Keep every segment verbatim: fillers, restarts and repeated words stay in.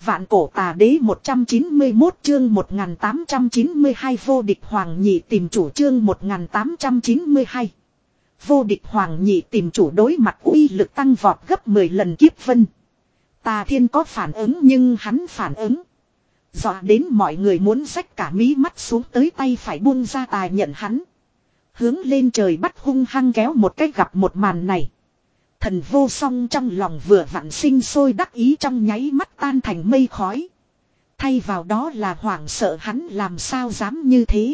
Vạn cổ tà đế một trăm chín mươi mốt chương một nghìn tám trăm chín mươi hai vô địch hoàng nhị tìm chủ chương một nghìn tám trăm chín mươi hai. Vô địch hoàng nhị tìm chủ đối mặt uy lực tăng vọt gấp mười lần kiếp vân. Tà Thiên có phản ứng nhưng hắn phản ứng. Dọa đến mọi người muốn xách cả mí mắt xuống tới tay phải buông ra tà nhận hắn. Hướng lên trời bắt hung hăng kéo một cái gặp một màn này. Thần vô song trong lòng vừa vặn sinh sôi đắc ý trong nháy mắt tan thành mây khói. Thay vào đó là hoảng sợ hắn làm sao dám như thế.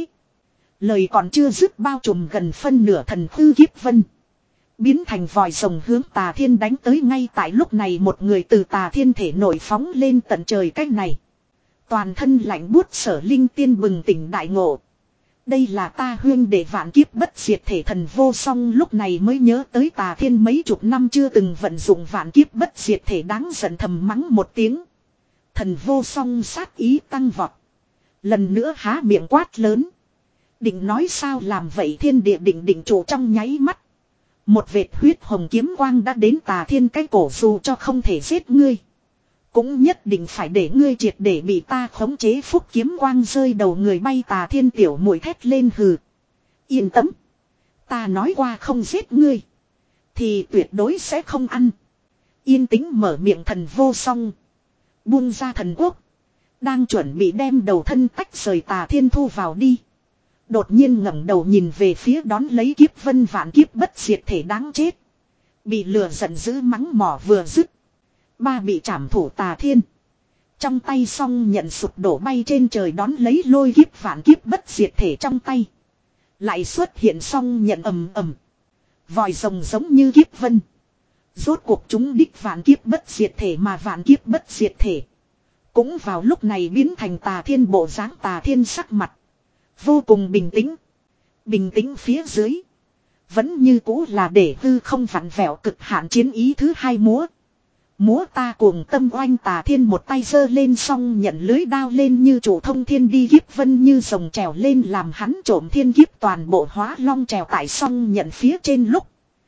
Lời còn chưa dứt bao trùm gần phân nửa thần hư kiếp vân. Biến thành vòi rồng hướng Tà Thiên đánh tới ngay tại lúc này một người từ Tà Thiên thể nổi phóng lên tận trời cách này. Toàn thân lạnh buốt Sở Linh Tiên bừng tỉnh đại ngộ. Đây là ta huyên để vạn kiếp bất diệt thể thần vô song lúc này mới nhớ tới Tà Thiên mấy chục năm chưa từng vận dụng vạn kiếp bất diệt thể đáng giận thầm mắng một tiếng. Thần vô song sát ý tăng vọt. Lần nữa há miệng quát lớn. Định nói sao làm vậy thiên địa định định chủ trong nháy mắt. Một vệt huyết hồng kiếm quang đã đến Tà Thiên cái cổ dù cho không thể giết ngươi. Cũng nhất định phải để ngươi triệt để bị ta khống chế phúc kiếm quang rơi đầu người bay Tà Thiên tiểu mũi thét lên hừ. Yên tâm. Ta nói qua không giết ngươi. Thì tuyệt đối sẽ không ăn. Yên tĩnh mở miệng thần vô song. Buông ra thần quốc. Đang chuẩn bị đem đầu thân tách rời Tà Thiên thu vào đi. Đột nhiên ngẩng đầu nhìn về phía đón lấy kiếp vân vạn kiếp bất diệt thể đáng chết. Bị lừa giận dữ mắng mỏ vừa dứt. Ba bị trảm thủ Tà Thiên. Trong tay song nhận sụp đổ bay trên trời đón lấy lôi kiếp vạn kiếp bất diệt thể trong tay. Lại xuất hiện song nhận ầm ầm. Vòi rồng giống như kiếp vân. Rốt cuộc chúng đích vạn kiếp bất diệt thể mà vạn kiếp bất diệt thể. Cũng vào lúc này biến thành Tà Thiên bộ dáng Tà Thiên sắc mặt. Vô cùng bình tĩnh. Bình tĩnh phía dưới. Vẫn như cũ là để hư không vặn vẹo cực hạn chiến ý thứ hai múa. Múa ta cuồng tâm oanh Tà Thiên một tay giơ lên xong nhận lưới đao lên như chủ thông thiên đi kiếp vân như rồng trèo lên làm hắn trộm thiên kiếp toàn bộ hóa long trèo tại song nhận phía trên lúc.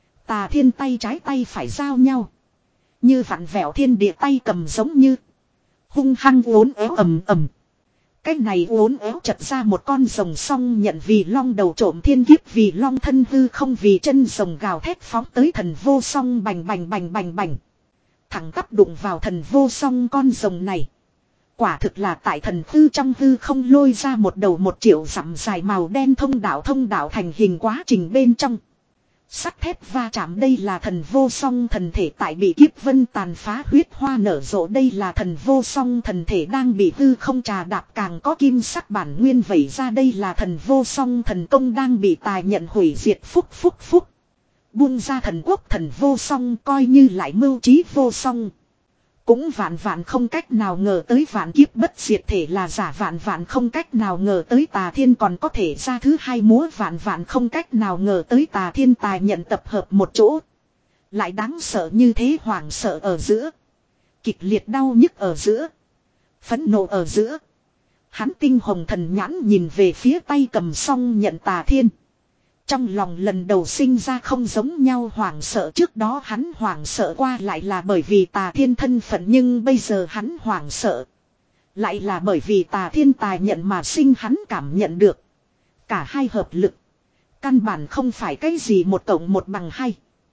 Tà Thiên tay trái tay phải giao nhau. Như vặn vẹo thiên địa tay cầm giống như. Hung hăng uốn éo ầm ầm. Cái này uốn éo chật ra một con rồng song nhận vì long đầu trộm thiên kiếp vì long thân hư không vì chân rồng gào thét phóng tới thần vô song bành bành bành bành bành. Thẳng tắp đụng vào thần vô song con rồng này. Quả thực là tại thần hư trong hư không lôi ra một đầu một triệu dặm dài màu đen thông đạo thông đạo thành hình quá trình bên trong. Sắt thép va chạm đây là thần vô song thần thể tại bị kiếp vân tàn phá huyết hoa nở rộ đây là thần vô song thần thể đang bị hư không trà đạp càng có kim sắc bản nguyên vẩy ra đây là thần vô song thần công đang bị tài nhận hủy diệt phúc phúc phúc. Buông ra thần quốc thần vô song coi như lại mưu trí vô song. Cũng vạn vạn không cách nào ngờ tới vạn kiếp bất diệt thể là giả vạn vạn không cách nào ngờ tới Tà Thiên còn có thể ra thứ hai múa vạn vạn không cách nào ngờ tới Tà Thiên tài nhận tập hợp một chỗ. Lại đáng sợ như thế hoảng sợ ở giữa. Kịch liệt đau nhức ở giữa. Phẫn nộ ở giữa. Hắn tinh hồng thần nhãn nhìn về phía tay cầm song nhận Tà Thiên. Trong lòng lần đầu sinh ra không giống nhau hoảng sợ trước đó hắn hoảng sợ qua lại là bởi vì Tà Thiên thân phận nhưng bây giờ hắn hoảng sợ. Lại là bởi vì Tà Thiên tài nhận mà sinh hắn cảm nhận được. Cả hai hợp lực. Căn bản không phải cái gì một cộng một bằng hai.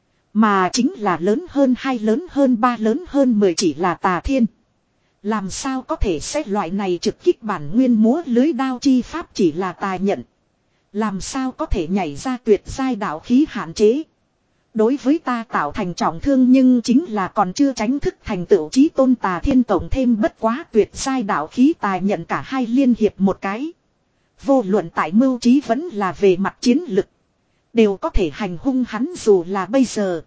Mà chính là lớn hơn hai lớn hơn ba lớn hơn mười chỉ là Tà Thiên. Làm sao có thể xét loại này trực kích bản nguyên múa lưới đao chi pháp chỉ là tài nhận. Làm sao có thể nhảy ra tuyệt giai đạo khí hạn chế. Đối với ta tạo thành trọng thương nhưng chính là còn chưa tránh thức thành tựu chí tôn Tà Thiên tổng thêm bất quá tuyệt giai đạo khí tài nhận cả hai liên hiệp một cái. Vô luận tại mưu trí vẫn là về mặt chiến lực. Đều có thể hành hung hắn dù là bây giờ.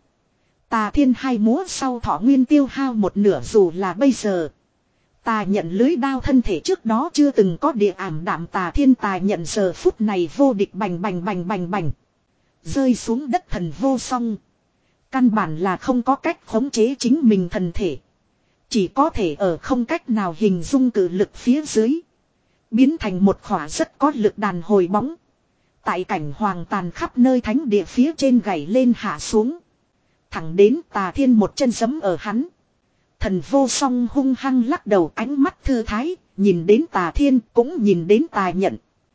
Tà Thiên hai múa sau thọ nguyên tiêu hao một nửa dù là bây giờ. Tà nhận lưới đao thân thể trước đó chưa từng có địa ảm đạm Tà Thiên tà nhận giờ phút này vô địch bành bành bành bành bành. Rơi xuống đất thần vô song. Căn bản là không có cách khống chế chính mình thần thể. Chỉ có thể ở không cách nào hình dung cự lực phía dưới. Biến thành một khỏa rất có lực đàn hồi bóng. Tại cảnh hoàng tàn khắp nơi thánh địa phía trên gảy lên hạ xuống. Thẳng đến Tà Thiên một chân giẫm ở hắn. Thần vô song hung hăng lắc đầu, ánh mắt thư thái, nhìn đến Tà Thiên cũng nhìn đến Tà Nhận.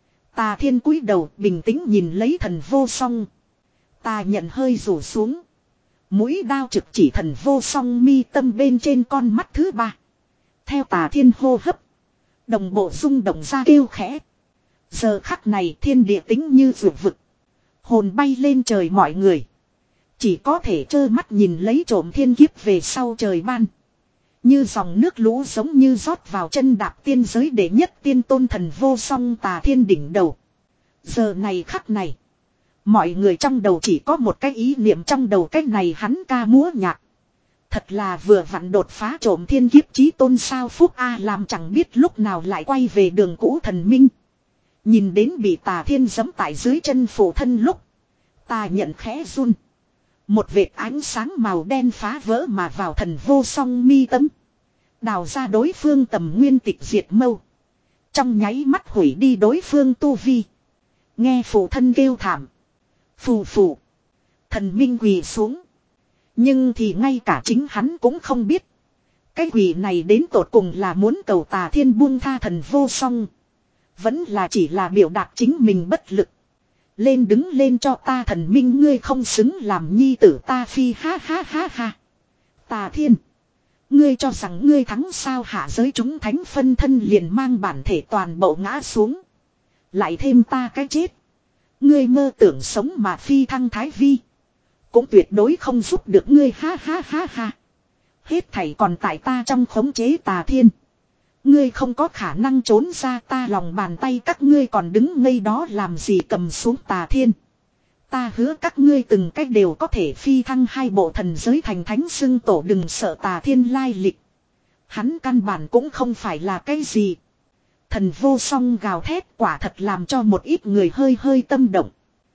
Tà Thiên cúi đầu bình tĩnh nhìn lấy thần vô song. Tà Nhận hơi rủ xuống. Mũi đao trực chỉ thần vô song mi tâm bên trên con mắt thứ ba. Theo Tà Thiên hô hấp, đồng bộ rung động ra kêu khẽ. Giờ khắc này thiên địa tĩnh như vượt vực. Hồn bay lên trời mọi người. Chỉ có thể trơ mắt nhìn lấy trộm thiên kiếp về sau trời ban. Như dòng nước lũ giống như rót vào chân đạp tiên giới đệ nhất tiên tôn thần vô song Tà Thiên đỉnh đầu. Giờ này khắc này. Mọi người trong đầu chỉ có một cái ý niệm, trong đầu cái này hắn ca múa nhạc. Thật là vừa vặn đột phá trộm thiên kiếp chí tôn sao phúc A, làm chẳng biết lúc nào lại quay về đường cũ thần minh. Nhìn đến bị Tà Thiên giẫm tại dưới chân phụ thân lúc. Tà Nhận khẽ run. Một vệt ánh sáng màu đen phá vỡ mà vào thần vô song mi tâm. Đào ra đối phương tầm nguyên tịch diệt mâu. Trong nháy mắt hủy đi đối phương tu vi. Nghe phụ thân kêu thảm. Phù phù. Thần minh quỳ xuống. Nhưng thì ngay cả chính hắn cũng không biết. Cái quỳ này đến tột cùng là muốn cầu Tà Thiên buông tha thần vô song. Vẫn là chỉ là biểu đạt chính mình bất lực. Lên đứng lên cho ta, thần minh ngươi không xứng làm nhi tử ta phi, ha ha ha ha. Tà Thiên. Ngươi cho rằng ngươi thắng sao, hạ giới chúng thánh phân thân liền mang bản thể toàn bộ ngã xuống. Lại thêm ta cái chết. Ngươi mơ tưởng sống mà phi thăng thái vi. Cũng tuyệt đối không giúp được ngươi, ha ha ha ha. Hết thảy còn tại ta trong khống chế Tà Thiên. Ngươi không có khả năng trốn ra ta lòng bàn tay, các ngươi còn đứng ngây đó làm gì, cầm xuống Tà Thiên. Ta hứa các ngươi từng cách đều có thể phi thăng hai bộ thần giới thành thánh xưng tổ, đừng sợ Tà Thiên lai lịch. Hắn căn bản cũng không phải là cái gì. Thần vô song gào thét quả thật làm cho một ít người hơi hơi tâm động.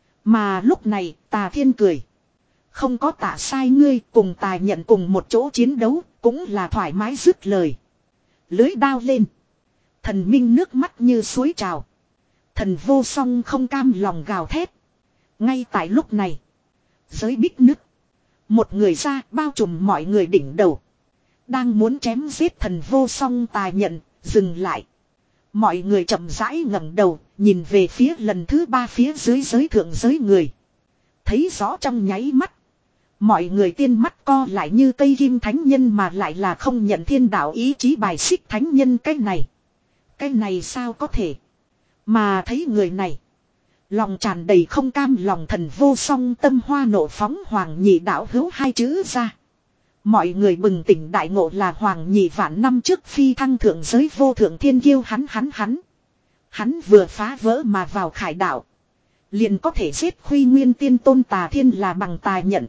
Mà lúc này Tà Thiên cười. Không có tạ sai, ngươi cùng Tà Nhận cùng một chỗ chiến đấu cũng là thoải mái dứt lời. Lưới đao lên. Thần minh nước mắt như suối trào. Thần vô song không cam lòng gào thét. Ngay tại lúc này. Giới bích nứt. Một người ra bao trùm mọi người đỉnh đầu. Đang muốn chém giết thần vô song Tà Nhận, dừng lại. Mọi người chậm rãi ngẩng đầu, nhìn về phía lần thứ ba phía dưới giới thượng giới người. Thấy rõ trong nháy mắt. Mọi người tiên mắt co lại như cây kim thánh nhân, mà lại là không nhận thiên đạo ý chí bài xích thánh nhân. Cái này. Cái này sao có thể. Mà thấy người này. Lòng tràn đầy không cam lòng, thần vô song tâm hoa nộ phóng, hoàng nhị đạo hữu hai chữ ra. Mọi người bừng tỉnh đại ngộ là hoàng nhị vạn năm trước phi thăng thượng giới vô thượng thiên kiêu, hắn hắn hắn. Hắn vừa phá vỡ mà vào khải đạo. Liền có thể giết Khuy Nguyên tiên tôn Tà Thiên là bằng Tà Nhận.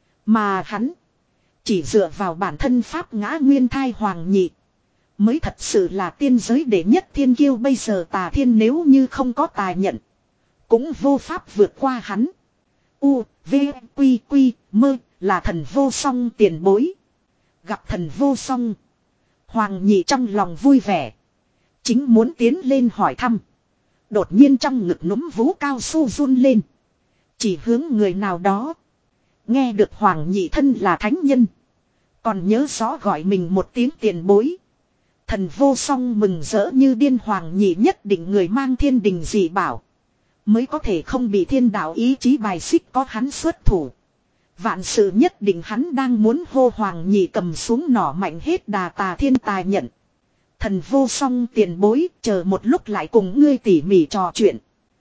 Mà hắn. Chỉ dựa vào bản thân pháp ngã nguyên thai hoàng nhị. Mới thật sự là tiên giới đệ nhất thiên kiêu, bây giờ Tà Thiên nếu như không có Tà Nhận. Cũng vô pháp vượt qua hắn. U, V, Quy, Quy, Mơ. Là thần vô song tiền bối. Gặp thần vô song. Hoàng nhị trong lòng vui vẻ. Chính muốn tiến lên hỏi thăm. Đột nhiên trong ngực núm vú cao su run lên. Chỉ hướng người nào đó. Nghe được hoàng nhị thân là thánh nhân. Còn nhớ rõ gọi mình một tiếng tiền bối. Thần vô song mừng rỡ như điên, hoàng nhị nhất định người mang thiên đình dị bảo. Mới có thể không bị thiên đạo ý chí bài xích, có hắn xuất thủ. Vạn sự nhất định. Hắn đang muốn hô hoàng nhị cầm xuống nỏ mạnh hết đà Tà Thiên. Tà Nhận. Thần vô song tiền bối, chờ một lúc lại cùng ngươi tỉ mỉ trò chuyện.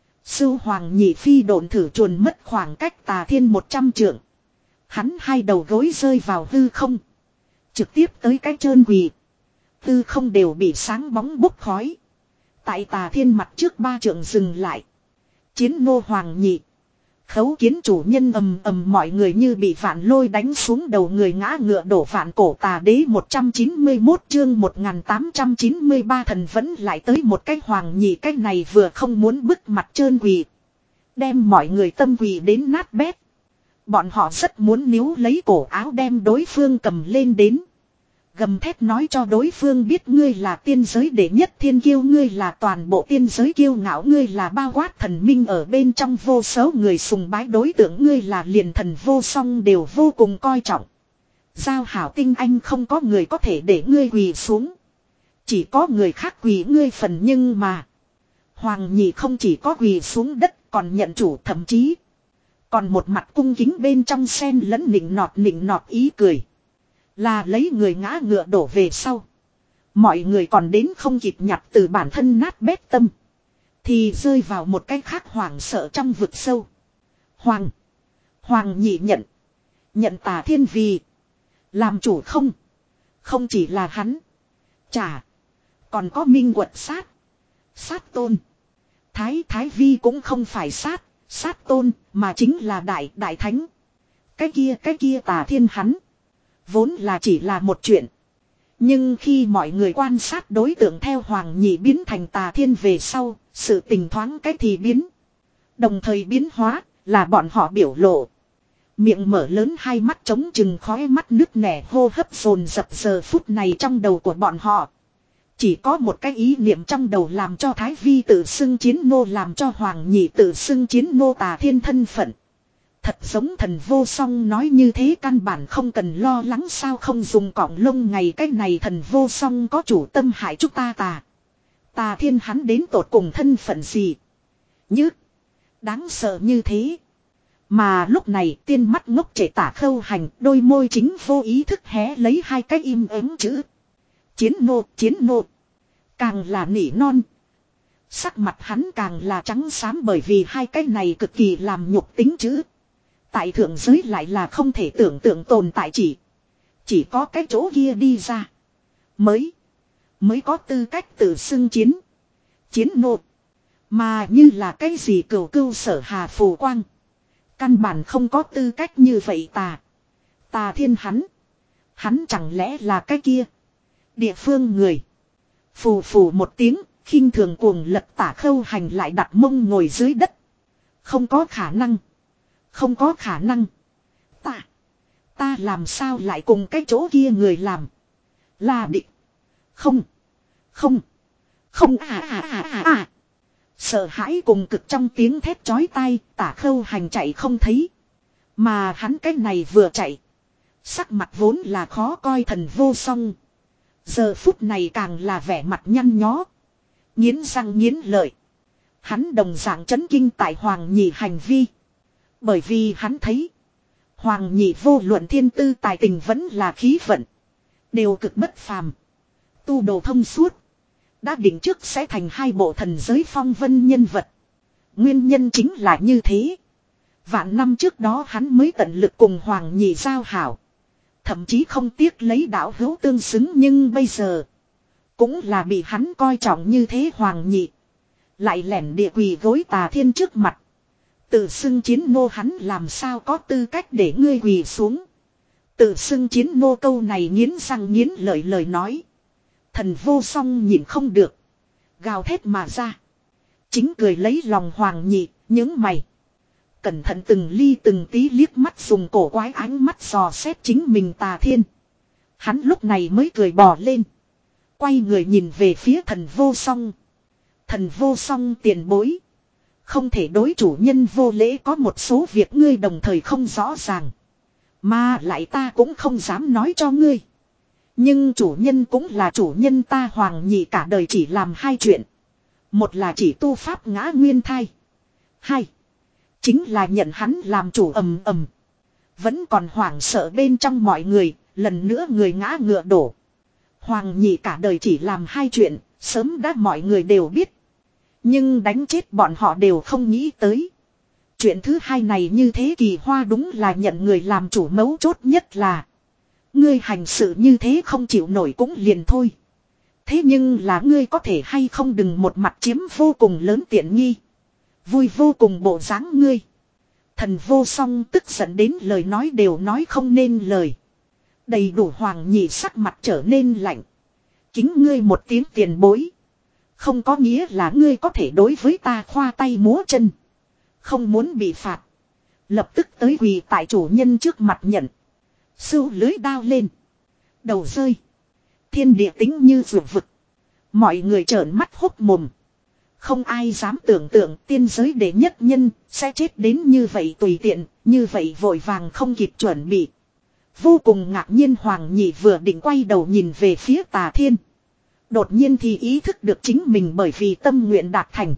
Sưu hoàng nhị phi độn thử chuồn mất khoảng cách Tà Thiên một trăm trượng. Hắn hai đầu gối rơi vào hư không. Trực tiếp tới cái trơn quỳ. Hư không đều bị sáng bóng bốc khói. Tại Tà Thiên mặt trước ba trượng dừng lại. Chiến nô hoàng nhị. Khấu kiến chủ nhân, ầm ầm, mọi người như bị vạn lôi đánh xuống đầu, người ngã ngựa đổ, vạn cổ tà đế. Một trăm chín mươi mốt chương một nghìn tám trăm chín mươi ba thần vẫn lại tới một cái hoàng nhị, cái này vừa không muốn bức mặt trơn quỳ. Đem mọi người tâm quỳ đến nát bét. Bọn họ rất muốn níu lấy cổ áo đem đối phương cầm lên đến. Gầm thét nói cho đối phương biết ngươi là tiên giới đệ nhất thiên kiêu, ngươi là toàn bộ tiên giới kiêu ngạo, ngươi là bao quát thần minh ở bên trong vô số người sùng bái đối tượng, ngươi là liền thần vô song đều vô cùng coi trọng. Giao hảo tinh anh không có người có thể để ngươi quỳ xuống. Chỉ có người khác quỳ ngươi phần nhưng mà. Hoàng nhị không chỉ có quỳ xuống đất còn nhận chủ thậm chí. Còn một mặt cung kính bên trong sen lẫn nịnh nọt nịnh nọt ý cười. Là lấy người ngã ngựa đổ về sau. Mọi người còn đến không kịp nhặt từ bản thân nát bét tâm. Thì rơi vào một cái khác hoảng sợ trong vực sâu. Hoàng. Hoàng nhị nhận. Nhận Tà Thiên vì. Làm chủ không. Không chỉ là hắn. Chả. Còn có Minh Quật sát. Sát tôn. Thái Thái Vi cũng không phải sát. Sát tôn mà chính là đại đại thánh. Cái kia cái kia Tà Thiên hắn. Vốn là chỉ là một chuyện. Nhưng khi mọi người quan sát đối tượng theo Hoàng nhị biến thành Tà Thiên về sau. Sự tình thoáng cái thì biến. Đồng thời biến hóa là bọn họ biểu lộ. Miệng mở lớn hai mắt trống chừng khóe mắt nứt nẻ hô hấp dồn dập giờ phút này trong đầu của bọn họ. Chỉ có một cái ý niệm trong đầu làm cho Thái Vi tự xưng chiến nô làm cho Hoàng nhị tự xưng chiến nô Tà Thiên thân phận. Thật giống thần vô song nói như thế căn bản không cần lo lắng sao không dùng cọng lông ngày cái này thần vô song có chủ tâm hại chúng ta tà. Tà Thiên hắn đến tột cùng thân phận gì? Như đáng sợ như thế. Mà lúc này tiên mắt ngốc trẻ Tả Khâu Hành đôi môi chính vô ý thức hé lấy hai cái im ắng chữ. Chiến nô, chiến nô. Càng là nỉ non. Sắc mặt hắn càng là trắng xám bởi vì hai cái này cực kỳ làm nhục tính chữ. Tại thượng giới lại là không thể tưởng tượng tồn tại chỉ. Chỉ có cái chỗ kia đi ra. Mới. Mới có tư cách tự xưng chiến. Chiến nô. Mà như là cái gì cửu cưu sở hà phù quang. Căn bản không có tư cách như vậy tà. Tà Thiên hắn. Hắn chẳng lẽ là cái kia. Địa phương người. Phù phù một tiếng. Khinh thường cuồng lật Tả Khâu Hành lại đặt mông ngồi dưới đất. Không có khả năng. Không có khả năng. Ta. Ta làm sao lại cùng cái chỗ kia người làm. Là địch. Không. Không. Không à à à à à. Sợ hãi cùng cực trong tiếng thét chói tai, Tả Khâu Hành chạy không thấy. Mà hắn cái này vừa chạy. Sắc mặt vốn là khó coi thần vô song. Giờ phút này càng là vẻ mặt nhăn nhó. Nghiến răng nghiến lợi. Hắn đồng dạng chấn kinh tại Hoàng nhị hành vi. Bởi vì hắn thấy. Hoàng nhị vô luận thiên tư tài tình vẫn là khí vận. Đều cực bất phàm. Tu đồ thông suốt. Đã định trước sẽ thành hai bộ thần giới phong vân nhân vật. Nguyên nhân chính là như thế. Vạn năm trước đó hắn mới tận lực cùng Hoàng nhị giao hảo. Thậm chí không tiếc lấy đạo hữu tương xứng nhưng bây giờ. Cũng là bị hắn coi trọng như thế Hoàng nhị. Lại lẻn địa quỳ gối Tà Thiên trước mặt. Tự xưng chiến nô hắn làm sao có tư cách để ngươi quỳ xuống. Tự xưng chiến nô câu này nghiến răng nghiến lợi lời nói. Thần vô song nhìn không được. Gào thét mà ra. Chính cười lấy lòng Hoàng nhị, những mày. Cẩn thận từng ly từng tí liếc mắt dùng cổ quái ánh mắt dò xét chính mình Tà Thiên. Hắn lúc này mới cười bò lên. Quay người nhìn về phía thần vô song. Thần vô song tiền bối. Không thể đối chủ nhân vô lễ có một số việc ngươi đồng thời không rõ ràng. Mà lại ta cũng không dám nói cho ngươi. Nhưng chủ nhân cũng là chủ nhân ta Hoàng nhị cả đời chỉ làm hai chuyện. Một là chỉ tu pháp ngã nguyên thai. Hai. Chính là nhận hắn làm chủ ầm ầm. Vẫn còn hoảng sợ bên trong mọi người. Lần nữa người ngã ngựa đổ. Hoàng nhị cả đời chỉ làm hai chuyện. Sớm đã mọi người đều biết. Nhưng đánh chết bọn họ đều không nghĩ tới. Chuyện thứ hai này như thế kỳ hoa đúng là nhận người làm chủ mấu chốt nhất là. Ngươi hành sự như thế không chịu nổi cũng liền thôi. Thế nhưng là ngươi có thể hay không đừng một mặt chiếm vô cùng lớn tiện nghi. Vui vô cùng bộ dáng ngươi. Thần vô song tức giận đến lời nói đều nói không nên lời. Đầy đủ Hoàng nhị sắc mặt trở nên lạnh. Kính ngươi một tiếng tiền bối. Không có nghĩa là ngươi có thể đối với ta khoa tay múa chân. Không muốn bị phạt. Lập tức tới quỳ tại chủ nhân trước mặt nhận. Sưu lưới đao lên. Đầu rơi. Thiên địa tính như vượt vực. Mọi người trợn mắt hốc mồm. Không ai dám tưởng tượng tiên giới đệ nhất nhân sẽ chết đến như vậy tùy tiện, như vậy vội vàng không kịp chuẩn bị. Vô cùng ngạc nhiên Hoàng Nhị vừa định quay đầu nhìn về phía Tà Thiên. Đột nhiên thì ý thức được chính mình bởi vì tâm nguyện đạt thành.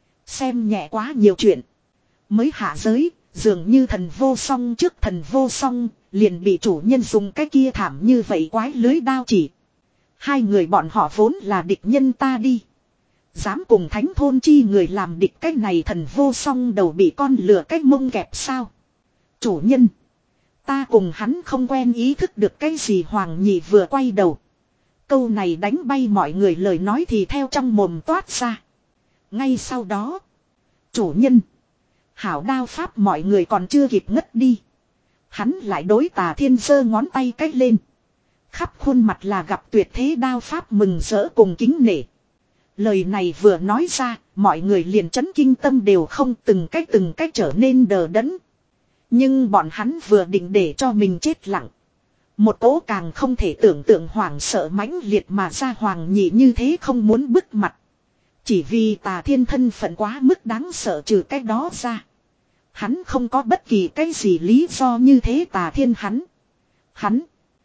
Xem nhẹ quá nhiều chuyện. Mới hạ giới, dường như thần vô song trước thần vô song, liền bị chủ nhân dùng cái kia thảm như vậy quái lưới đao chỉ. Hai người bọn họ vốn là địch nhân ta đi. Dám cùng thánh thôn chi người làm địch cái này thần vô song đầu bị con lừa cái mông kẹp sao. Chủ nhân. Ta cùng hắn không quen ý thức được cái gì Hoàng Nhị vừa quay đầu. Câu này đánh bay mọi người lời nói thì theo trong mồm toát ra. Ngay sau đó. Chủ nhân. Hảo đao pháp mọi người còn chưa kịp ngất đi. Hắn lại đối Tà Thiên giơ ngón tay cách lên. Khắp khuôn mặt là gặp tuyệt thế đao pháp mừng rỡ cùng kính nể. Lời này vừa nói ra, mọi người liền chấn kinh tâm đều không từng cách từng cách trở nên đờ đẫn. Nhưng bọn hắn vừa định để cho mình chết lặng. Một cỗ càng không thể tưởng tượng hoảng sợ mãnh liệt mà ra Hoàng Nhị như thế không muốn bứt mặt. Chỉ vì Tà Thiên thân phận quá mức đáng sợ trừ cái đó ra. Hắn không có bất kỳ cái gì lý do như thế Tà Thiên hắn. Hắn.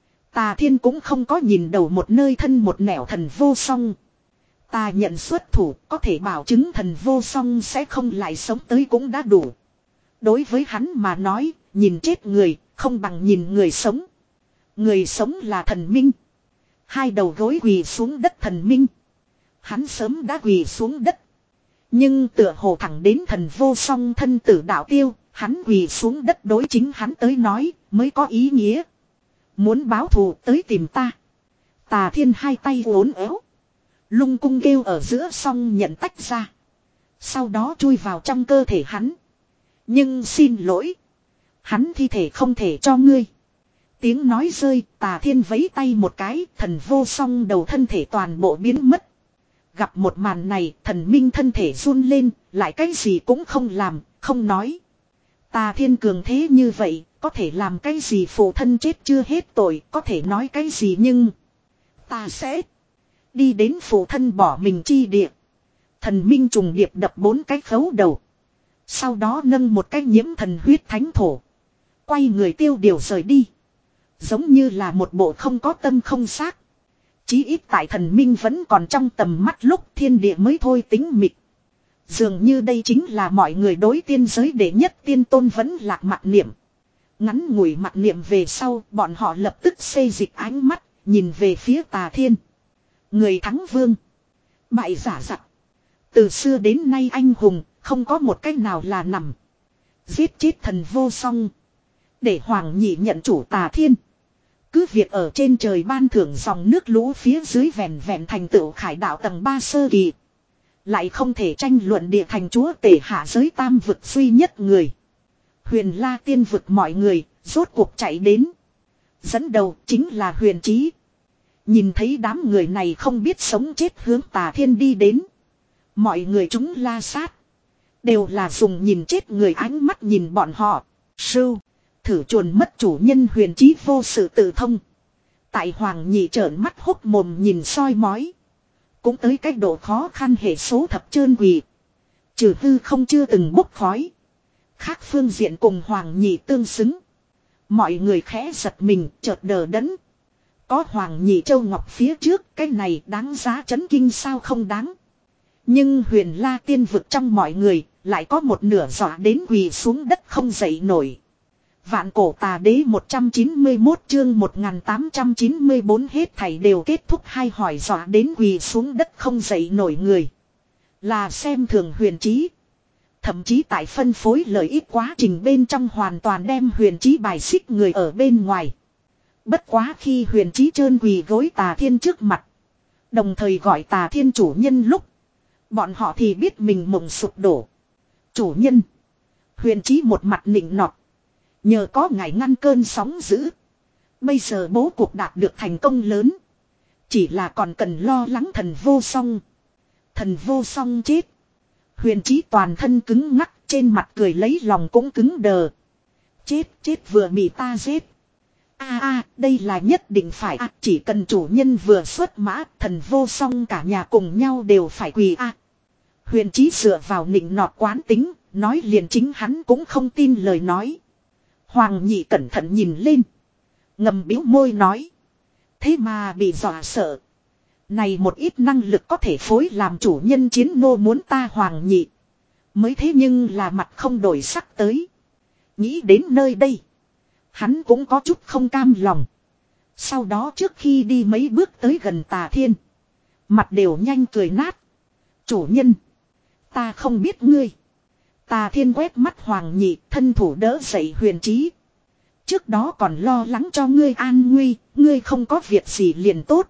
Tà Thiên cũng không có nhìn đầu một nơi thân một nẻo thần vô song. Ta nhận xuất thủ có thể bảo chứng thần vô song sẽ không lại sống tới cũng đã đủ. Đối với hắn mà nói, nhìn chết người, không bằng nhìn người sống. Người sống là thần minh. Hai đầu gối quỳ xuống đất thần minh. Hắn sớm đã quỳ xuống đất. Nhưng tựa hồ thẳng đến thần vô song thân tử đạo tiêu, hắn quỳ xuống đất đối chính hắn tới nói, mới có ý nghĩa. Muốn báo thù tới tìm ta. Tà Thiên hai tay uốn éo. Lung cung kêu ở giữa song nhận tách ra. Sau đó chui vào trong cơ thể hắn. Nhưng xin lỗi. Hắn thi thể không thể cho ngươi. Tiếng nói rơi, Tà Thiên vẫy tay một cái, thần vô song đầu thân thể toàn bộ biến mất. Gặp một màn này, thần minh thân thể run lên, lại cái gì cũng không làm, không nói. Tà Thiên cường thế như vậy, có thể làm cái gì phụ thân chết chưa hết tội, có thể nói cái gì nhưng... Ta sẽ... Đi đến phụ thân bỏ mình chi địa. Thần minh trùng điệp đập bốn cái khấu đầu. Sau đó nâng một cái nhiễm thần huyết thánh thổ. Quay người tiêu điều rời đi. Giống như là một bộ không có tâm không xác. Chí ít tại thần minh vẫn còn trong tầm mắt lúc thiên địa mới thôi tính mịch. Dường như đây chính là mọi người đối tiên giới đệ nhất tiên tôn vẫn lạc mặc niệm. Ngắn ngủi mặc niệm về sau bọn họ lập tức xây dịch ánh mắt nhìn về phía Tà Thiên. Người thắng vương. Bại giả giặc. Từ xưa đến nay anh hùng không có một cách nào là nằm. Giết chết thần vô song. Để Hoàng Nhị nhận chủ Tà Thiên. Cứ việc ở trên trời ban thưởng dòng nước lũ phía dưới vẹn vẹn thành tựu khải đạo tầng ba sơ kỳ. Lại không thể tranh luận địa thành chúa tể hạ giới tam vực duy nhất người. Huyền La tiên vực mọi người rốt cuộc chạy đến. Dẫn đầu chính là Huyền Chí. Nhìn thấy đám người này không biết sống chết hướng Tà Thiên đi đến. Mọi người chúng la sát. Đều là dùng nhìn chết người ánh mắt nhìn bọn họ. Sưu. Thử chuồn mất chủ nhân Huyền Chí vô sự tự thông. Tại Hoàng Nhị trợn mắt hốc mồm nhìn soi mói. Cũng tới cách độ khó khăn hệ số thập trơn quỳ. Trừ hư không chưa từng bốc khói. Khác phương diện cùng Hoàng Nhị tương xứng. Mọi người khẽ giật mình chợt đờ đẫn. Có Hoàng Nhị Châu Ngọc phía trước, cái này đáng giá chấn kinh sao không đáng. Nhưng Huyền La tiên vực trong mọi người, lại có một nửa dọa đến quỳ xuống đất không dậy nổi. Vạn cổ tà đế một trăm chín mươi mốt chương một nghìn tám trăm chín mươi bốn hết thảy đều kết thúc hay hỏi dọa đến quỳ xuống đất không dậy nổi người. Là xem thường Huyền Chí. Thậm chí tại phân phối lợi ích quá trình bên trong hoàn toàn đem Huyền Chí bài xích người ở bên ngoài. Bất quá khi Huyền Chí trơn quỳ gối Tà Thiên trước mặt. Đồng thời gọi Tà Thiên chủ nhân lúc. Bọn họ thì biết mình mộng sụp đổ. Chủ nhân. Huyền Chí một mặt nịnh nọt. Nhờ có ngài ngăn cơn sóng dữ. Bây giờ bố cuộc đạt được thành công lớn. Chỉ là còn cần lo lắng thần vô song. Thần vô song chết. Huyền Chí toàn thân cứng ngắc, trên mặt cười lấy lòng cũng cứng đờ. Chết chết vừa bị ta giết. A a đây là nhất định phải a chỉ cần chủ nhân vừa xuất mã, thần vô song cả nhà cùng nhau đều phải quỳ a. Huyền Chí dựa vào nịnh nọt quán tính, nói liền chính hắn cũng không tin lời nói. Hoàng Nhị cẩn thận nhìn lên. Ngầm bĩu môi nói. Thế mà bị dọa sợ. Này một ít năng lực có thể phối làm chủ nhân chiến nô muốn ta Hoàng Nhị. Mới thế nhưng là mặt không đổi sắc tới. Nghĩ đến nơi đây. Hắn cũng có chút không cam lòng. Sau đó trước khi đi mấy bước tới gần Tà Thiên. Mặt đều nhanh cười nát. Chủ nhân. Ta không biết ngươi. Tà Thiên quét mắt Hoàng Nhị, thân thủ đỡ dậy Huyền Chí. Trước đó còn lo lắng cho ngươi an nguy, ngươi không có việc gì liền tốt.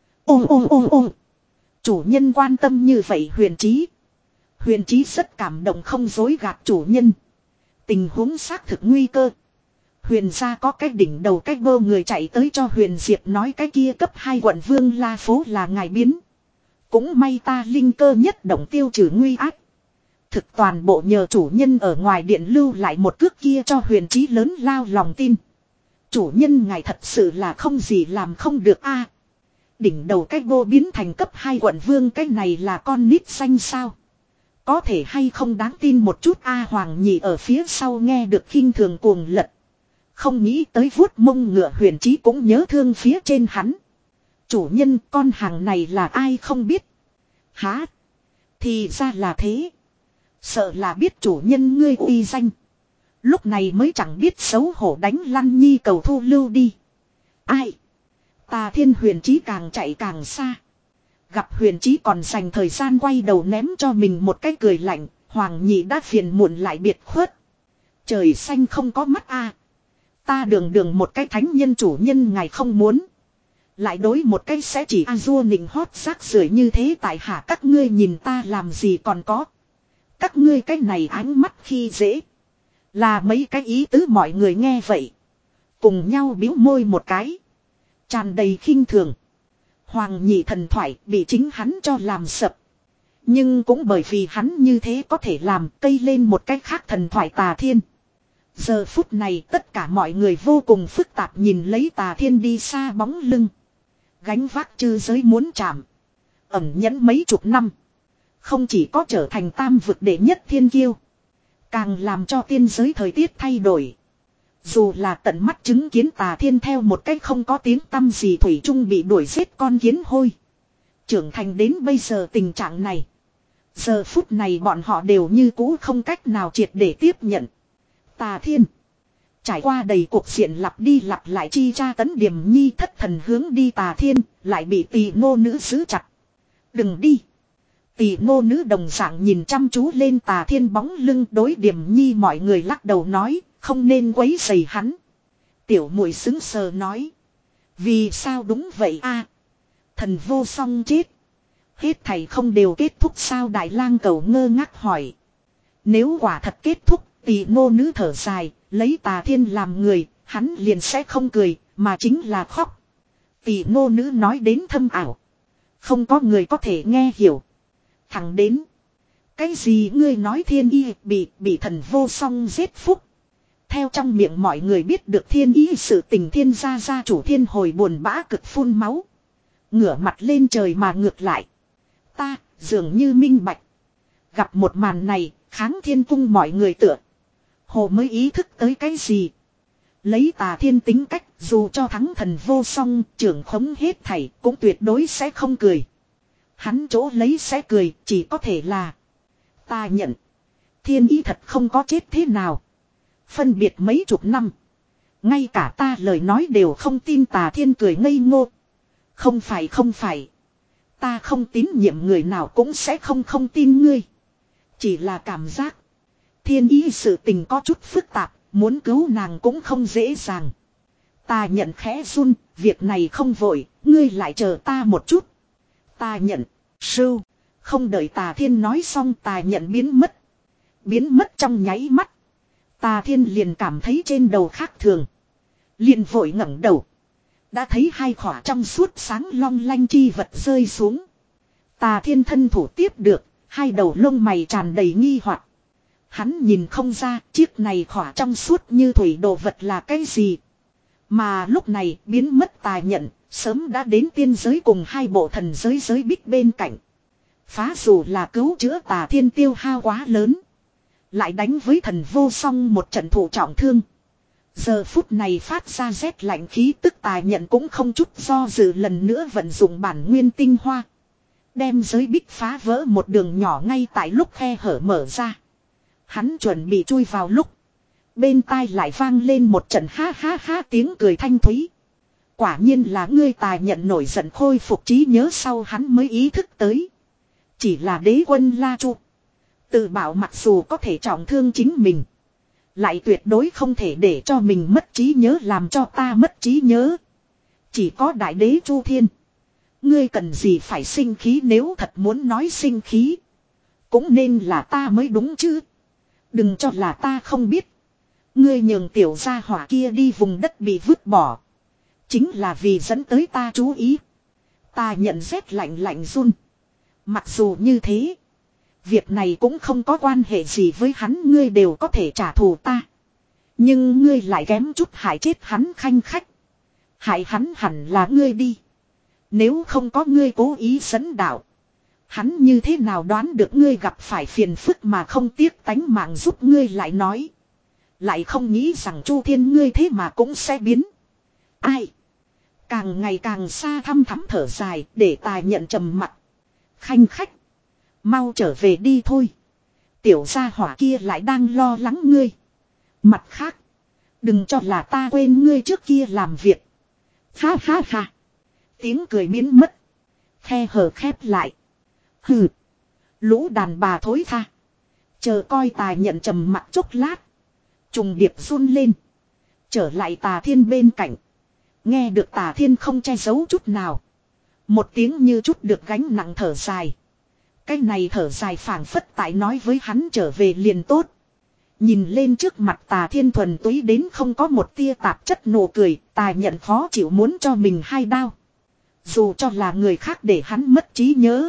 Ô ô ô ô. Chủ nhân quan tâm như vậy Huyền Chí. Huyền Chí rất cảm động không dối gạt chủ nhân. Tình huống xác thực nguy cơ. Huyền gia có cái đỉnh đầu cái bơ người chạy tới cho Huyền Diệp nói cái kia cấp hai quận vương La Phố là ngài biến. Cũng may ta linh cơ nhất động tiêu trừ nguy ách. Thực toàn bộ nhờ chủ nhân ở ngoài điện lưu lại một cước kia cho Huyền Chí lớn lao lòng tin. Chủ nhân ngài thật sự là không gì làm không được a. Đỉnh đầu cái bô biến thành cấp hai quận vương cái này là con nít xanh sao. Có thể hay không đáng tin một chút a. Hoàng Nhị ở phía sau nghe được khinh thường cuồng lật. Không nghĩ tới vuốt mông ngựa Huyền Chí cũng nhớ thương phía trên hắn. Chủ nhân con hàng này là ai không biết. Hả? Thì ra là thế. Sợ là biết chủ nhân ngươi uy danh. Lúc này mới chẳng biết xấu hổ đánh lăn nhi cầu thu lưu đi. Ai? Tà Thiên Huyền Chí càng chạy càng xa. Gặp Huyền Chí còn dành thời gian quay đầu ném cho mình một cái cười lạnh. Hoàng Nhị đã phiền muộn lại biệt khuất. Trời xanh không có mắt a. Ta đường đường một cái thánh nhân chủ nhân ngài không muốn. Lại đối một cái sẽ chỉ a dua nịnh hót rác rưởi như thế tại hạ các ngươi nhìn ta làm gì còn có. Các ngươi cái này ánh mắt khi dễ. Là mấy cái ý tứ mọi người nghe vậy. Cùng nhau bĩu môi một cái. Tràn đầy khinh thường. Hoàng Nhị thần thoại bị chính hắn cho làm sập. Nhưng cũng bởi vì hắn như thế có thể làm cây lên một cách khác thần thoại Tà Thiên. Giờ phút này tất cả mọi người vô cùng phức tạp nhìn lấy Tà Thiên đi xa bóng lưng. Gánh vác chư giới muốn chạm. Ẩn nhẫn mấy chục năm. Không chỉ có trở thành tam vực đệ nhất thiên kiêu. Càng làm cho tiên giới thời tiết thay đổi. Dù là tận mắt chứng kiến Tà Thiên theo một cách không có tiếng tăm gì thủy chung bị đuổi giết con kiến hôi. Trưởng thành đến bây giờ tình trạng này. Giờ phút này bọn họ đều như cũ không cách nào triệt để tiếp nhận. Tà Thiên. Trải qua đầy cuộc diện lặp đi lặp lại chi tra tấn Điềm Nhi thất thần hướng đi Tà Thiên. Lại bị tỳ nô nữ giữ chặt. Đừng đi. Tỳ nô nữ đồng dạng nhìn chăm chú lên Tà Thiên bóng lưng đối Điềm Nhi mọi người lắc đầu nói. Không nên quấy rầy hắn. Tiểu muội sững sờ nói. Vì sao đúng vậy a? Thần vô song chết. Hết thảy không đều kết thúc sao Đại Lang cầu ngơ ngác hỏi. Nếu quả thật kết thúc, tỳ nô nữ thở dài, lấy Tà Thiên làm người, hắn liền sẽ không cười, mà chính là khóc. Tỳ nô nữ nói đến thâm ảo. Không có người có thể nghe hiểu. Thẳng đến. Cái gì ngươi nói Thiên Y bị, bị thần vô song giết phúc. Theo trong miệng mọi người biết được Thiên Y sự tình Thiên gia gia chủ Thiên hồi buồn bã cực phun máu. Ngửa mặt lên trời mà ngược lại. Ta, dường như minh bạch. Gặp một màn này, kháng thiên cung mọi người tựa. Hồ mới ý thức tới cái gì. Lấy Tà Thiên tính cách, dù cho thắng thần vô song, trưởng khống hết thảy, cũng tuyệt đối sẽ không cười. Hắn chỗ lấy sẽ cười, chỉ có thể là. Ta nhận. Thiên Y thật không có chết thế nào. Phân biệt mấy chục năm. Ngay cả ta lời nói đều không tin. Tà Thiên cười ngây ngô. Không phải không phải. Ta không tín nhiệm người nào cũng sẽ không không tin ngươi. Chỉ là cảm giác. Thiên Y sự tình có chút phức tạp. Muốn cứu nàng cũng không dễ dàng. Ta nhận khẽ run. Việc này không vội. Ngươi lại chờ ta một chút. Ta nhận. Sưu. Không đợi Tà Thiên nói xong ta nhận biến mất. Biến mất trong nháy mắt. Tà Thiên liền cảm thấy trên đầu khác thường. Liền vội ngẩng đầu. Đã thấy hai khỏa trong suốt sáng long lanh chi vật rơi xuống. Tà Thiên thân thủ tiếp được. Hai đầu lông mày tràn đầy nghi hoặc. Hắn nhìn không ra chiếc này khỏa trong suốt như thủy đồ vật là cái gì. Mà lúc này biến mất tà nhận. Sớm đã đến tiên giới cùng hai bộ thần giới giới bích bên cạnh. Phá dù là cứu chữa Tà Thiên tiêu hao quá lớn. Lại đánh với thần vô song một trận thủ trọng thương. Giờ phút này phát ra rét lạnh khí tức Tà Nhận cũng không chút do dự lần nữa vận dụng bản nguyên tinh hoa. Đem giới bích phá vỡ một đường nhỏ ngay tại lúc khe hở mở ra. Hắn chuẩn bị chui vào lúc. Bên tai lại vang lên một trận ha ha ha tiếng cười thanh thúy. Quả nhiên là ngươi. Tà Nhận nổi giận khôi phục trí nhớ sau hắn mới ý thức tới. Chỉ là đế quân La Chu. Tự bảo mặc dù có thể trọng thương chính mình. Lại tuyệt đối không thể để cho mình mất trí nhớ làm cho ta mất trí nhớ. Chỉ có đại đế Chu Thiên. Ngươi cần gì phải sinh khí nếu thật muốn nói sinh khí. Cũng nên là ta mới đúng chứ. Đừng cho là ta không biết. Ngươi nhường tiểu gia hỏa kia đi vùng đất bị vứt bỏ. Chính là vì dẫn tới ta chú ý. Ta nhận rét lạnh lạnh run. Mặc dù như thế. Việc này cũng không có quan hệ gì với hắn. Ngươi đều có thể trả thù ta. Nhưng ngươi lại kém chút hại chết hắn khanh khách. Hại hắn hẳn là ngươi đi. Nếu không có ngươi cố ý dẫn đạo. Hắn như thế nào đoán được ngươi gặp phải phiền phức mà không tiếc tánh mạng giúp ngươi lại nói. Lại không nghĩ rằng Chu Thiên ngươi thế mà cũng sẽ biến. Ai? Càng ngày càng xa thăm thắm thở dài để Tà Nhận trầm mặt. Khanh khách. Mau trở về đi thôi. Tiểu gia hỏa kia lại đang lo lắng ngươi. Mặt khác. Đừng cho là ta quên ngươi trước kia làm việc. Ha ha ha. Tiếng cười biến mất. Khe hở khép lại. Hừ. Lũ đàn bà thối tha. Chờ coi Tà Nhận trầm mặt chốc lát. Trùng điệp run lên. Trở lại Tà Thiên bên cạnh. Nghe được Tà Thiên không che giấu chút nào. Một tiếng như chút được gánh nặng thở dài. Cái này thở dài phảng phất tại nói với hắn trở về liền tốt. Nhìn lên trước mặt Tà Thiên thuần túy đến không có một tia tạp chất nụ cười. Tà Nhận khó chịu muốn cho mình hai đao. Dù cho là người khác để hắn mất trí nhớ.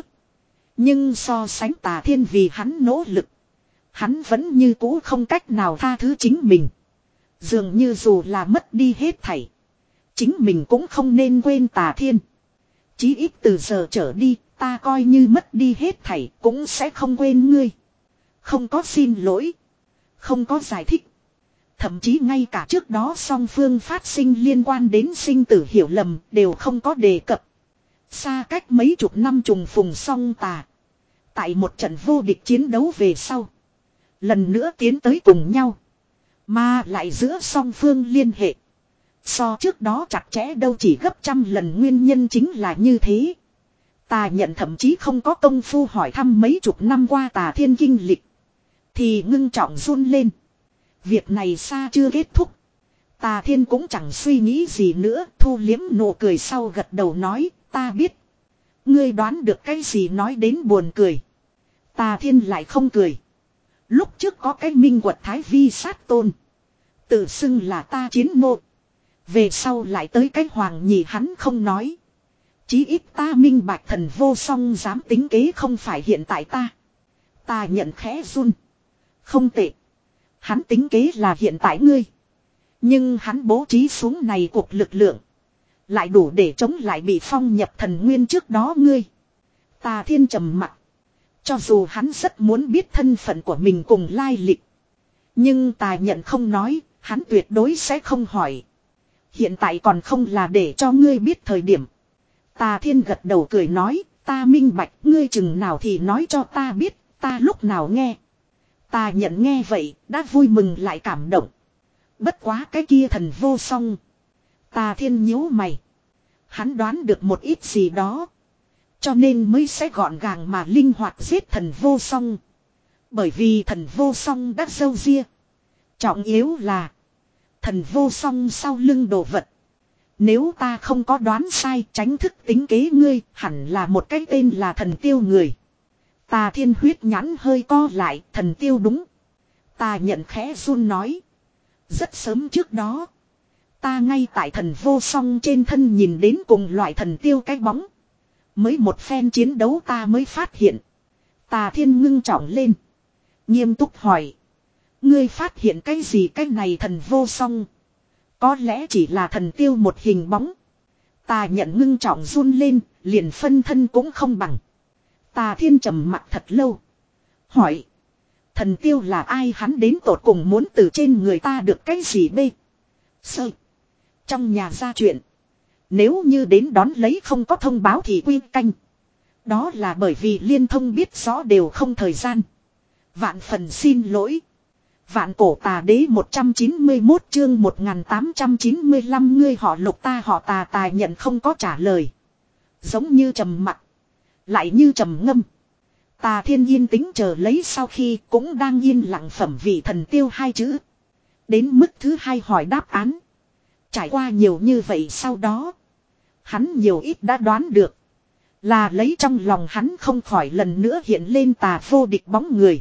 Nhưng so sánh Tà Thiên vì hắn nỗ lực. Hắn vẫn như cũ không cách nào tha thứ chính mình. Dường như dù là mất đi hết thảy. Chính mình cũng không nên quên Tà Thiên. Chí ít từ giờ trở đi, ta coi như mất đi hết thảy cũng sẽ không quên ngươi. Không có xin lỗi. Không có giải thích. Thậm chí ngay cả trước đó song phương phát sinh liên quan đến sinh tử hiểu lầm đều không có đề cập. Xa cách mấy chục năm trùng phùng song tà. Tại một trận vô địch chiến đấu về sau. Lần nữa tiến tới cùng nhau. Mà lại giữa song phương liên hệ. So trước đó chặt chẽ đâu chỉ gấp trăm lần nguyên nhân chính là như thế. Tà Nhận thậm chí không có công phu hỏi thăm mấy chục năm qua Tà Thiên kinh lịch. Thì ngưng trọng run lên. Việc này xa chưa kết thúc. Tà Thiên cũng chẳng suy nghĩ gì nữa. Thu liếm nụ cười sau gật đầu nói. Ta biết. Ngươi đoán được cái gì nói đến buồn cười. Tà Thiên lại không cười. Lúc trước có cái minh quật thái vi sát tôn. Tự xưng là ta chiến nộ. Về sau lại tới cái hoàng nhị hắn không nói. Chí ít ta minh bạch thần vô song dám tính kế không phải hiện tại ta. Ta nhận khẽ run. Không tệ. Hắn tính kế là hiện tại ngươi. Nhưng hắn bố trí xuống này cuộc lực lượng. Lại đủ để chống lại bị phong nhập thần nguyên trước đó ngươi. Tà Thiên trầm mặc. Cho dù hắn rất muốn biết thân phận của mình cùng lai lịch. Nhưng Tà Nhận không nói, hắn tuyệt đối sẽ không hỏi. Hiện tại còn không là để cho ngươi biết thời điểm. Tà Thiên gật đầu cười nói, ta minh bạch, ngươi chừng nào thì nói cho ta biết, ta lúc nào nghe. Tà Nhận nghe vậy, đã vui mừng lại cảm động. Bất quá cái kia thần vô song. Tà Thiên nhíu mày. Hắn đoán được một ít gì đó. Cho nên mới sẽ gọn gàng mà linh hoạt giết thần vô song. Bởi vì thần vô song đã râu ria. Trọng yếu là thần vô song sau lưng đồ vật. Nếu ta không có đoán sai tránh thức tính kế ngươi hẳn là một cái tên là thần tiêu người. Tà Thiên huyết nhãn hơi co lại thần tiêu đúng. Ta nhận khẽ run nói. Rất sớm trước đó. Ta ngay tại thần vô song trên thân nhìn đến cùng loại thần tiêu cái bóng. Mới một phen chiến đấu ta mới phát hiện. Tà Thiên ngưng trọng lên. Nghiêm túc hỏi. Ngươi phát hiện cái gì cái này thần vô song. Có lẽ chỉ là thần tiêu một hình bóng. Tà nhận ngưng trọng run lên. Liền phân thân cũng không bằng. Tà Thiên trầm mặt thật lâu. Hỏi. Thần tiêu là ai hắn đến tột cùng muốn từ trên người ta được cái gì bê. Sơ. Trong nhà ra chuyện. Nếu như đến đón lấy không có thông báo thì quy canh. Đó là bởi vì liên thông biết rõ đều không thời gian. Vạn phần xin lỗi. Vạn cổ tà đế một trăm chín mươi mốt chương một nghìn tám trăm chín mươi lăm ngươi họ Lục ta họ Tà Tài nhận không có trả lời. Giống như trầm mặc. Lại như trầm ngâm. Tà Thiên yên tĩnh chờ lấy sau khi cũng đang yên lặng phẩm vị thần tiêu hai chữ. Đến mức thứ hai hỏi đáp án. Trải qua nhiều như vậy sau đó. Hắn nhiều ít đã đoán được. Là lấy trong lòng hắn không khỏi lần nữa hiện lên tà vô địch bóng người.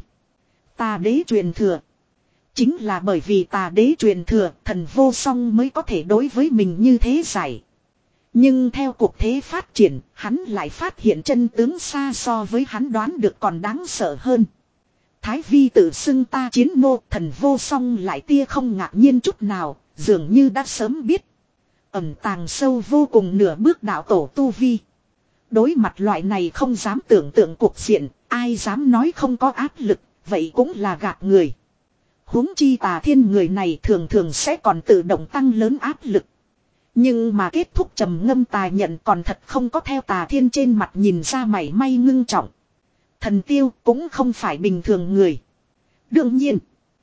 Tà đế truyền thừa. Chính là bởi vì tà đế truyền thừa thần vô song mới có thể đối với mình như thế giải. Nhưng theo cuộc thế phát triển, hắn lại phát hiện chân tướng xa so với hắn đoán được còn đáng sợ hơn. Thái vi tự xưng ta chiến nô, thần vô song lại tia không ngạc nhiên chút nào, dường như đã sớm biết. Ẩn tàng sâu vô cùng nửa bước đạo tổ tu vi. Đối mặt loại này không dám tưởng tượng cuộc diện, ai dám nói không có áp lực, vậy cũng là gạt người. Huống chi Tà Thiên người này thường thường sẽ còn tự động tăng lớn áp lực. Nhưng mà kết thúc trầm ngâm Tài nhận còn thật không có theo Tà Thiên trên mặt nhìn ra mảy may ngưng trọng. Thần tiêu cũng không phải bình thường người. Đương nhiên,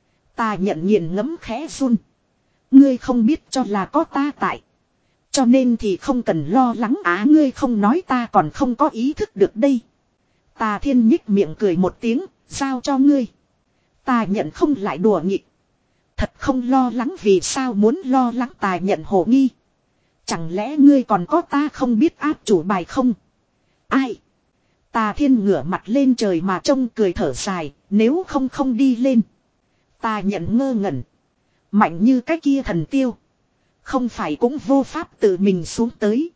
Tà nhận nghiền ngẫm khẽ run. Ngươi không biết cho là có ta tại. Cho nên thì không cần lo lắng á ngươi không nói ta còn không có ý thức được đây. Tà Thiên nhích miệng cười một tiếng, giao cho ngươi. Tà nhận không lại đùa nghịch. Thật không lo lắng vì sao muốn lo lắng Tà nhận hồ nghi. Chẳng lẽ ngươi còn có ta không biết áp chủ bài không? Ai? Tà Thiên ngửa mặt lên trời mà trông cười thở dài, nếu không không đi lên. Tà nhận ngơ ngẩn. Mạnh như cái kia thần tiêu. Không phải cũng vô pháp tự mình xuống tới.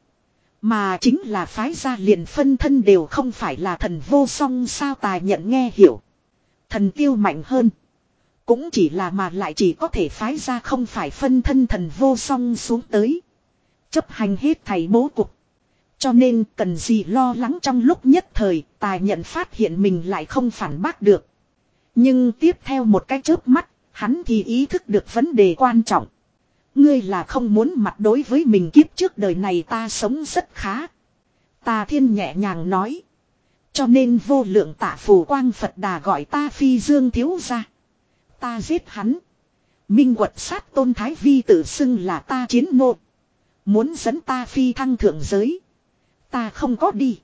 Mà chính là phái ra liền phân thân đều không phải là thần vô song sao Tà nhận nghe hiểu. Thần tiêu mạnh hơn. Cũng chỉ là mà lại chỉ có thể phái ra không phải phân thân thần vô song xuống tới. Chấp hành hết thầy bố cục. Cho nên cần gì lo lắng trong lúc nhất thời Tà nhận phát hiện mình lại không phản bác được. Nhưng tiếp theo một cái chớp mắt hắn thì ý thức được vấn đề quan trọng. Ngươi là không muốn mặt đối với mình kiếp trước đời này ta sống rất khá. Tà Thiên nhẹ nhàng nói. Cho nên vô lượng tạ phù quang Phật Đà gọi ta phi dương thiếu ra. Ta giết hắn. Minh quật sát tôn thái vi tự xưng là ta chiến nô. Muốn dẫn ta phi thăng thượng giới. Ta không có đi.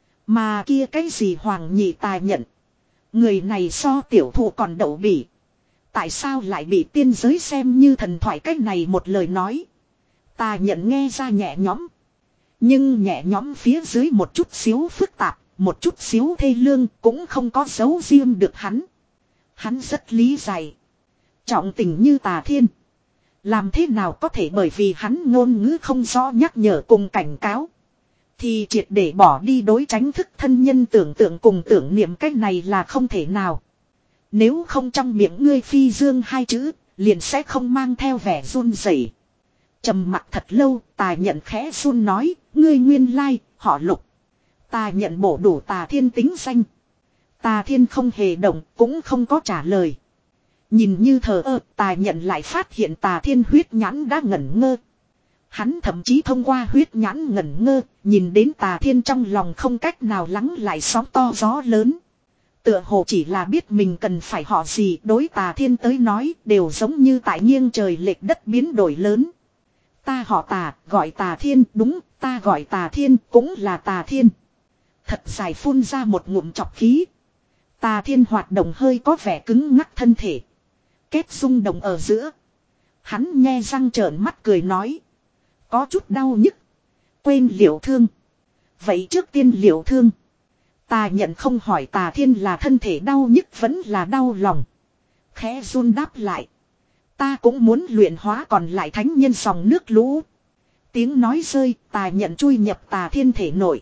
Mà kia cái gì hoàng nhị Tài nhận. Người này so tiểu thụ còn đậu bỉ. Tại sao lại bị tiên giới xem như thần thoại cách này một lời nói. Tà nhận nghe ra nhẹ nhõm. Nhưng nhẹ nhõm phía dưới một chút xíu phức tạp. Một chút xíu thê lương cũng không có dấu riêng được hắn. Hắn rất lý giải. Trọng tình như Tà Thiên. Làm thế nào có thể bởi vì hắn ngôn ngữ không rõ nhắc nhở cùng cảnh cáo. Thì triệt để bỏ đi đối tránh thức thân nhân tưởng tượng cùng tưởng niệm cách này là không thể nào. Nếu không trong miệng ngươi phi dương hai chữ, liền sẽ không mang theo vẻ run rẩy. Trầm mặc thật lâu, Tà nhận khẽ run nói, ngươi nguyên lai, họ Lục. Tà nhận bổ đủ Tà Thiên tính danh. Tà Thiên không hề động, cũng không có trả lời. Nhìn như thờ ơ, Tà nhận lại phát hiện Tà Thiên huyết nhãn đã ngẩn ngơ. Hắn thậm chí thông qua huyết nhãn ngẩn ngơ, nhìn đến Tà Thiên trong lòng không cách nào lắng lại sóng to gió lớn. Tựa hồ chỉ là biết mình cần phải họ gì đối Tà Thiên tới nói đều giống như tại nghiêng trời lệch đất biến đổi lớn. Ta họ Tà, gọi Tà Thiên, đúng, ta gọi Tà Thiên, cũng là Tà Thiên. Thật dài phun ra một ngụm chọc khí. Tà Thiên hoạt động hơi có vẻ cứng ngắc thân thể. Kết rung động ở giữa. Hắn nhe răng trợn mắt cười nói. Có chút đau nhức. Quên liệu thương. Vậy trước tiên liệu thương. Tà nhận không hỏi Tà Thiên là thân thể đau nhức vẫn là đau lòng. Khẽ run đáp lại. Ta cũng muốn luyện hóa còn lại thánh nhân dòng nước lũ. Tiếng nói rơi, Tà nhận chui nhập Tà Thiên thể nội.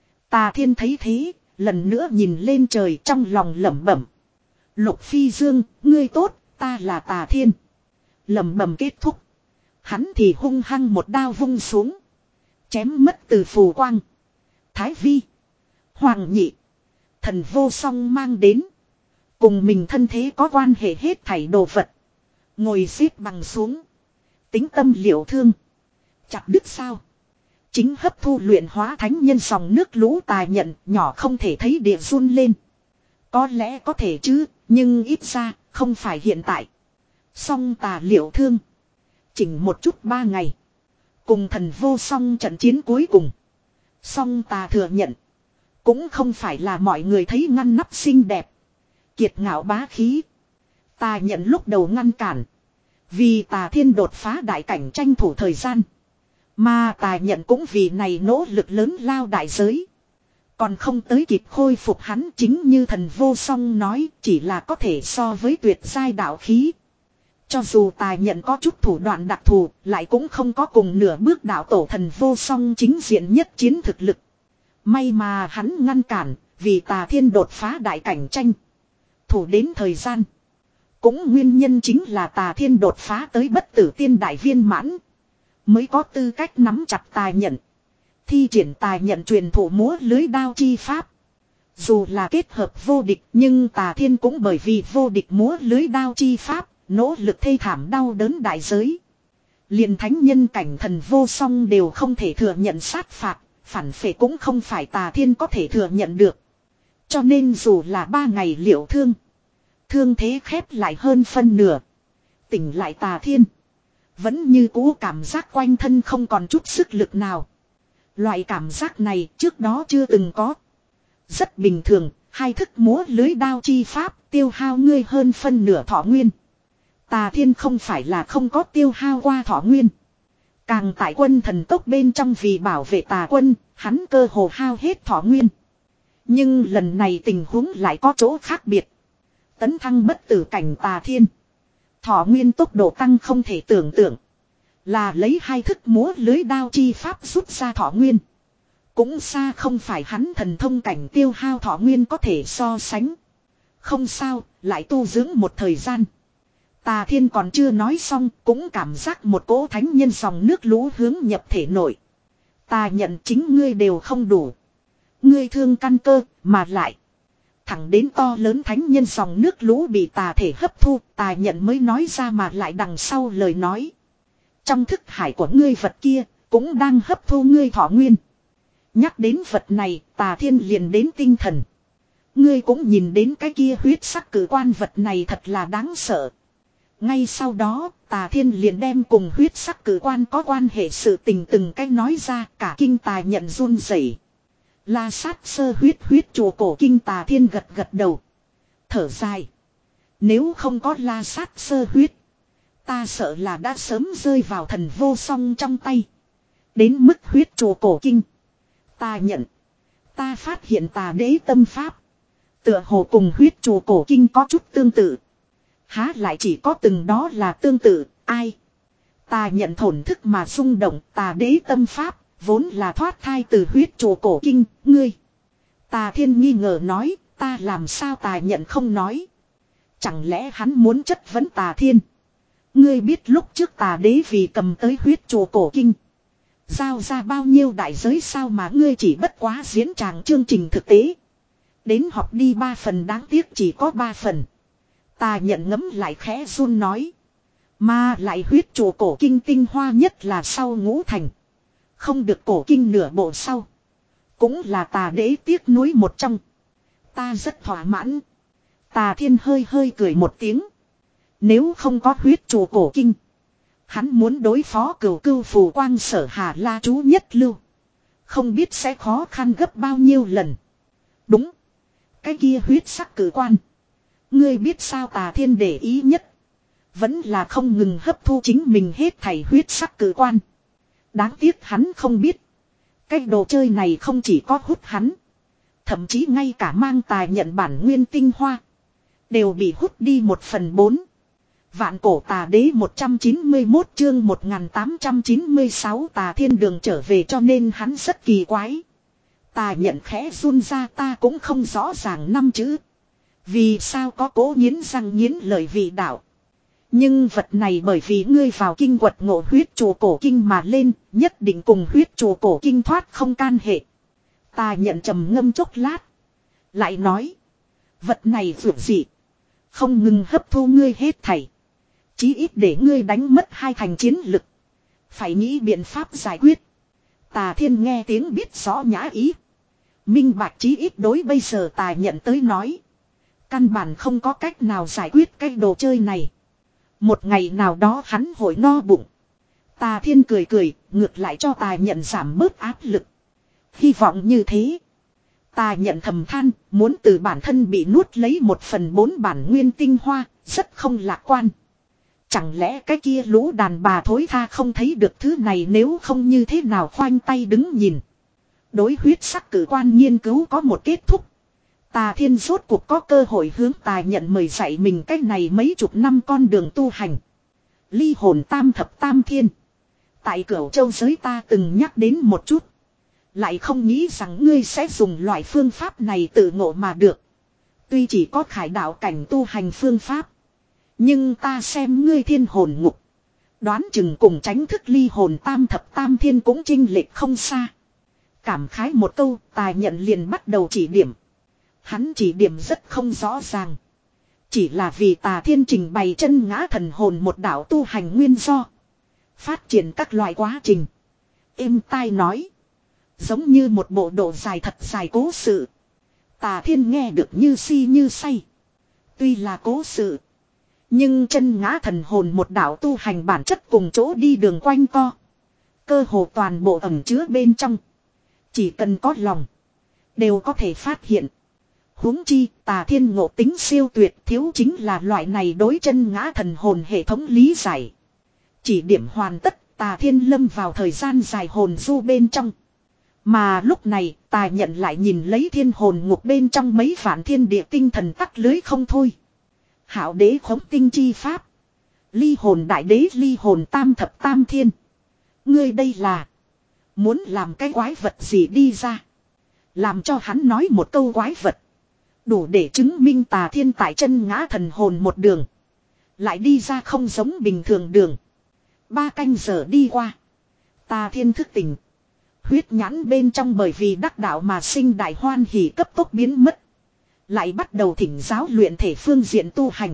Tà Thiên thấy thế, lần nữa nhìn lên trời trong lòng lẩm bẩm. Lục phi dương, ngươi tốt, ta là Tà Thiên. Lẩm bẩm kết thúc. Hắn thì hung hăng một đao vung xuống. Chém mất từ phù quang. Thái vi. Hoàng nhị. Thần vô song mang đến. Cùng mình thân thế có quan hệ hết thảy đồ vật. Ngồi xếp bằng xuống. Tính tâm liệu thương. Chặt đứt sao. Chính hấp thu luyện hóa thánh nhân dòng nước lũ tà nhận nhỏ không thể thấy địa run lên. Có lẽ có thể chứ, nhưng ít ra không phải hiện tại. Song tà liệu thương. Chỉnh một chút ba ngày. Cùng thần vô song trận chiến cuối cùng. Song tà thừa nhận. Cũng không phải là mọi người thấy ngăn nắp xinh đẹp. Kiệt ngạo bá khí. Tà nhận lúc đầu ngăn cản. Vì tà thiên đột phá đại cảnh tranh thủ thời gian. Mà tà nhận cũng vì này nỗ lực lớn lao đại giới. Còn không tới kịp khôi phục hắn, chính như thần vô song nói, chỉ là có thể so với tuyệt giai đạo khí. Cho dù tà nhận có chút thủ đoạn đặc thù, lại cũng không có cùng nửa bước đạo tổ thần vô song chính diện nhất chiến thực lực. May mà hắn ngăn cản, vì tà thiên đột phá đại cảnh tranh. Thủ đến thời gian. Cũng nguyên nhân chính là tà thiên đột phá tới bất tử tiên đại viên mãn. Mới có tư cách nắm chặt tà nhận. Thi triển tà nhận truyền thủ múa lưới đao chi pháp. Dù là kết hợp vô địch, nhưng tà thiên cũng bởi vì vô địch múa lưới đao chi pháp, nỗ lực thê thảm đau đớn đại giới. Liền thánh nhân cảnh thần vô song đều không thể thừa nhận sát phạt, phản phệ cũng không phải tà thiên có thể thừa nhận được. Cho nên dù là ba ngày liệu thương, thương thế khép lại hơn phân nửa. Tỉnh lại tà thiên. Vẫn như cũ cảm giác quanh thân không còn chút sức lực nào. Loại cảm giác này trước đó chưa từng có. Rất bình thường, hai thức múa lưới đao chi pháp tiêu hao ngươi hơn phân nửa thọ nguyên. Tà thiên không phải là không có tiêu hao qua thọ nguyên. Càng tại quân thần tốc bên trong vì bảo vệ tà quân, hắn cơ hồ hao hết thọ nguyên. Nhưng lần này tình huống lại có chỗ khác biệt. Tấn thăng bất tử cảnh tà thiên. Thọ nguyên tốc độ tăng không thể tưởng tượng. Là lấy hai thức múa lưới đao chi pháp rút ra thọ nguyên. Cũng xa không phải hắn thần thông cảnh tiêu hao thọ nguyên có thể so sánh. Không sao, lại tu dưỡng một thời gian. Tà thiên còn chưa nói xong, cũng cảm giác một cỗ thánh nhân dòng nước lũ hướng nhập thể nội. Ta nhận chính ngươi đều không đủ. Ngươi thương căn cơ, mà lại. Thẳng đến to lớn thánh nhân dòng nước lũ bị tà thể hấp thu, tà nhận mới nói ra mà lại đằng sau lời nói. Trong thức hải của ngươi vật kia, cũng đang hấp thu ngươi thọ nguyên. Nhắc đến vật này, tà thiên liền đến tinh thần. Ngươi cũng nhìn đến cái kia huyết sắc cử quan vật này thật là đáng sợ. Ngay sau đó, tà thiên liền đem cùng huyết sắc cử quan có quan hệ sự tình từng cách nói ra, cả kinh tà nhận run rẩy. La sát sơ huyết huyết chùa cổ kinh tà thiên gật gật đầu. Thở dài. Nếu không có la sát sơ huyết, ta sợ là đã sớm rơi vào thần vô song trong tay. Đến mức huyết chùa cổ kinh. Ta nhận. Ta phát hiện tà đế tâm pháp. Tựa hồ cùng huyết chùa cổ kinh có chút tương tự. Há lại chỉ có từng đó là tương tự, ai? Ta nhận thổn thức mà rung động, tà đế tâm pháp, vốn là thoát thai từ huyết chùa cổ kinh, ngươi. Tà thiên nghi ngờ nói, ta làm sao tà nhận không nói. Chẳng lẽ hắn muốn chất vấn tà thiên? Ngươi biết lúc trước tà đế vì cầm tới huyết chùa cổ kinh. Giao ra bao nhiêu đại giới sao mà ngươi chỉ bất quá diễn tràng chương trình thực tế. Đến học đi ba phần đáng tiếc chỉ có ba phần. Ta nhận ngấm lại khẽ run nói. Mà lại huyết chùa cổ kinh tinh hoa nhất là sau ngũ thành. Không được cổ kinh nửa bộ sau. Cũng là tà đế tiếc nuối một trong. Ta rất thỏa mãn. Tà thiên hơi hơi cười một tiếng. Nếu không có huyết chùa cổ kinh. Hắn muốn đối phó cửu cưu phù quang sở hà la chú nhất lưu. Không biết sẽ khó khăn gấp bao nhiêu lần. Đúng. Cái kia huyết sắc cử quan. Ngươi biết sao tà thiên để ý nhất. Vẫn là không ngừng hấp thu chính mình hết thảy huyết sắc cử quan. Đáng tiếc hắn không biết. Cái đồ chơi này không chỉ có hút hắn. Thậm chí ngay cả mang tài nhận bản nguyên tinh hoa. Đều bị hút đi một phần bốn. Vạn cổ tà đế một trăm chín mươi mốt chương một nghìn tám trăm chín mươi sáu tà thiên đường trở về cho nên hắn rất kỳ quái. Tà nhận khẽ run ra ta cũng không rõ ràng năm chữ. Vì sao có cố nghiến răng nghiến lời vị đạo. Nhưng vật này bởi vì ngươi vào kinh quật ngộ huyết chùa cổ kinh mà lên, nhất định cùng huyết chùa cổ kinh thoát không can hệ. Ta nhận trầm ngâm chốc lát. Lại nói. Vật này vượt dị. Không ngừng hấp thu ngươi hết thảy. Chí ít để ngươi đánh mất hai thành chiến lực. Phải nghĩ biện pháp giải quyết. Tà Thiên nghe tiếng biết rõ nhã ý. Minh bạch chí ít đối bây giờ Tà Nhận tới nói. Căn bản không có cách nào giải quyết cái đồ chơi này. Một ngày nào đó hắn hội no bụng. Tà Thiên cười cười, ngược lại cho Tà Nhận giảm bớt áp lực. Hy vọng như thế. Tà Nhận thầm than, muốn từ bản thân bị nuốt lấy một phần bốn bản nguyên tinh hoa, rất không lạc quan. Chẳng lẽ cái kia lũ đàn bà thối tha không thấy được thứ này, nếu không như thế nào khoanh tay đứng nhìn. Đối huyết sắc cử quan nghiên cứu có một kết thúc. Tà Thiên rốt cuộc có cơ hội hướng Tà Nhận mời dạy mình cách này mấy chục năm con đường tu hành. Ly hồn tam thập tam thiên. Tại Cửu Châu giới ta từng nhắc đến một chút. Lại không nghĩ rằng ngươi sẽ dùng loại phương pháp này tự ngộ mà được. Tuy chỉ có khải đạo cảnh tu hành phương pháp. Nhưng ta xem ngươi thiên hồn ngục. Đoán chừng cùng tránh thức ly hồn tam thập tam thiên cũng chênh lệch không xa. Cảm khái một câu, Tà Nhận liền bắt đầu chỉ điểm. Hắn chỉ điểm rất không rõ ràng. Chỉ là vì Tà Thiên trình bày chân ngã thần hồn một đạo tu hành nguyên do. Phát triển các loại quá trình. Êm tai nói. Giống như một bộ độ dài thật dài cố sự. Tà Thiên nghe được như si như say. Tuy là cố sự. Nhưng chân ngã thần hồn một đạo tu hành bản chất cùng chỗ đi đường quanh co. Cơ hồ toàn bộ ẩn chứa bên trong. Chỉ cần có lòng. Đều có thể phát hiện. Huống chi Tà Thiên ngộ tính siêu tuyệt, thiếu chính là loại này đối chân ngã thần hồn hệ thống lý giải. Chỉ điểm hoàn tất, Tà Thiên lâm vào thời gian dài hồn du bên trong. Mà lúc này Tà Nhận lại nhìn lấy thiên hồn ngục bên trong mấy vạn thiên địa tinh thần tắc lưới không thôi. Hảo đế khống tinh chi pháp. Ly hồn đại đế ly hồn tam thập tam thiên. Ngươi đây là muốn làm cái quái vật gì đi ra. Làm cho hắn nói một câu quái vật. Đủ để chứng minh Tà Thiên tại chân ngã thần hồn một đường. Lại đi ra không giống bình thường đường. Ba canh giờ đi qua. Tà Thiên thức tỉnh. Huyết nhãn bên trong bởi vì đắc đạo mà sinh đại hoan hỉ cấp tốc biến mất. Lại bắt đầu thỉnh giáo luyện thể phương diện tu hành.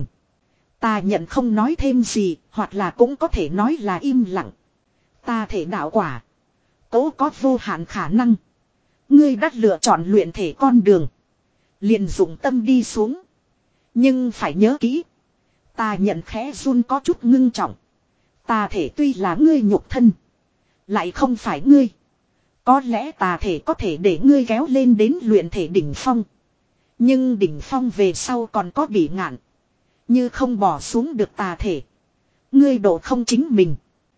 Tà Nhận không nói thêm gì, hoặc là cũng có thể nói là im lặng. Ta thể đạo quả. Cố có vô hạn khả năng. Ngươi đã lựa chọn luyện thể con đường. Liền dụng tâm đi xuống. Nhưng phải nhớ kỹ. Tà Nhận khẽ run có chút ngưng trọng. Tà thể tuy là ngươi nhục thân. Lại không phải ngươi. Có lẽ tà thể có thể để ngươi kéo lên đến luyện thể đỉnh phong. Nhưng đỉnh phong về sau còn có bị ngạn. Như không bỏ xuống được tà thể. Ngươi độ không chính mình.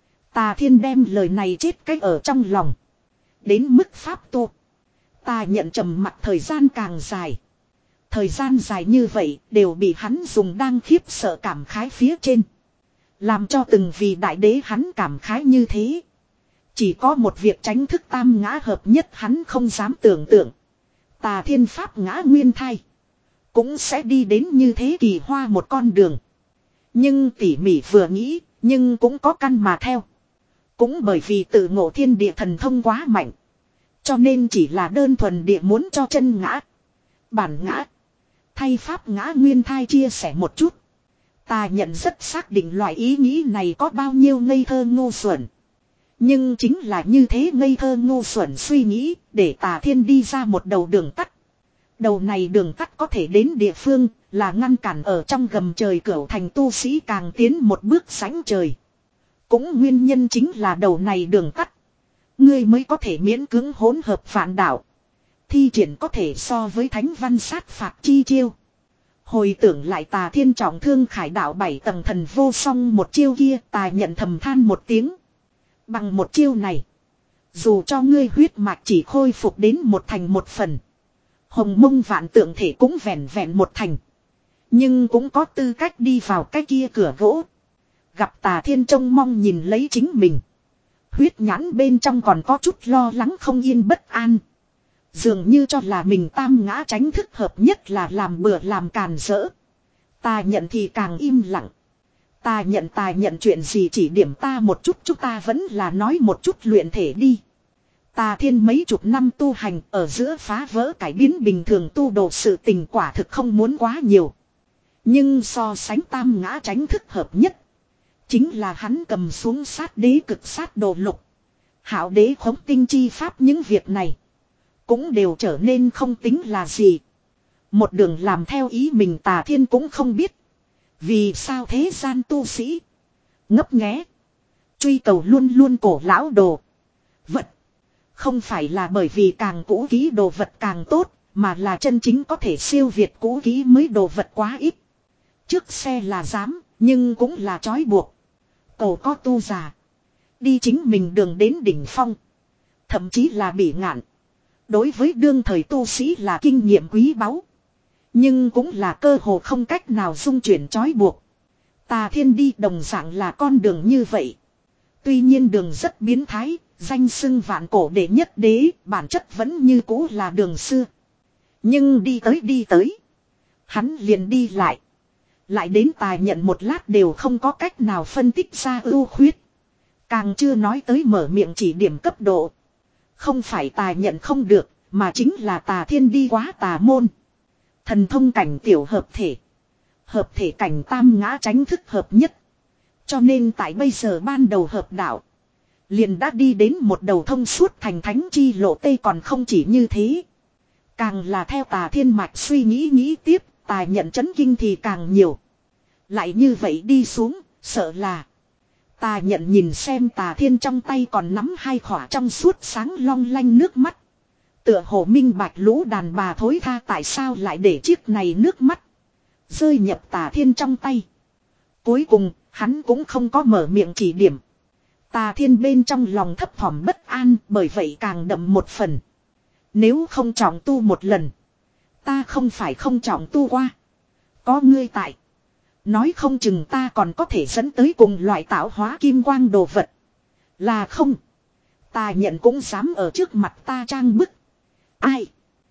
Tà Thiên đem lời này chết cách ở trong lòng. Đến mức pháp tu. Tà Nhận trầm mặc thời gian càng dài. Thời gian dài như vậy đều bị hắn dùng đang khiếp sợ cảm khái phía trên. Làm cho từng vì đại đế hắn cảm khái như thế. Chỉ có một việc tránh thức tam ngã hợp nhất hắn không dám tưởng tượng. Tà Thiên pháp ngã nguyên thai. Cũng sẽ đi đến như thế kỳ hoa một con đường. Nhưng tỉ mỉ vừa nghĩ, nhưng cũng có căn mà theo. Cũng bởi vì tự ngộ thiên địa thần thông quá mạnh. Cho nên chỉ là đơn thuần địa muốn cho chân ngã. Bản ngã. Thay pháp ngã nguyên thai chia sẻ một chút. Tà Nhận rất xác định loại ý nghĩ này có bao nhiêu ngây thơ ngu xuẩn. Nhưng chính là như thế ngây thơ ngu xuẩn suy nghĩ để Tà Thiên đi ra một đầu đường tắt. Đầu này đường tắt có thể đến địa phương là ngăn cản ở trong gầm trời Cửu Thành tu sĩ càng tiến một bước sánh trời. Cũng nguyên nhân chính là đầu này đường tắt. Ngươi mới có thể miễn cưỡng hỗn hợp phản đạo. Thi triển có thể so với thánh văn sát phạt chi chiêu. Hồi tưởng lại Tà Thiên trọng thương khải đạo bảy tầng thần vô song một chiêu kia, Tà Nhận thầm than một tiếng. Bằng một chiêu này, dù cho ngươi huyết mạch chỉ khôi phục đến một thành một phần, hồng mông vạn tượng thể cũng vẹn vẹn một thành, nhưng cũng có tư cách đi vào cái kia cửa gỗ. Gặp Tà Thiên trông mong nhìn lấy chính mình, huyết nhãn bên trong còn có chút lo lắng không yên bất an. Dường như cho là mình tam ngã tránh thức hợp nhất là làm bừa làm càn rỡ. Tà Nhận thì càng im lặng. Ta nhận ta nhận chuyện gì chỉ điểm ta một chút, chúng ta vẫn là nói một chút luyện thể đi. Tà Thiên mấy chục năm tu hành ở giữa phá vỡ cải biến bình thường tu đồ sự tình quả thực không muốn quá nhiều. Nhưng so sánh tam ngã tránh thức hợp nhất. Chính là hắn cầm xuống sát đế cực sát đồ lục. Hạo đế khống tinh chi pháp những việc này. Cũng đều trở nên không tính là gì. Một đường làm theo ý mình Tà Thiên cũng không biết. Vì sao thế gian tu sĩ. Ngấp nghé. Truy cầu luôn luôn cổ lão đồ. Vật. Không phải là bởi vì càng cũ kỹ đồ vật càng tốt. Mà là chân chính có thể siêu việt cũ kỹ mới đồ vật quá ít. Trước xe là dám. Nhưng cũng là trói buộc. Cầu có tu già. Đi chính mình đường đến đỉnh phong. Thậm chí là bị ngạn. Đối với đương thời tu sĩ là kinh nghiệm quý báu. Nhưng cũng là cơ hồ không cách nào dung chuyển trói buộc. Tà Thiên đi đồng dạng là con đường như vậy. Tuy nhiên đường rất biến thái. Danh xưng vạn cổ đệ nhất đế. Bản chất vẫn như cũ là đường xưa. Nhưng đi tới đi tới. Hắn liền đi lại. Lại đến tài nhận một lát đều không có cách nào phân tích ra ưu khuyết. Càng chưa nói tới mở miệng chỉ điểm cấp độ. Không phải tài nhận không được, mà chính là Tà Thiên đi quá tà môn. Thần thông cảnh tiểu hợp thể. Hợp thể cảnh tam ngã tránh thức hợp nhất. Cho nên tại bây giờ ban đầu hợp đạo. Liền đã đi đến một đầu thông suốt thành thánh chi lộ tây còn không chỉ như thế. Càng là theo Tà Thiên mạch suy nghĩ nghĩ tiếp, tài nhận chấn kinh thì càng nhiều. Lại như vậy đi xuống, sợ là. Tà nhận nhìn xem Tà Thiên trong tay còn nắm hai khỏa trong suốt sáng long lanh nước mắt. Tựa hồ minh bạch lũ đàn bà thối tha tại sao lại để chiếc này nước mắt. Rơi nhập Tà Thiên trong tay. Cuối cùng, hắn cũng không có mở miệng chỉ điểm. Tà Thiên bên trong lòng thấp thỏm bất an bởi vậy càng đậm một phần. Nếu không trọng tu một lần. Ta không phải không trọng tu qua. Có ngươi tại. Nói không chừng ta còn có thể dẫn tới cùng loại tạo hóa kim quang đồ vật. Là không. Ta nhận cũng dám ở trước mặt ta trang bức. Ai.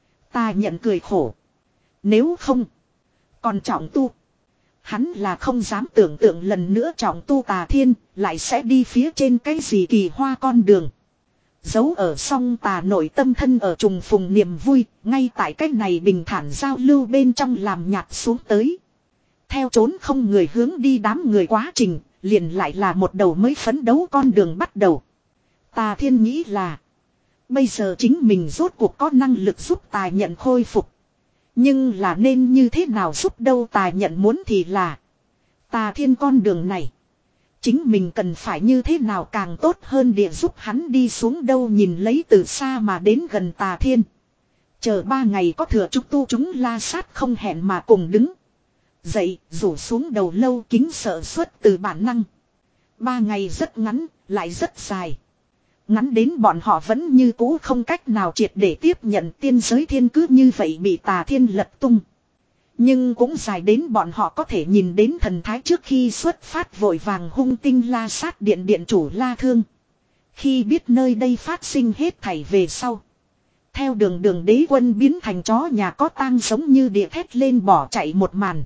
Ta nhận cười khổ. Nếu không. Còn trọng tu. Hắn là không dám tưởng tượng lần nữa trọng tu Tà Thiên. Lại sẽ đi phía trên cái gì kỳ hoa con đường. Giấu ở song tà nội tâm thân ở trùng phùng niềm vui. Ngay tại cách này bình thản giao lưu bên trong làm nhạt xuống tới. Theo trốn không người hướng đi đám người quá trình, liền lại là một đầu mới phấn đấu con đường bắt đầu. Tà Thiên nghĩ là, bây giờ chính mình rốt cuộc có năng lực giúp Tài nhận khôi phục. Nhưng là nên như thế nào giúp đâu Tài nhận muốn thì là, Tà Thiên con đường này. Chính mình cần phải như thế nào càng tốt hơn để giúp hắn đi xuống đâu nhìn lấy từ xa mà đến gần Tà Thiên. Chờ ba ngày có thừa chúng tu chúng la sát không hẹn mà cùng đứng. Dậy, rủ xuống đầu lâu kính sợ xuất từ bản năng. Ba ngày rất ngắn, lại rất dài. Ngắn đến bọn họ vẫn như cũ không cách nào triệt để tiếp nhận tiên giới thiên cứ như vậy bị Tà Thiên lật tung. Nhưng cũng dài đến bọn họ có thể nhìn đến thần thái trước khi xuất phát vội vàng hung tinh la sát điện điện chủ La Thương. Khi biết nơi đây phát sinh hết thảy về sau. Theo đường đường đế quân biến thành chó nhà có tang giống như địa thét lên bỏ chạy một màn.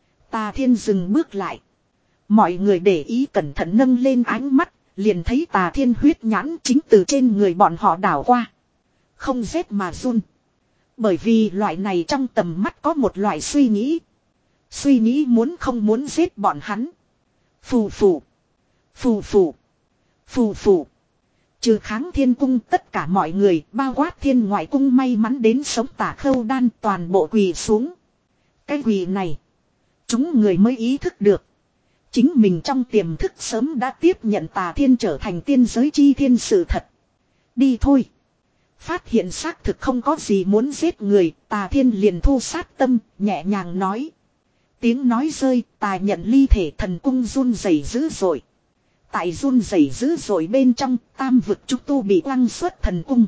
Tà Thiên dừng bước lại. Mọi người để ý cẩn thận nâng lên ánh mắt, liền thấy Tà Thiên huyết nhãn chính từ trên người bọn họ đảo qua. Không rét mà run. Bởi vì loại này trong tầm mắt có một loại suy nghĩ. Suy nghĩ muốn không muốn giết bọn hắn. Phù phù. Phù phù. Phù phù. Trừ Kháng Thiên cung tất cả mọi người bao quát Thiên Ngoại cung may mắn đến sống Tả Khâu Đan toàn bộ quỳ xuống. Cái quỳ này. Chúng người mới ý thức được. Chính mình trong tiềm thức sớm đã tiếp nhận Tà Thiên trở thành tiên giới chi thiên sự thật. Đi thôi. Phát hiện xác thực không có gì muốn giết người, Tà Thiên liền thu sát tâm, nhẹ nhàng nói. Tiếng nói rơi, Tà nhận ly thể thần cung run rẩy dữ dội. Tại run rẩy dữ dội bên trong, tam vực trúc tu bị quăng xuất thần cung.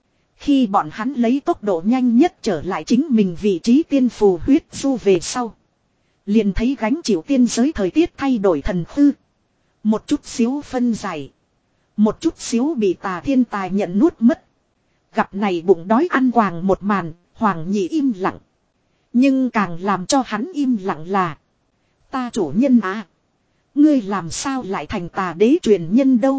Khi bọn hắn lấy tốc độ nhanh nhất trở lại chính mình vị trí tiên phù huyết du về sau. Liền thấy gánh chịu tiên giới thời tiết thay đổi thần khư. Một chút xíu phân giải. Một chút xíu bị Tà Thiên Tài nhận nuốt mất. Gặp này bụng đói ăn quàng một màn, Hoàng Nhị im lặng. Nhưng càng làm cho hắn im lặng là. Ta chủ nhân à. Ngươi làm sao lại thành Tà đế truyền nhân đâu.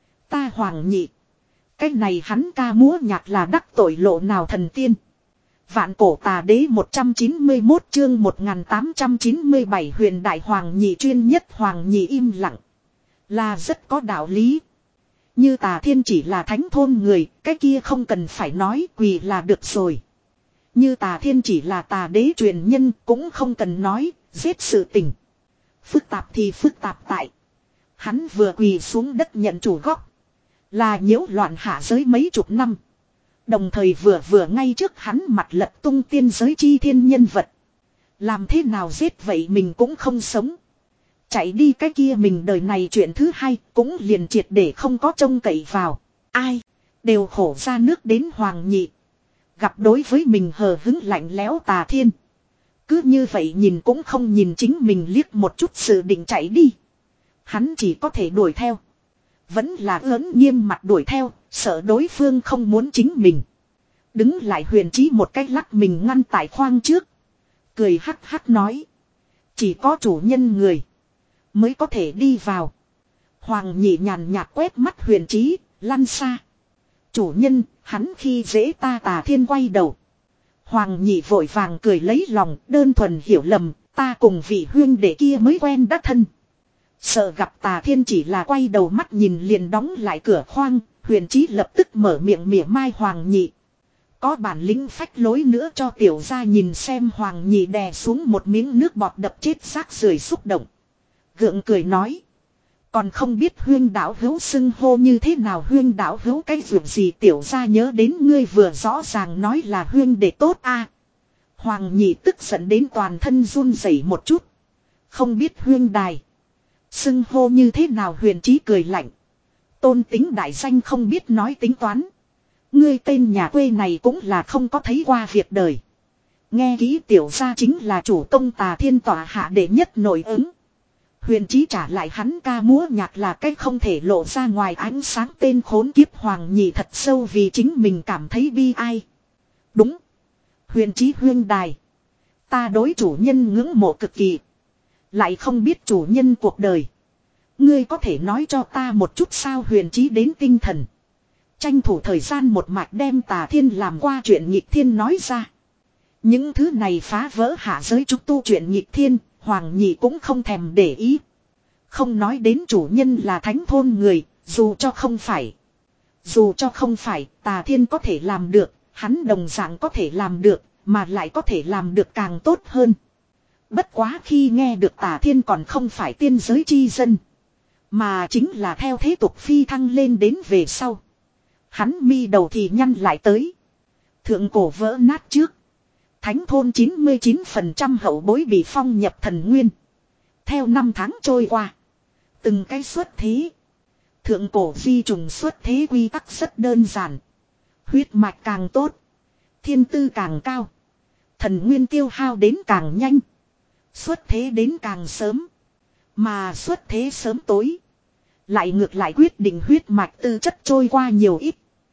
Ta Hoàng Nhị. Cái này hắn ca múa nhạc là đắc tội lộ nào thần tiên. Vạn cổ Tà đế một trăm chín mươi mốt chương một nghìn tám trăm chín mươi bảy huyền đại Hoàng Nhị chuyên nhất Hoàng Nhị im lặng. Là rất có đạo lý. Như Tà Thiên chỉ là thánh thôn người, cái kia không cần phải nói, quỳ là được rồi. Như Tà Thiên chỉ là tà đế truyền nhân, cũng không cần nói, giết sự tình. Phức tạp thì phức tạp tại. Hắn vừa quỳ xuống đất nhận chủ góc. Là nhiễu loạn hạ giới mấy chục năm. Đồng thời vừa vừa ngay trước hắn mặt lật tung tiên giới chi thiên nhân vật. Làm thế nào giết vậy mình cũng không sống. Chạy đi cái kia mình đời này chuyện thứ hai cũng liền triệt để không có trông cậy vào. Ai đều khổ ra nước đến Hoàng Nhị. Gặp đối với mình hờ hứng lạnh lẽo Tà Thiên. Cứ như vậy nhìn cũng không nhìn chính mình liếc một chút sự định chạy đi. Hắn chỉ có thể đuổi theo. Vẫn là ớn nghiêm mặt đuổi theo, sợ đối phương không muốn chính mình. Đứng lại Huyền Chí một cách lắc mình ngăn tại khoang trước. Cười hắc hắc nói. Chỉ có chủ nhân người mới có thể đi vào. Hoàng Nhị nhàn nhạt quét mắt Huyền Chí, lăn xa. Chủ nhân, hắn khi dễ ta. Tà Thiên quay đầu. Hoàng Nhị vội vàng cười lấy lòng, đơn thuần hiểu lầm, ta cùng vị huyên đệ kia mới quen đã thân. Sợ gặp Tà Thiên chỉ là quay đầu mắt nhìn liền đóng lại cửa khoang, Huyền Chí lập tức mở miệng mỉa mai Hoàng Nhị. Có bản lĩnh phách lối nữa cho tiểu gia nhìn xem. Hoàng Nhị đè xuống một miếng nước bọt đập chết xác rời xúc động. Gượng cười nói. Còn không biết huyên đảo hữu xưng hô như thế nào. Huyên đảo hữu cái việc gì tiểu gia nhớ đến ngươi vừa rõ ràng nói là huyên đệ tốt a. Hoàng Nhị tức giận đến toàn thân run rẩy một chút. Không biết huyên đài xưng hô như thế nào. Huyền Chí cười lạnh. Tôn tính đại danh không biết nói tính toán. Ngươi tên nhà quê này cũng là không có thấy qua việc đời. Nghe kỹ tiểu gia chính là chủ công Tà Thiên tọa hạ đệ nhất nổi ứng. Huyền Chí trả lại hắn ca múa nhạc là cái không thể lộ ra ngoài ánh sáng tên khốn kiếp. Hoàng Nhị thật sâu vì chính mình cảm thấy bi ai. Đúng. Huyền Chí huyên đài. Ta đối chủ nhân ngưỡng mộ cực kỳ. Lại không biết chủ nhân cuộc đời. Ngươi có thể nói cho ta một chút sao. Huyền Chí đến tinh thần. Tranh thủ thời gian một mạch đem Tà Thiên làm qua chuyện nghịch thiên nói ra. Những thứ này phá vỡ hạ giới trúc tu chuyện nghịch thiên. Hoàng Nhị cũng không thèm để ý. Không nói đến chủ nhân là thánh thôn người. Dù cho không phải. Dù cho không phải Tà Thiên có thể làm được. Hắn đồng dạng có thể làm được. Mà lại có thể làm được càng tốt hơn. Bất quá khi nghe được Tà Thiên còn không phải tiên giới chi dân. Mà chính là theo thế tục phi thăng lên đến về sau. Hắn mi đầu thì nhăn lại tới. Thượng cổ vỡ nát trước. Thánh thôn chín mươi chín phần trăm hậu bối bị phong nhập thần nguyên. Theo năm tháng trôi qua. Từng cái xuất thế. Thượng cổ di trùng xuất thế quy tắc rất đơn giản. Huyết mạch càng tốt. Thiên tư càng cao. Thần nguyên tiêu hao đến càng nhanh. Xuất thế đến càng sớm. Mà xuất thế sớm tối. Lại ngược lại quyết định huyết mạch tư chất trôi qua nhiều ít.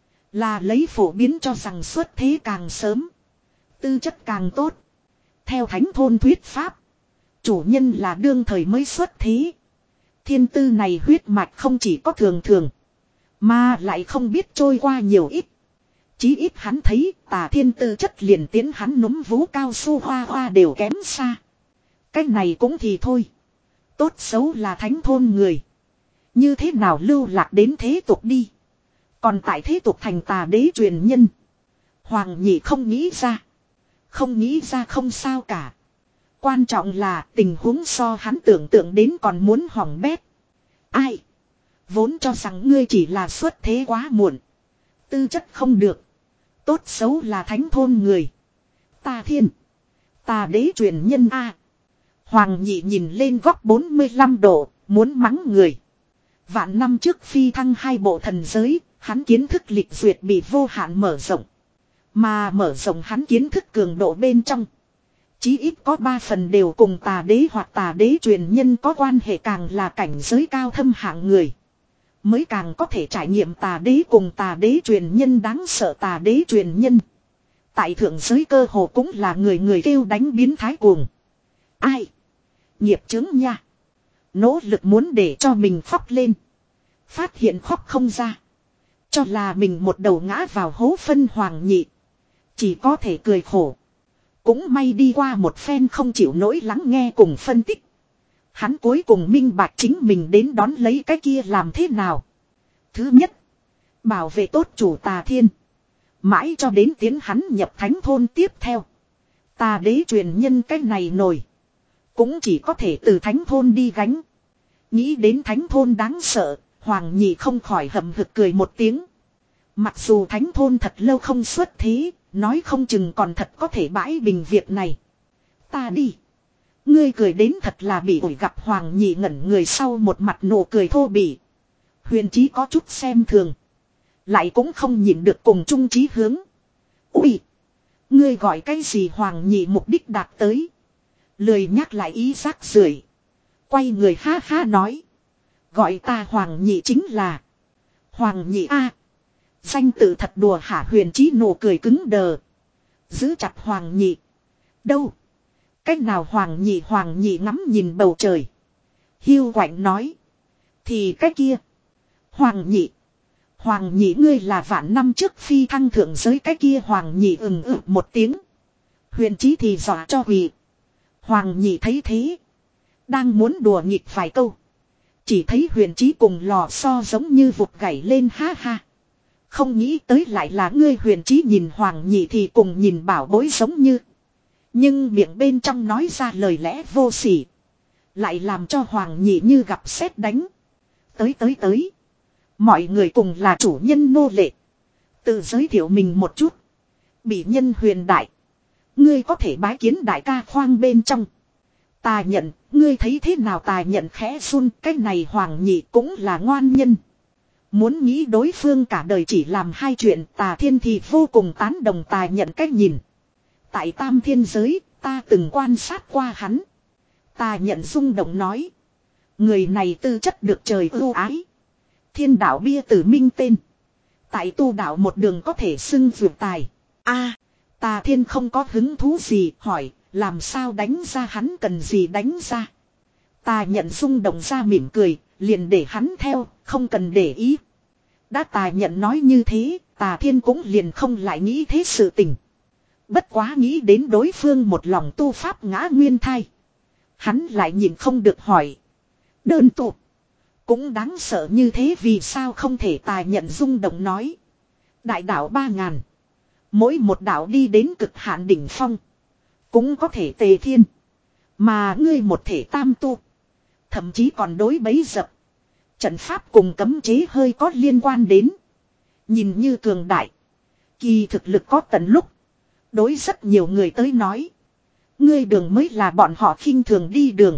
Là lấy phổ biến cho rằng xuất thế càng sớm. Tư chất càng tốt. Theo thánh thôn thuyết pháp. Chủ nhân là đương thời mới xuất thế. Thiên tư này huyết mạch không chỉ có thường thường. Mà lại không biết trôi qua nhiều ít. Chí ít hắn thấy Tà Thiên tư chất liền tiến hắn núm vú cao su hoa hoa đều kém xa. Cách này cũng thì thôi. Tốt xấu là thánh thôn người. Như thế nào lưu lạc đến thế tục đi. Còn tại thế tục thành tà đế truyền nhân. Hoàng Nhị không nghĩ ra. Không nghĩ ra không sao cả. Quan trọng là tình huống so hắn tưởng tượng đến còn muốn hỏng bét. Ai? Vốn cho rằng ngươi chỉ là xuất thế quá muộn. Tư chất không được. Tốt xấu là thánh thôn người. Tà Thiên. Tà đế truyền nhân A. Hoàng Nhị nhìn lên góc bốn mươi lăm độ. Muốn mắng người. Vạn năm trước phi thăng hai bộ thần giới. Hắn kiến thức lịch duyệt bị vô hạn mở rộng. Mà mở rộng hắn kiến thức cường độ bên trong. Chí ít có ba phần đều cùng tà đế hoặc tà đế truyền nhân có quan hệ, càng là cảnh giới cao thâm hạng người. Mới càng có thể trải nghiệm tà đế cùng tà đế truyền nhân đáng sợ. Tà đế truyền nhân. Tại thượng giới cơ hồ cũng là người người kêu đánh biến thái cuồng. Ai? Nghiệp chứng nha. Nỗ lực muốn để cho mình khóc lên. Phát hiện khóc không ra. Cho là mình một đầu ngã vào hố phân. Hoàng Nhị chỉ có thể cười khổ. Cũng may đi qua một phen không chịu nỗi lắng nghe cùng phân tích. Hắn cuối cùng minh bạch chính mình đến đón lấy cái kia làm thế nào. Thứ nhất, bảo vệ tốt chủ Tà Thiên. Mãi cho đến tiến hắn nhập thánh thôn tiếp theo. Tà đế truyền nhân cái này nổi. Cũng chỉ có thể từ thánh thôn đi gánh. Nghĩ đến thánh thôn đáng sợ, Hoàng Nhị không khỏi hậm hực cười một tiếng. Mặc dù thánh thôn thật lâu không xuất thế, nói không chừng còn thật có thể bãi bình việc này. Ta đi. Ngươi cười đến thật là bị ổi, gặp Hoàng Nhị ngẩn người sau một mặt nụ cười thô bỉ. Huyền Chí có chút xem thường. Lại cũng không nhìn được cùng chung chí hướng. Ui! Ngươi gọi cái gì? Hoàng Nhị mục đích đạt tới. Lười nhắc lại ý rác rưởi. Quay người ha ha nói. Gọi ta Hoàng Nhị chính là Hoàng Nhị A. Danh tự thật đùa hả? Huyền Chí nụ cười cứng đờ. Giữ chặt Hoàng Nhị. Đâu? Cách nào? Hoàng Nhị Hoàng Nhị ngắm nhìn bầu trời. Hiu quạnh nói. Thì cái kia. Hoàng Nhị. Hoàng Nhị ngươi là vạn năm trước phi thăng thượng giới cái kia. Hoàng Nhị ừng ử một tiếng. Huyền Chí thì dọa cho hủy. Hoàng Nhị thấy thế. Đang muốn đùa nghịch vài câu. Chỉ thấy Huyền Chí cùng lò xo giống như vụt gảy lên ha ha. Không nghĩ tới lại là ngươi. Huyền Chí nhìn Hoàng Nhị thì cùng nhìn bảo bối giống như. Nhưng miệng bên trong nói ra lời lẽ vô sỉ. Lại làm cho Hoàng Nhị như gặp sét đánh. Tới tới tới. Mọi người cùng là chủ nhân nô lệ. Tự giới thiệu mình một chút. Bị nhân Huyền đại. Ngươi có thể bái kiến đại ca khoang bên trong. Tà Nhận, ngươi thấy thế nào? Tà Nhận khẽ run. Cái này Hoàng Nhị cũng là ngoan nhân. Muốn nghĩ đối phương cả đời chỉ làm hai chuyện. Tà Thiên thì vô cùng tán đồng Tà Nhận cách nhìn. Tại Tam Thiên giới, ta từng quan sát qua hắn. Tà Nhận rung động nói. Người này tư chất được trời ưu ái. Thiên đạo bia tử minh tên. Tại tu đạo một đường có thể xưng vượt tài. A, Tà Thiên không có hứng thú gì, hỏi, làm sao đánh ra? Hắn cần gì đánh ra? Tà Nhận rung động ra mỉm cười, liền để hắn theo, không cần để ý. Đã Tà Nhận nói như thế, Tà Thiên cũng liền không lại nghĩ thế sự tình. Bất quá nghĩ đến đối phương một lòng tu pháp ngã nguyên thai. Hắn lại nhìn không được hỏi. Đơn tụ. Cũng đáng sợ như thế vì sao không thể? Tà Nhận rung động nói. Đại đạo ba ngàn. Mỗi một đạo đi đến cực hạn đỉnh phong. Cũng có thể tề thiên. Mà ngươi một thể tam tu. Thậm chí còn đối bấy dập. Trận pháp cùng cấm chế hơi có liên quan đến. Nhìn như cường đại. Kỳ thực lực có tận lúc. Đối rất nhiều người tới nói. Ngươi đường mới là bọn họ khinh thường đi đường.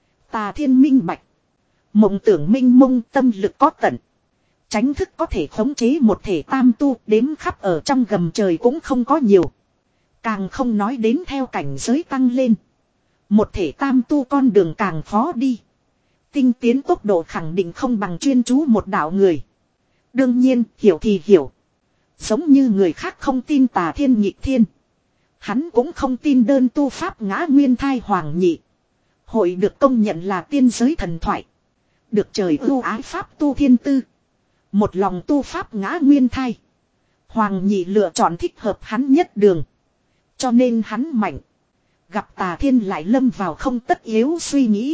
Tà Thiên minh bạch. Mộng tưởng minh mông, tâm lực có tận. Tránh thức có thể khống chế một thể tam tu, đếm khắp ở trong gầm trời cũng không có nhiều. Càng không nói đến theo cảnh giới tăng lên. Một thể tam tu con đường càng khó đi. Tinh tiến tốc độ khẳng định không bằng chuyên chú một đạo người. Đương nhiên, hiểu thì hiểu. Giống như người khác không tin Tà Thiên nghịch thiên. Hắn cũng không tin đơn tu pháp ngã nguyên thai Hoàng Nhị. Hội được công nhận là tiên giới thần thoại. Được trời ưu ái pháp tu thiên tư. Một lòng tu pháp ngã nguyên thai. Hoàng Nhị lựa chọn thích hợp hắn nhất đường. Cho nên hắn mạnh. Gặp Tà Thiên lại lâm vào không tất yếu suy nghĩ.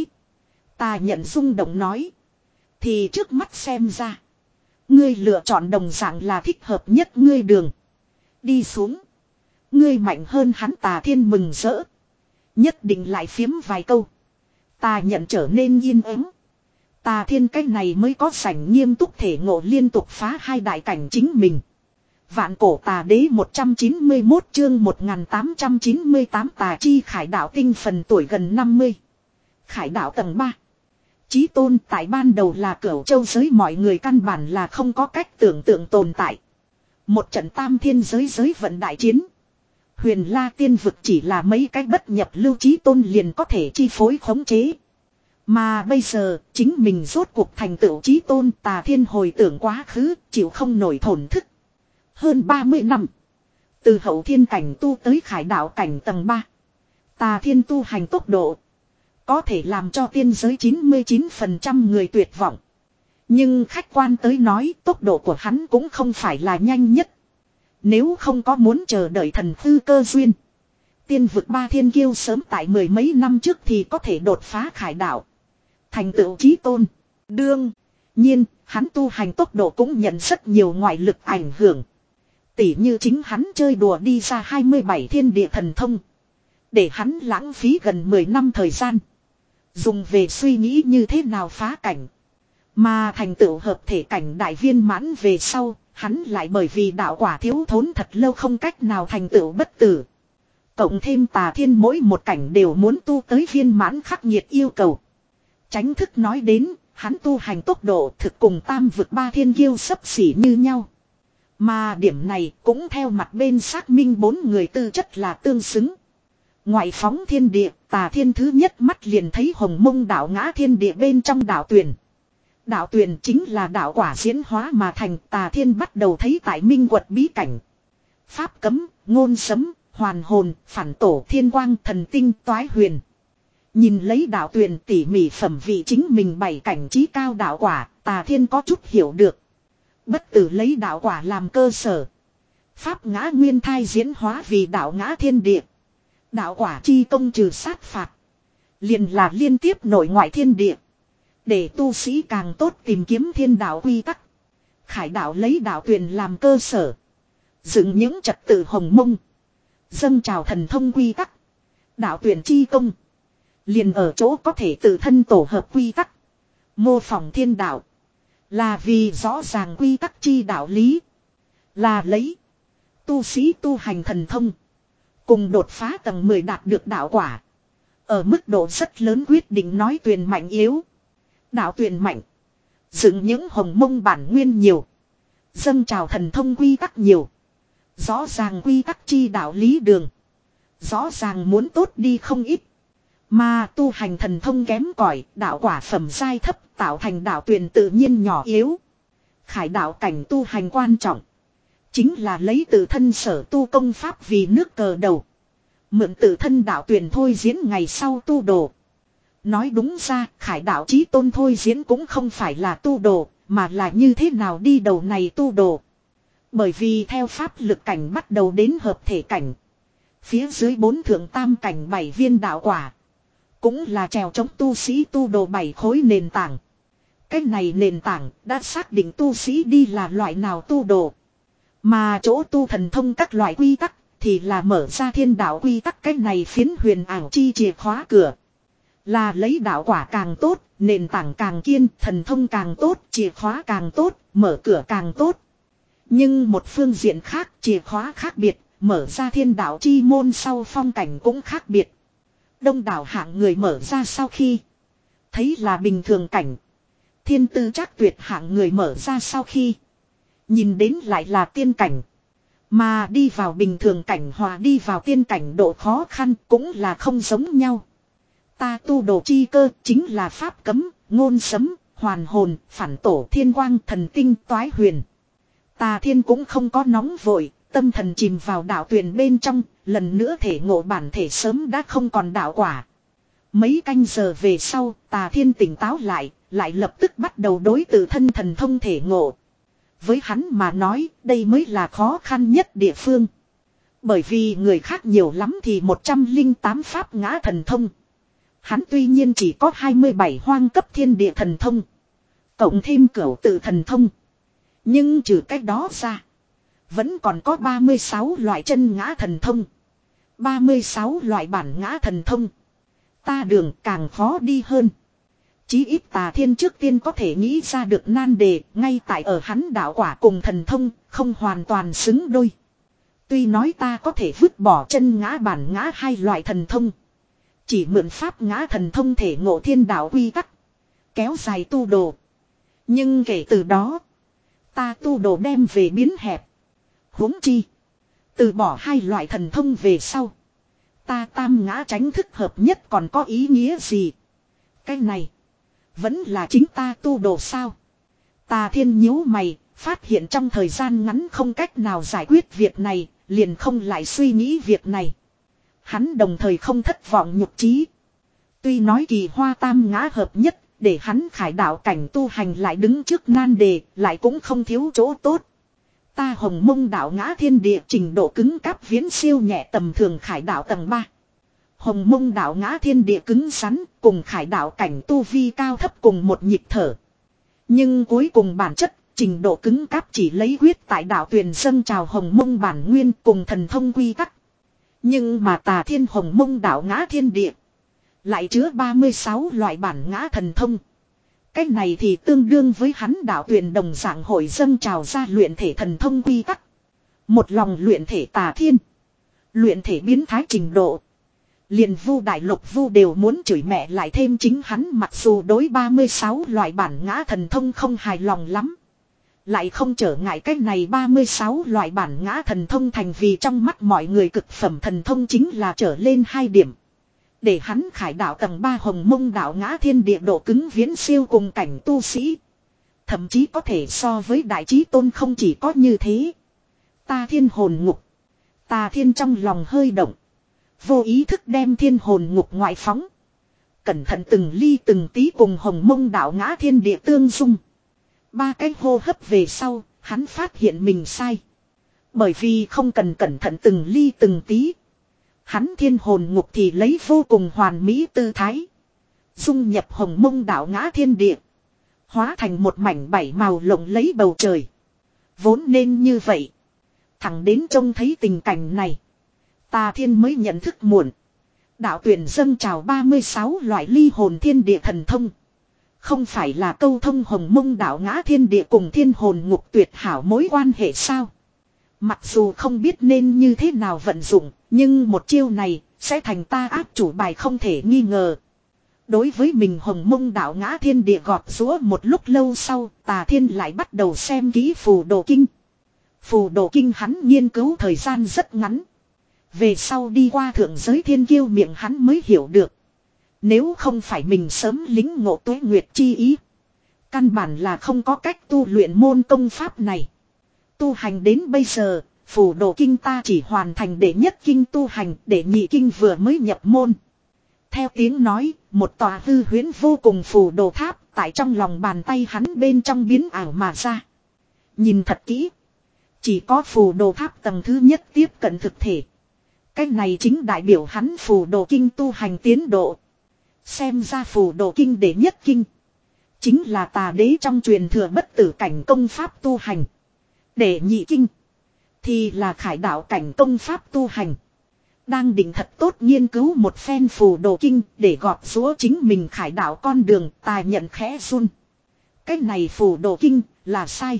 Tà Nhận rung động nói. Thì trước mắt xem ra. Ngươi lựa chọn đồng dạng là thích hợp nhất ngươi đường. Đi xuống. Ngươi mạnh hơn hắn. Tà Thiên mừng rỡ. Nhất định lại phiếm vài câu. Tà Nhận trở nên yên ắng. Tà Thiên cái này mới có sảnh nghiêm túc thể ngộ liên tục phá hai đại cảnh chính mình. Vạn cổ tà đế một trăm chín mươi mốt chương một nghìn tám trăm chín mươi tám Tà chi khải đạo tinh phần tuổi gần năm mươi. Khải đạo tầng ba. Chí tôn tại ban đầu là Cửu Châu giới mọi người căn bản là không có cách tưởng tượng tồn tại. Một trận tam thiên giới giới vận đại chiến. Huyền La tiên vực chỉ là mấy cái bất nhập lưu chí tôn liền có thể chi phối khống chế. Mà bây giờ, chính mình rốt cuộc thành tựu chí tôn. Tà Thiên hồi tưởng quá khứ, chịu không nổi thổn thức. Hơn ba mươi năm. Từ hậu thiên cảnh tu tới khải đạo cảnh tầng ba. Tà Thiên tu hành tốc độ. Có thể làm cho tiên giới chín mươi chín phần trăm người tuyệt vọng. Nhưng khách quan tới nói tốc độ của hắn cũng không phải là nhanh nhất. Nếu không có muốn chờ đợi thần tư cơ duyên. Tiên vực ba thiên kiêu sớm tại mười mấy năm trước thì có thể đột phá khải đạo. Thành tựu chí tôn. Đương nhiên, hắn tu hành tốc độ cũng nhận rất nhiều ngoại lực ảnh hưởng. Tỉ như chính hắn chơi đùa đi ra hai mươi bảy thiên địa thần thông. Để hắn lãng phí gần mười năm thời gian. Dùng về suy nghĩ như thế nào phá cảnh. Mà thành tựu hợp thể cảnh đại viên mãn về sau, hắn lại bởi vì đạo quả thiếu thốn thật lâu không cách nào thành tựu bất tử. Cộng thêm Tà Thiên mỗi một cảnh đều muốn tu tới viên mãn khắc nghiệt yêu cầu. Chánh thức nói đến, hắn tu hành tốc độ thực cùng tam vực ba thiên kiêu xấp xỉ như nhau. Mà điểm này cũng theo mặt bên xác minh bốn người tư chất là tương xứng. Ngoại phóng thiên địa, Tà Thiên thứ nhất mắt liền thấy hồng mông đạo ngã thiên địa bên trong đạo tuyển. Đạo tuyển chính là đạo quả diễn hóa mà thành. Tà Thiên bắt đầu thấy tại minh quật bí cảnh. Pháp cấm, ngôn sấm, hoàn hồn, phản tổ, thiên quang, thần tinh, toái huyền. Nhìn lấy đạo tuyển tỉ mỉ phẩm vị chính mình bảy cảnh trí cao đạo quả, Tà Thiên có chút hiểu được. Bất tử lấy đạo quả làm cơ sở. Pháp ngã nguyên thai diễn hóa vì đạo ngã thiên địa. Đạo quả chi công trừ sát phạt. Liền là liên tiếp nội ngoại thiên địa. Để tu sĩ càng tốt tìm kiếm thiên đạo quy tắc. Khải đạo lấy đạo tuyển làm cơ sở. Dựng những trật tự hồng mông. Dâng trào thần thông quy tắc. Đạo tuyển chi công. Liền ở chỗ có thể tự thân tổ hợp quy tắc. Mô phỏng thiên đạo. Là vì rõ ràng quy tắc chi đạo lý. Là lấy. Tu sĩ tu hành thần thông. Cùng đột phá tầng mười đạt được đạo quả. Ở mức độ rất lớn quyết định nói tuyển mạnh yếu. Đạo tuyển mạnh. Dựng những hồng mông bản nguyên nhiều. Dâng trào thần thông quy tắc nhiều. Rõ ràng quy tắc chi đạo lý đường. Rõ ràng muốn tốt đi không ít. Mà tu hành thần thông kém cỏi, đạo quả phẩm giai thấp, tạo thành đạo tuyển tự nhiên nhỏ yếu. Khải đạo cảnh tu hành quan trọng. Chính là lấy tự thân sở tu công pháp vì nước cờ đầu. Mượn tự thân đạo tuyển thôi diễn ngày sau tu đồ. Nói đúng ra, khải đạo chí tôn thôi diễn cũng không phải là tu đồ, mà là như thế nào đi đầu này tu đồ. Bởi vì theo pháp lực cảnh bắt đầu đến hợp thể cảnh. Phía dưới bốn thượng tam cảnh bảy viên đạo quả. Cũng là trèo chống tu sĩ tu đồ bảy khối nền tảng. Cái này nền tảng đã xác định tu sĩ đi là loại nào tu đồ. Mà chỗ tu thần thông các loại quy tắc thì là mở ra thiên đạo quy tắc, cái này phiến huyền ảo chi chìa khóa cửa. Là lấy đạo quả càng tốt, nền tảng càng kiên, thần thông càng tốt, chìa khóa càng tốt, mở cửa càng tốt. Nhưng một phương diện khác, chìa khóa khác biệt, mở ra thiên đạo chi môn sau phong cảnh cũng khác biệt. Đông đảo hạng người mở ra sau khi thấy là bình thường cảnh. Thiên tư chắc tuyệt hạng người mở ra sau khi nhìn đến lại là tiên cảnh. Mà đi vào bình thường cảnh hòa đi vào tiên cảnh độ khó khăn cũng là không giống nhau. Ta tu đồ chi cơ chính là pháp cấm, ngôn sấm, hoàn hồn, phản tổ, thiên quang, thần tinh, toái huyền. Tà Thiên cũng không có nóng vội, tâm thần chìm vào đạo tuyển bên trong, lần nữa thể ngộ bản thể sớm đã không còn đạo quả. Mấy canh giờ về sau, Tà Thiên tỉnh táo lại, lại lập tức bắt đầu đối tự thân thần thông thể ngộ. Với hắn mà nói, đây mới là khó khăn nhất địa phương. Bởi vì người khác nhiều lắm thì một trăm linh tám pháp ngã thần thông. Hắn tuy nhiên chỉ có hai mươi bảy hoang cấp thiên địa thần thông. Cộng thêm cửu tự thần thông. Nhưng trừ cách đó ra. Vẫn còn có ba mươi sáu loại chân ngã thần thông. ba mươi sáu loại bản ngã thần thông. Ta đường càng khó đi hơn. Chí ít Tà Thiên trước tiên có thể nghĩ ra được nan đề. Ngay tại ở hắn đạo quả cùng thần thông không hoàn toàn xứng đôi. Tuy nói ta có thể vứt bỏ chân ngã bản ngã hai loại thần thông. Chỉ mượn pháp ngã thần thông thể ngộ thiên đạo quy tắc. Kéo dài tu đồ. Nhưng kể từ đó. Ta tu đồ đem về biến hẹp. Huống chi. Từ bỏ hai loại thần thông về sau. Ta tam ngã tránh thức hợp nhất còn có ý nghĩa gì? Cái này. Vẫn là chính ta tu đồ sao? Tà Thiên nhíu mày. Phát hiện trong thời gian ngắn không cách nào giải quyết việc này. Liền không lại suy nghĩ việc này. Hắn đồng thời không thất vọng nhục trí. Tuy nói kỳ hoa tam ngã hợp nhất. Để hắn khải đạo cảnh tu hành lại đứng trước nan đề. Lại cũng không thiếu chỗ tốt. Ta hồng mông đạo ngã thiên địa trình độ cứng cáp viễn siêu nhẹ tầm thường khải đạo tầng ba. Hồng Mông đạo ngã thiên địa cứng rắn, cùng Khải đạo cảnh tu vi cao thấp cùng một nhịp thở. Nhưng cuối cùng bản chất, trình độ cứng cáp chỉ lấy quyết tại đạo tuyển dâng trào Hồng Mông bản nguyên cùng thần thông quy tắc. Nhưng mà Tà Thiên Hồng Mông đạo ngã thiên địa lại chứa ba mươi sáu loại bản ngã thần thông. Cái này thì tương đương với hắn đạo tuyển đồng dạng hội dâng trào ra luyện thể thần thông quy tắc. Một lòng luyện thể Tà Thiên. Luyện thể biến thái trình độ. Liền Vu Đại Lục Vu đều muốn chửi mẹ lại thêm chính hắn, mặc dù đối ba mươi sáu loại bản ngã thần thông không hài lòng lắm. Lại không trở ngại cái này ba mươi sáu loại bản ngã thần thông thành vì trong mắt mọi người cực phẩm thần thông chính là trở lên hai điểm. Để hắn khải đạo tầng ba Hồng Mông đạo ngã thiên địa độ cứng viễn siêu cùng cảnh tu sĩ. Thậm chí có thể so với Đại Chí Tôn không chỉ có như thế. Ta Thiên Hồn Ngục. Tà Thiên trong lòng hơi động. Vô ý thức đem Thiên Hồn Ngục ngoại phóng. Cẩn thận từng ly từng tí cùng Hồng Mông đạo ngã thiên địa tương dung. Ba cái hô hấp về sau, hắn phát hiện mình sai. Bởi vì không cần cẩn thận từng ly từng tí. Hắn Thiên Hồn Ngục thì lấy vô cùng hoàn mỹ tư thái. Dung nhập Hồng Mông đạo ngã thiên địa. Hóa thành một mảnh bảy màu lộng lấy bầu trời. Vốn nên như vậy. Thẳng đến trông thấy tình cảnh này. Tà Thiên mới nhận thức muộn. Đạo tuyển dâng trào ba mươi sáu loại ly hồn thiên địa thần thông. Không phải là câu thông Hồng Mông đạo ngã thiên địa cùng Thiên Hồn Ngục tuyệt hảo mối quan hệ sao? Mặc dù không biết nên như thế nào vận dụng, nhưng một chiêu này sẽ thành ta áp chủ bài không thể nghi ngờ. Đối với mình Hồng Mông đạo ngã thiên địa gọt rũa một lúc lâu sau, Tà Thiên lại bắt đầu xem kỹ Phù Đồ Kinh. Phù Đồ Kinh hắn nghiên cứu thời gian rất ngắn. Về sau đi qua thượng giới thiên kiêu miệng hắn mới hiểu được. Nếu không phải mình sớm lính ngộ tuế nguyệt chi ý. Căn bản là không có cách tu luyện môn công pháp này. Tu hành đến bây giờ, Phù Đồ Kinh ta chỉ hoàn thành đệ nhất kinh tu hành, đệ nhị kinh vừa mới nhập môn. Theo tiếng nói, một tòa hư huyễn vô cùng phù đồ tháp tại trong lòng bàn tay hắn bên trong biến ảo mà ra. Nhìn thật kỹ. Chỉ có phù đồ tháp tầng thứ nhất tiếp cận thực thể. Cái này chính đại biểu hắn Phù Đồ Kinh tu hành tiến độ. Xem ra Phù Đồ Kinh đệ nhất kinh. Chính là Tà Đế trong truyền thừa bất tử cảnh công pháp tu hành. Đệ nhị kinh. Thì là Khải đạo cảnh công pháp tu hành. Đang định thật tốt nghiên cứu một phen Phù Đồ Kinh để gọt rũa chính mình khải đạo con đường, Tà nhận khẽ run. Cái này Phù Đồ Kinh là sai.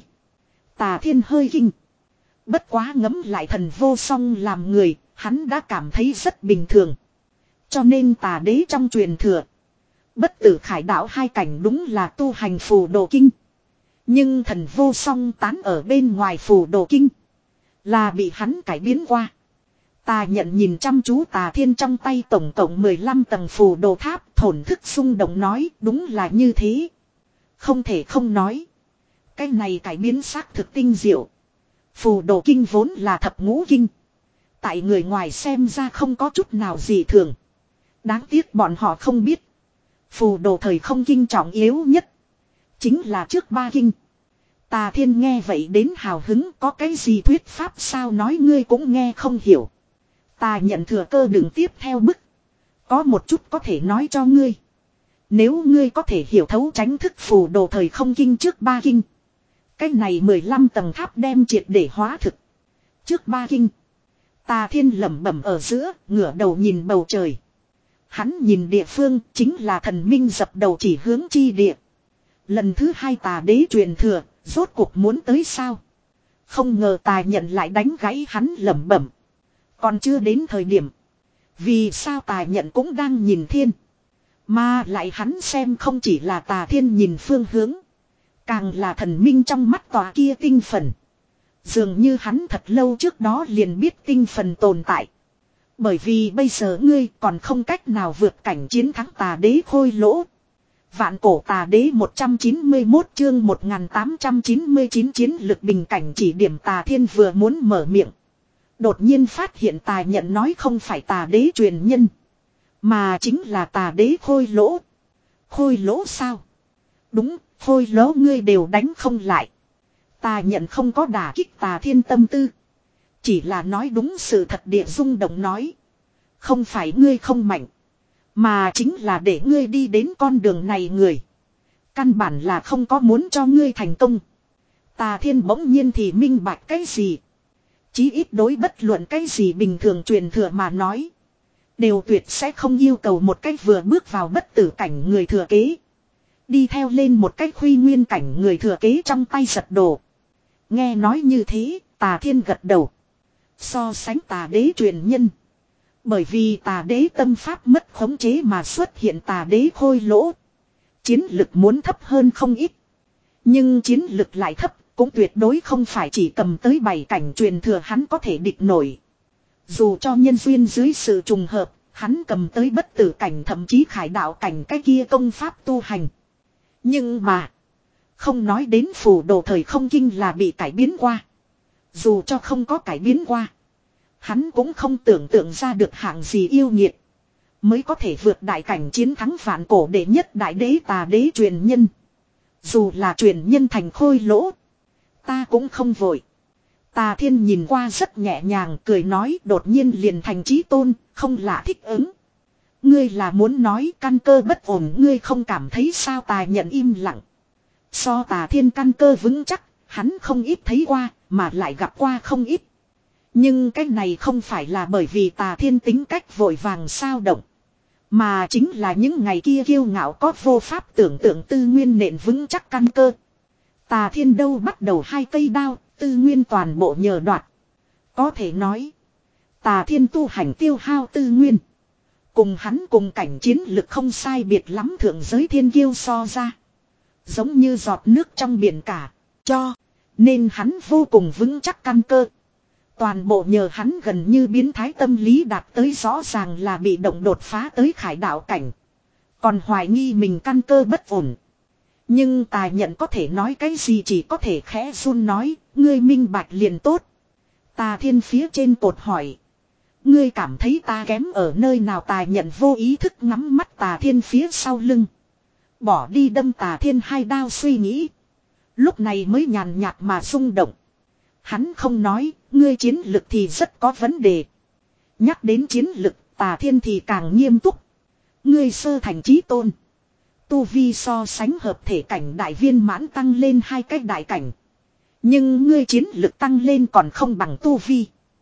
Tà Thiên hơi kinh. Bất quá ngấm lại thần vô song làm người, hắn đã cảm thấy rất bình thường. Cho nên Tà Đế trong truyền thừa. Bất tử khải đạo hai cảnh đúng là tu hành Phù Đồ Kinh. Nhưng thần vô song tán ở bên ngoài Phù Đồ Kinh. Là bị hắn cải biến qua. Tà nhận nhìn chăm chú Tà Thiên trong tay tổng cộng mười lăm tầng phù đồ tháp, thổn thức xung động nói đúng là như thế. Không thể không nói. Cái này cải biến xác thực tinh diệu. Phù Đồ Kinh vốn là thập ngũ kinh. Tại người ngoài xem ra không có chút nào gì thường. Đáng tiếc bọn họ không biết. Phù Đồ thời không kinh trọng yếu nhất. Chính là trước ba kinh. Tà Thiên nghe vậy đến hào hứng, có cái gì thuyết pháp sao nói ngươi cũng nghe không hiểu. Ta nhận thừa cơ đừng tiếp theo bức. Có một chút có thể nói cho ngươi. Nếu ngươi có thể hiểu thấu tránh thức Phù Đồ thời không kinh trước ba kinh. Cái này mười lăm tầng tháp đem triệt để hóa thực. Trước ba kinh. Tà Thiên lẩm bẩm ở giữa, ngửa đầu nhìn bầu trời. Hắn nhìn địa phương chính là thần minh dập đầu chỉ hướng chi địa. Lần thứ hai Tà Đế truyền thừa, rốt cuộc muốn tới sao? Không ngờ Tà nhận lại đánh gãy hắn lẩm bẩm. Còn chưa đến thời điểm. Vì sao Tà nhận cũng đang nhìn thiên. Mà lại hắn xem không chỉ là Tà Thiên nhìn phương hướng. Càng là thần minh trong mắt tòa kia tinh phần. Dường như hắn thật lâu trước đó liền biết tinh phần tồn tại. Bởi vì bây giờ ngươi còn không cách nào vượt cảnh chiến thắng Tà Đế khôi lỗ. Vạn cổ Tà Đế một trăm chín mươi mốt chương một nghìn tám trăm chín mươi chín chiến lực bình cảnh chỉ điểm Tà Thiên vừa muốn mở miệng. Đột nhiên phát hiện Tà nhận nói không phải Tà Đế truyền nhân. Mà chính là Tà Đế khôi lỗ. Khôi lỗ sao? Đúng, khôi lỗ ngươi đều đánh không lại. Tà nhận không có đả kích Tà Thiên tâm tư. Chỉ là nói đúng sự thật địa rung động nói. Không phải ngươi không mạnh. Mà chính là để ngươi đi đến con đường này người. Căn bản là không có muốn cho ngươi thành công. Tà Thiên bỗng nhiên thì minh bạch cái gì. Chí ít đối bất luận cái gì bình thường truyền thừa mà nói. Đều tuyệt sẽ không yêu cầu một cách vừa bước vào bất tử cảnh người thừa kế. Đi theo lên một cách khuy nguyên cảnh người thừa kế trong tay giật đồ. Nghe nói như thế, Tà Thiên gật đầu. So sánh tà đế truyền nhân. Bởi vì tà đế tâm pháp mất khống chế mà xuất hiện tà đế khôi lỗ. Chiến lực muốn thấp hơn không ít. Nhưng chiến lực lại thấp, cũng tuyệt đối không phải chỉ cầm tới bảy cảnh truyền thừa hắn có thể địch nổi. Dù cho nhân duyên dưới sự trùng hợp, hắn cầm tới bất tử cảnh thậm chí khải đạo cảnh cái kia công pháp tu hành. Nhưng mà, không nói đến phù đồ thời không kinh là bị cải biến qua. Dù cho không có cải biến qua, hắn cũng không tưởng tượng ra được hạng gì yêu nghiệt. Mới có thể vượt đại cảnh chiến thắng vạn cổ đệ nhất đại đế tà đế truyền nhân. Dù là truyền nhân thành khôi lỗ, ta cũng không vội. Tà Thiên nhìn qua rất nhẹ nhàng cười nói đột nhiên liền thành chí tôn, không lạ thích ứng. Ngươi là muốn nói căn cơ bất ổn ngươi không cảm thấy sao Tà Nhận im lặng. So Tà Thiên căn cơ vững chắc, hắn không ít thấy qua, mà lại gặp qua không ít. Nhưng cái này không phải là bởi vì Tà Thiên tính cách vội vàng sao động. Mà chính là những ngày kia kiêu ngạo có vô pháp tưởng tượng tư nguyên nền vững chắc căn cơ. Tà Thiên đâu bắt đầu hai cây đao, tư nguyên toàn bộ nhờ đoạt. Có thể nói, Tà Thiên tu hành tiêu hao tư nguyên. Cùng hắn cùng cảnh chiến lực không sai biệt lắm thượng giới thiên kiêu so ra. Giống như giọt nước trong biển cả, cho. Nên hắn vô cùng vững chắc căn cơ. Toàn bộ nhờ hắn gần như biến thái tâm lý đạt tới rõ ràng là bị động đột phá tới khải đạo cảnh. Còn hoài nghi mình căn cơ bất ổn. Nhưng Tà Nhận có thể nói cái gì chỉ có thể khẽ run nói, ngươi minh bạch liền tốt. Tà Thiên phía trên cột hỏi. Ngươi cảm thấy ta kém ở nơi nào Tà Nhận vô ý thức ngắm mắt Tà Thiên phía sau lưng. Bỏ đi đâm Tà Thiên hai đao suy nghĩ. Lúc này mới nhàn nhạt mà rung động. Hắn không nói, ngươi chiến lực thì rất có vấn đề. Nhắc đến chiến lực, Tà Thiên thì càng nghiêm túc. Ngươi sơ thành chí tôn. Tu vi so sánh hợp thể cảnh đại viên mãn tăng lên hai cách đại cảnh. Nhưng ngươi chiến lực tăng lên còn không bằng tu vi.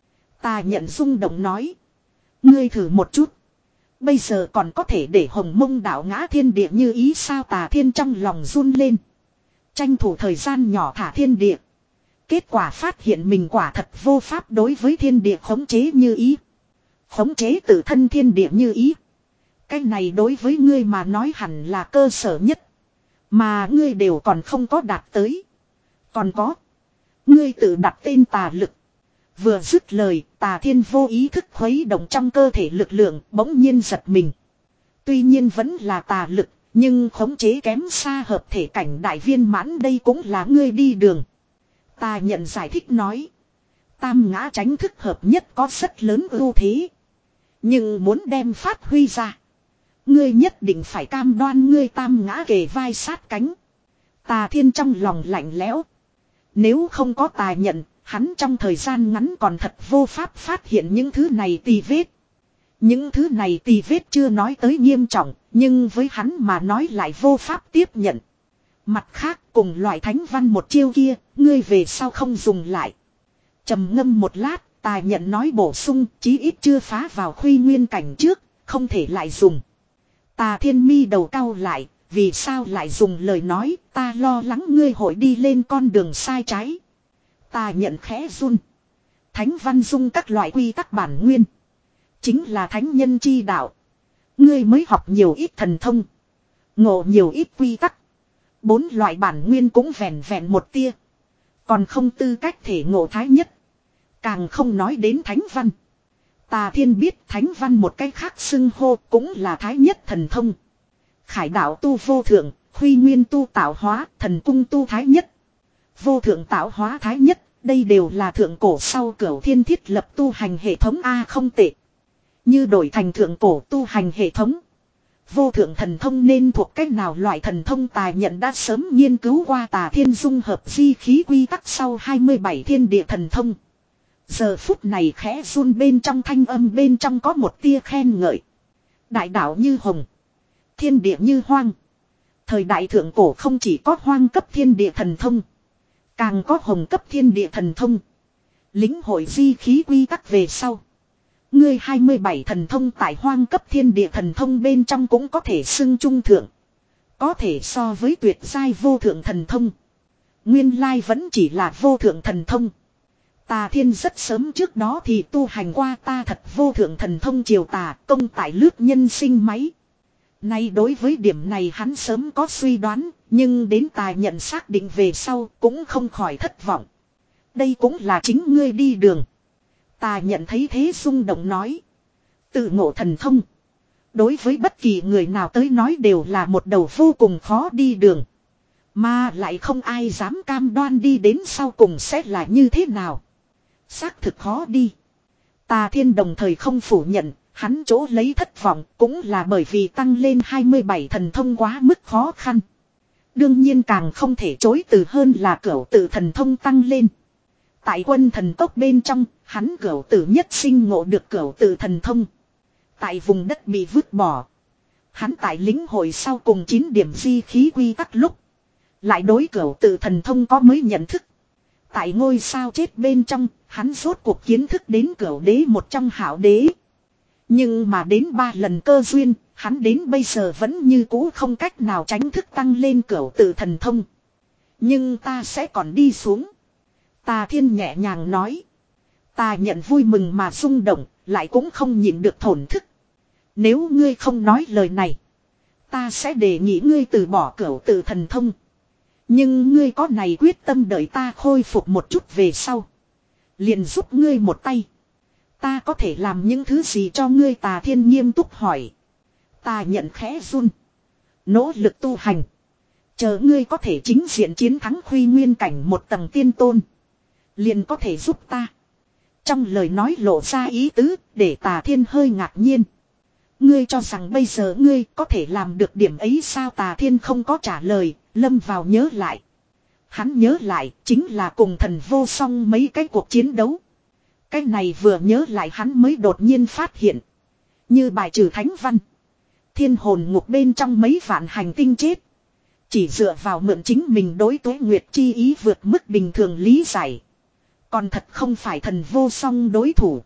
Tà Nhận rung động nói. Ngươi thử một chút. Bây giờ còn có thể để Hồng Mông đảo ngã thiên địa như ý sao Tà Thiên trong lòng run lên. Tranh thủ thời gian nhỏ thả thiên địa. Kết quả phát hiện mình quả thật vô pháp đối với thiên địa khống chế như ý. Khống chế tự thân thiên địa như ý. Cái này đối với ngươi mà nói hẳn là cơ sở nhất. Mà ngươi đều còn không có đạt tới. Còn có. Ngươi tự đặt tên tà lực. Vừa dứt lời, Tà Thiên vô ý thức khuấy động trong cơ thể lực lượng bỗng nhiên giật mình. Tuy nhiên vẫn là tà lực, nhưng khống chế kém xa hợp thể cảnh đại viên mãn đây cũng là ngươi đi đường. Tà Nhận giải thích nói. Tam ngã tránh thức hợp nhất có rất lớn ưu thế. Nhưng muốn đem phát huy ra. Ngươi nhất định phải cam đoan ngươi tam ngã kề vai sát cánh. Tà Thiên trong lòng lạnh lẽo. Nếu không có Tà Nhận, hắn trong thời gian ngắn còn thật vô pháp phát hiện những thứ này tì vết. Những thứ này tì vết chưa nói tới nghiêm trọng, nhưng với hắn mà nói lại vô pháp tiếp nhận. Mặt khác cùng loại thánh văn một chiêu kia, ngươi về sau không dùng lại. Trầm ngâm một lát, Tà Nhận nói bổ sung, chí ít chưa phá vào khuy nguyên cảnh trước, không thể lại dùng. Tà Thiên mi đầu cau lại, vì sao lại dùng lời nói, ta lo lắng ngươi hội đi lên con đường sai trái. Tà Nhận khẽ run. Thánh văn dung các loại quy tắc bản nguyên. Chính là thánh nhân chi đạo. Ngươi mới học nhiều ít thần thông. Ngộ nhiều ít quy tắc. Bốn loại bản nguyên cũng vẹn vẹn một tia. Còn không tư cách thể ngộ thái nhất. Càng không nói đến thánh văn. Tà Thiên biết thánh văn một cách khác xưng hô cũng là thái nhất thần thông. Khải đạo tu vô thượng, huy nguyên tu tạo hóa, thần cung tu thái nhất. Vô thượng tạo hóa thái nhất, đây đều là thượng cổ sau cửu thiên thiết lập tu hành hệ thống A không tệ. Như đổi thành thượng cổ tu hành hệ thống. Vô thượng thần thông nên thuộc cách nào loại thần thông Tà Nhận đã sớm nghiên cứu qua Tà Thiên dung hợp di khí quy tắc sau hai mươi bảy thiên địa thần thông. Giờ phút này khẽ run bên trong thanh âm bên trong có một tia khen ngợi. Đại đạo như hồng. Thiên địa như hoang. Thời đại thượng cổ không chỉ có hoang cấp thiên địa thần thông. Càng có hồng cấp thiên địa thần thông. Lĩnh hội di khí quy tắc về sau. Ngươi hai mươi bảy thần thông tại hoang cấp thiên địa thần thông bên trong cũng có thể xưng trung thượng. Có thể so với tuyệt giai vô thượng thần thông. Nguyên lai vẫn chỉ là vô thượng thần thông. Tà Thiên rất sớm trước đó thì tu hành qua ta thật vô thượng thần thông triều tà công tại lướt nhân sinh máy. Nay đối với điểm này hắn sớm có suy đoán, nhưng đến tài nhận xác định về sau cũng không khỏi thất vọng. Đây cũng là chính ngươi đi đường. Ta nhận thấy thế rung động nói. Tự ngộ thần thông. Đối với bất kỳ người nào tới nói đều là một đầu vô cùng khó đi đường. Mà lại không ai dám cam đoan đi đến sau cùng sẽ là như thế nào. Xác thực khó đi. Tà Thiên đồng thời không phủ nhận, hắn chỗ lấy thất vọng cũng là bởi vì tăng lên hai mươi bảy thần thông quá mức khó khăn. Đương nhiên càng không thể chối từ hơn là cửu tự thần thông tăng lên. Tại quân thần cốc bên trong, hắn cửu tự nhất sinh ngộ được cửu tự thần thông. Tại vùng đất bị vứt bỏ. Hắn tại lĩnh hội sau cùng chín điểm di khí quy tắc lúc. Lại đối cửu tự thần thông có mới nhận thức. Tại ngôi sao chết bên trong, hắn rốt cuộc kiến thức đến cửu đế một trong hảo đế. Nhưng mà đến ba lần cơ duyên, hắn đến bây giờ vẫn như cũ không cách nào tránh thức tăng lên cửu tự thần thông. Nhưng ta sẽ còn đi xuống. Tà Thiên nhẹ nhàng nói. Ta nhận vui mừng mà rung động, lại cũng không nhịn được thổn thức. Nếu ngươi không nói lời này, ta sẽ đề nghị ngươi từ bỏ cửu tự thần thông. Nhưng ngươi có này quyết tâm đợi ta khôi phục một chút về sau. Liền giúp ngươi một tay. Ta có thể làm những thứ gì cho ngươi? Tà Thiên nghiêm túc hỏi. Ta nhận khẽ run. Nỗ lực tu hành. Chờ ngươi có thể chính diện chiến thắng Khuy Nguyên cảnh một tầng tiên tôn. Liền có thể giúp ta. Trong lời nói lộ ra ý tứ để Tà Thiên hơi ngạc nhiên. Ngươi cho rằng bây giờ ngươi có thể làm được điểm ấy sao? Tà Thiên không có trả lời, lâm vào nhớ lại. Hắn nhớ lại chính là cùng thần vô song mấy cái cuộc chiến đấu. Cái này vừa nhớ lại hắn mới đột nhiên phát hiện. Như bài trừ thánh văn. Thiên hồn ngục bên trong mấy vạn hành tinh chết. Chỉ dựa vào mượn chính mình đối Tuế Nguyệt chi ý vượt mức bình thường lý giải. Còn thật không phải thần vô song đối thủ.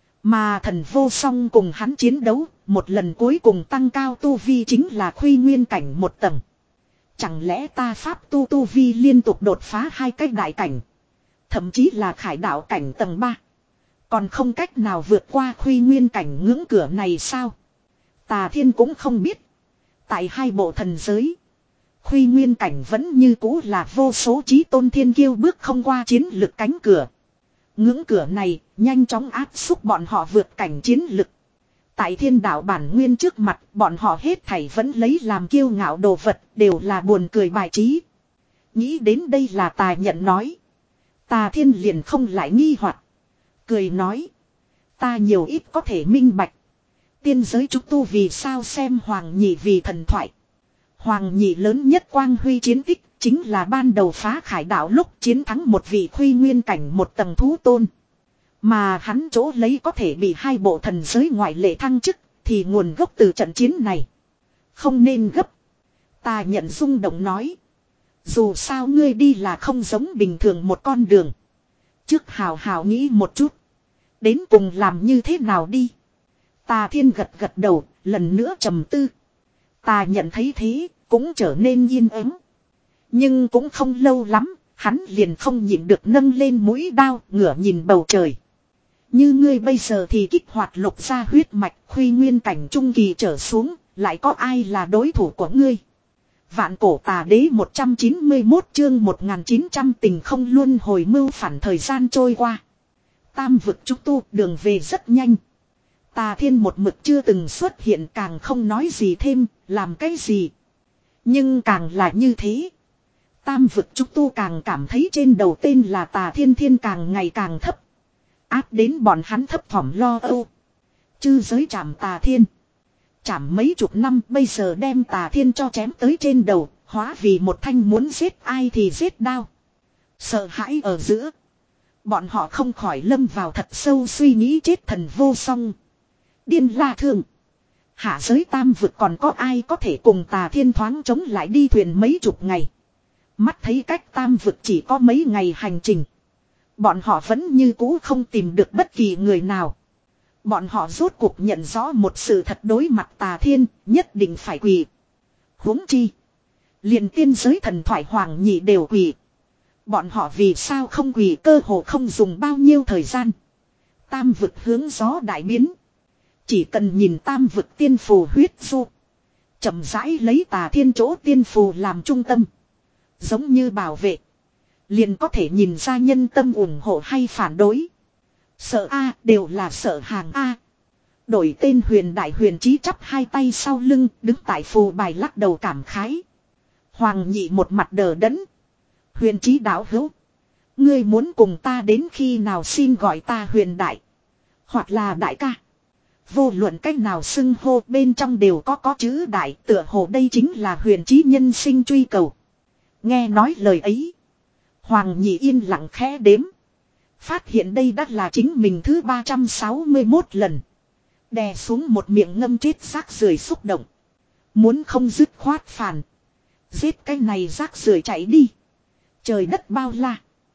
Mà thần vô song cùng hắn chiến đấu, một lần cuối cùng tăng cao tu vi chính là Khuy Nguyên cảnh một tầng. Chẳng lẽ ta pháp tu tu vi liên tục đột phá hai cái đại cảnh. Thậm chí là khải đạo cảnh tầng ba. Còn không cách nào vượt qua Khuy Nguyên cảnh ngưỡng cửa này sao? Tà Thiên cũng không biết. Tại hai bộ thần giới, Khuy Nguyên cảnh vẫn như cũ là vô số chí tôn thiên kiêu bước không qua chiến lực cánh cửa. Ngưỡng cửa này nhanh chóng áp xúc bọn họ vượt cảnh chiến lực. Tại thiên đạo bản nguyên trước mặt, bọn họ hết thảy vẫn lấy làm kiêu ngạo đồ vật, đều là buồn cười bài trí. Nghĩ đến đây là Tà Nhận nói. Tà Thiên liền không lại nghi hoặc, cười nói. Ta nhiều ít có thể minh bạch. Tiên giới trúc tu vì sao xem Hoàng Nhị vì thần thoại. Hoàng Nhị lớn nhất quang huy chiến tích, chính là ban đầu phá khải đạo lúc chiến thắng một vị Khuy Nguyên cảnh một tầng thú tôn. Mà hắn chỗ lấy có thể bị hai bộ thần giới ngoại lệ thăng chức, thì nguồn gốc từ trận chiến này. Không nên gấp. Ta nhận rung động nói. Dù sao ngươi đi là không giống bình thường một con đường. Trước hào hào nghĩ một chút. Đến cùng làm như thế nào đi. Tà Thiên gật gật đầu, lần nữa trầm tư. Ta nhận thấy thế, cũng trở nên yên ắng. Nhưng cũng không lâu lắm, hắn liền không nhịn được nâng lên mũi đao, ngửa nhìn bầu trời. Như ngươi bây giờ thì kích hoạt lục ra huyết mạch, Khuy Nguyên cảnh trung kỳ trở xuống, lại có ai là đối thủ của ngươi? Vạn cổ tà đế một trăm chín mươi mốt chương một nghìn chín trăm tình không luân hồi mưu phản thời gian trôi qua. Tam vực trúc tu đường về rất nhanh. Tà Thiên một mực chưa từng xuất hiện, càng không nói gì thêm, làm cái gì. Nhưng càng là như thế. Tam vực trúc tu càng cảm thấy trên đầu tên là Tà Thiên Thiên càng ngày càng thấp. Áp đến bọn hắn thấp thỏm lo âu. Chư giới chạm Tà Thiên. Chạm mấy chục năm bây giờ đem Tà Thiên cho chém tới trên đầu, hóa vì một thanh muốn giết ai thì giết đao. Sợ hãi ở giữa. Bọn họ không khỏi lâm vào thật sâu suy nghĩ chết thần vô song. Điên La Thương. Hạ giới tam vực còn có ai có thể cùng Tà Thiên thoáng chống lại đi thuyền mấy chục ngày. Mắt thấy cách tam vực chỉ có mấy ngày hành trình. Bọn họ vẫn như cũ không tìm được bất kỳ người nào. Bọn họ rốt cuộc nhận rõ một sự thật, đối mặt Tà Thiên nhất định phải quỳ. Huống chi. Liền tiên giới thần thoại hoàng nhị đều quỳ. Bọn họ vì sao không quỳ, cơ hồ không dùng bao nhiêu thời gian. Tam vực hướng gió đại biến. Chỉ cần nhìn tam vực tiên phù huyết du. Chậm rãi lấy Tà Thiên chỗ tiên phù làm trung tâm. Giống như bảo vệ. Liền có thể nhìn ra nhân tâm ủng hộ hay phản đối. Sợ A đều là sợ hàng A. Đổi tên Huyền Đại Huyền Chí chắp hai tay sau lưng, đứng tại phù bài lắc đầu cảm khái. Hoàng nhị một mặt đờ đẫn. Huyền Chí đạo hữu. Ngươi muốn cùng ta đến khi nào, xin gọi ta Huyền Đại. Hoặc là Đại ca. Vô luận cách nào xưng hô bên trong đều có có chữ Đại, tựa hồ đây chính là Huyền Chí nhân sinh truy cầu. Nghe nói lời ấy. Hoàng nhị yên lặng khẽ đếm. Phát hiện đây đã là chính mình thứ ba trăm sáu mươi mốt lần. Đè xuống một miệng ngâm chết rác rưởi xúc động. Muốn không dứt khoát phản. Giết cái này rác rưởi chạy đi. Trời đất bao la.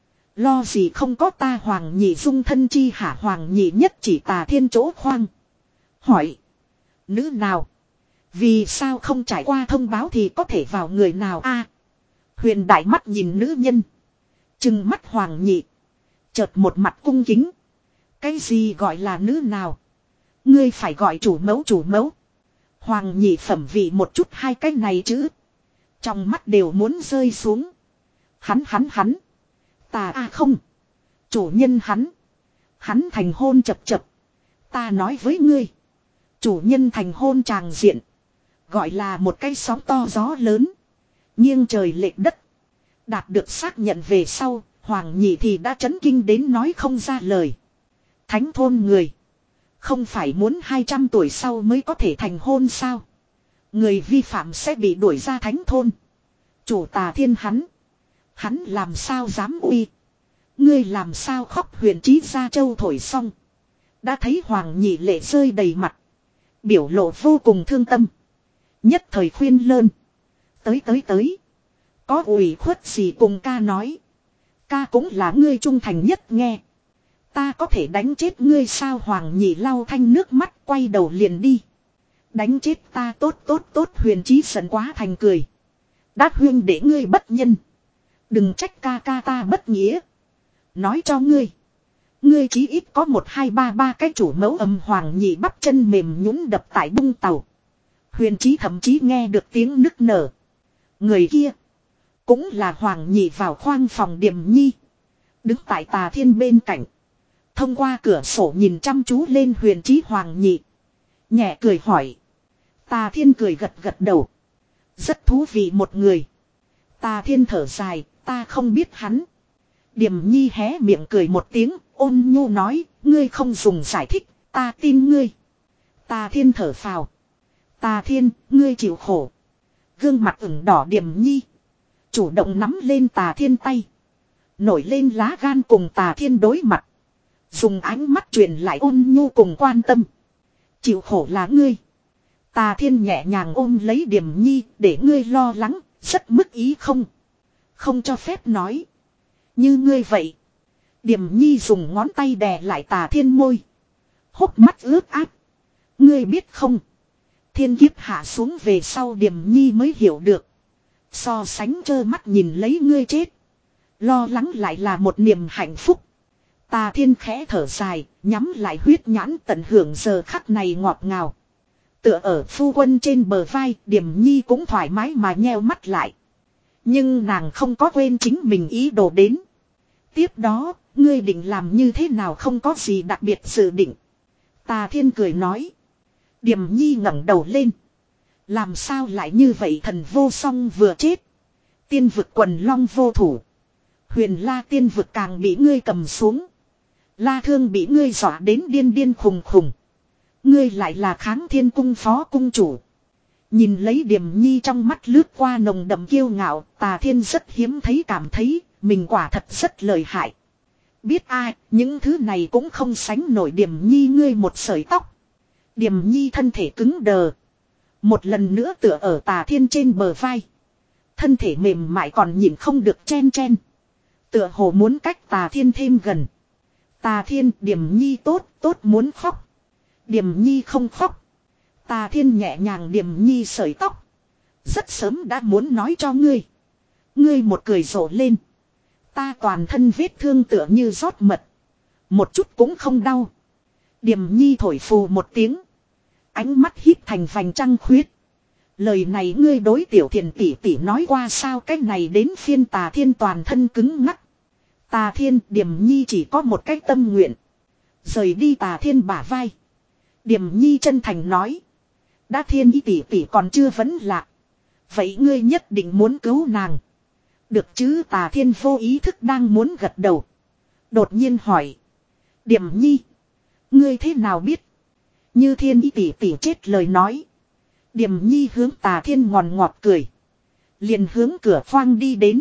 Lo gì không có ta Hoàng nhị dung thân chi hả? Hoàng nhị nhất chỉ Tà Thiên chỗ khoang. Hỏi. Nữ nào? Vì sao không trải qua thông báo thì có thể vào người nào a? Huyền Đại mắt nhìn nữ nhân. Trừng mắt Hoàng nhị. Chợt một mặt cung kính. Cái gì gọi là nữ nào? Ngươi phải gọi chủ mẫu chủ mẫu. Hoàng nhị phẩm vị một chút hai cái này chứ. Trong mắt đều muốn rơi xuống. Hắn hắn hắn. Ta a à không. Chủ nhân hắn. Hắn thành hôn chập chập. Ta nói với ngươi. Chủ nhân thành hôn tràng diện. Gọi là một cái sóng to gió lớn. Nghiêng trời lệch đất. Đạt được xác nhận về sau. Hoàng nhị thì đã chấn kinh đến nói không ra lời. Thánh thôn người. Không phải muốn hai trăm tuổi sau mới có thể thành hôn sao? Người vi phạm sẽ bị đuổi ra thánh thôn. Chủ Tà Thiên hắn. Hắn làm sao dám uy. Ngươi làm sao khóc? Huyền Chí ra châu thổi xong. Đã thấy Hoàng nhị lệ rơi đầy mặt. Biểu lộ vô cùng thương tâm. Nhất thời khuyên lơn. Tới tới tới. Có ủy khuất gì cùng ca nói. Ca cũng là ngươi trung thành nhất nghe. Ta có thể đánh chết ngươi sao? Hoàng nhị lau thanh nước mắt quay đầu liền đi. Đánh chết ta tốt tốt tốt. Huyền Chí giận quá thành cười. Đát huyên để ngươi bất nhân. Đừng trách ca ca ta bất nghĩa. Nói cho ngươi. Ngươi chí ít có một hai ba ba cái chủ mẫu. Âm Hoàng nhị bắp chân mềm nhũn đập tại bung tàu. Huyền Chí thậm chí nghe được tiếng nức nở. Người kia. Cũng là Hoàng nhị vào khoang phòng Điềm Nhi. Đứng tại Tà Thiên bên cạnh. Thông qua cửa sổ nhìn chăm chú lên Huyền Chí. Hoàng nhị. Nhẹ cười hỏi. Tà Thiên cười gật gật đầu. Rất thú vị một người. Tà Thiên thở dài. Ta không biết hắn. Điềm Nhi hé miệng cười một tiếng. Ôn nhu nói. Ngươi không dùng giải thích. Ta tin ngươi. Tà Thiên thở phào. Tà Thiên. Ngươi chịu khổ. Gương mặt ửng đỏ Điềm Nhi. Chủ động nắm lên Tà Thiên tay. Nổi lên lá gan cùng Tà Thiên đối mặt. Dùng ánh mắt truyền lại ôn nhu cùng quan tâm. Chịu khổ là ngươi. Tà Thiên nhẹ nhàng ôm lấy Điềm Nhi. Để ngươi lo lắng. Rất mức ý không. Không cho phép nói. Như ngươi vậy. Điềm Nhi dùng ngón tay đè lại Tà Thiên môi. Hốc mắt ướt át. Ngươi biết không. Thiên kiếp hạ xuống về sau Điềm Nhi mới hiểu được. So sánh trơ mắt nhìn lấy ngươi chết. Lo lắng lại là một niềm hạnh phúc. Tà Thiên khẽ thở dài. Nhắm lại huyết nhãn tận hưởng giờ khắc này ngọt ngào. Tựa ở phu quân trên bờ vai. Điềm Nhi cũng thoải mái mà nheo mắt lại. Nhưng nàng không có quên chính mình ý đồ đến. Tiếp đó, ngươi định làm như thế nào? Không có gì đặc biệt dự định. Tà Thiên cười nói. Điềm Nhi ngẩng đầu lên. Làm sao lại như vậy? Thần vô song vừa chết. Tiên vực quần long vô thủ. Huyền La tiên vực càng bị ngươi cầm xuống. La Thương bị ngươi dọa đến điên điên khùng khùng. Ngươi lại là Kháng Thiên cung phó cung chủ. Nhìn lấy Điềm Nhi trong mắt lướt qua nồng đậm kiêu ngạo. Tà Thiên rất hiếm thấy cảm thấy mình quả thật rất lợi hại. Biết ai, những thứ này cũng không sánh nổi Điềm Nhi ngươi một sợi tóc. Điềm Nhi thân thể cứng đờ. Một lần nữa tựa ở Tà Thiên trên bờ vai. Thân thể mềm mại còn nhịn không được chen chen. Tựa hồ muốn cách Tà Thiên thêm gần. Tà Thiên, Điềm Nhi tốt, tốt muốn khóc. Điềm Nhi không khóc. Tà Thiên nhẹ nhàng Điềm Nhi sợi tóc. Rất sớm đã muốn nói cho ngươi. Ngươi một cười rộ lên. Ta toàn thân vết thương tựa như rót mật. Một chút cũng không đau. Điềm Nhi thổi phù một tiếng. Ánh mắt híp thành vành trăng khuyết. Lời này ngươi đối Tiểu Thiền tỷ tỷ nói qua sao, cách này đến phiên Tà Thiên toàn thân cứng ngắc. Tà Thiên, Điềm Nhi chỉ có một cái tâm nguyện. Rời đi Tà Thiên bả vai. Điềm Nhi chân thành nói. Đã Thiên ý tỷ tỷ còn chưa vấn lạ. Vậy ngươi nhất định muốn cứu nàng. Được chứ? Tà Thiên vô ý thức đang muốn gật đầu. Đột nhiên hỏi. Điềm Nhi. Ngươi thế nào biết? Như Thiên ý tỷ tỷ chết lời nói. Điềm Nhi hướng Tà Thiên ngòn ngọt cười. Liền hướng cửa khoang đi đến.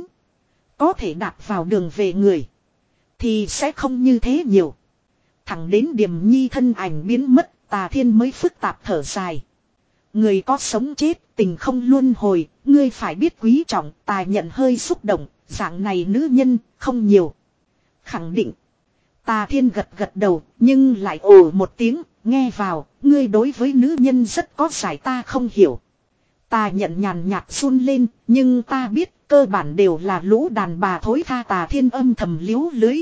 Có thể đạp vào đường về người. Thì sẽ không như thế nhiều. Thẳng đến Điềm Nhi thân ảnh biến mất. Tà Thiên mới phức tạp thở dài. Người có sống chết, tình không luân hồi, ngươi phải biết quý trọng. Tài nhận hơi xúc động, dạng này nữ nhân không nhiều. Khẳng định. Tà Thiên gật gật đầu, nhưng lại ồ một tiếng, nghe vào, ngươi đối với nữ nhân rất có giải ta không hiểu. Ta nhận nhàn nhạt run lên, nhưng ta biết cơ bản đều là lũ đàn bà thối tha. Tà Thiên âm thầm liếu lưới.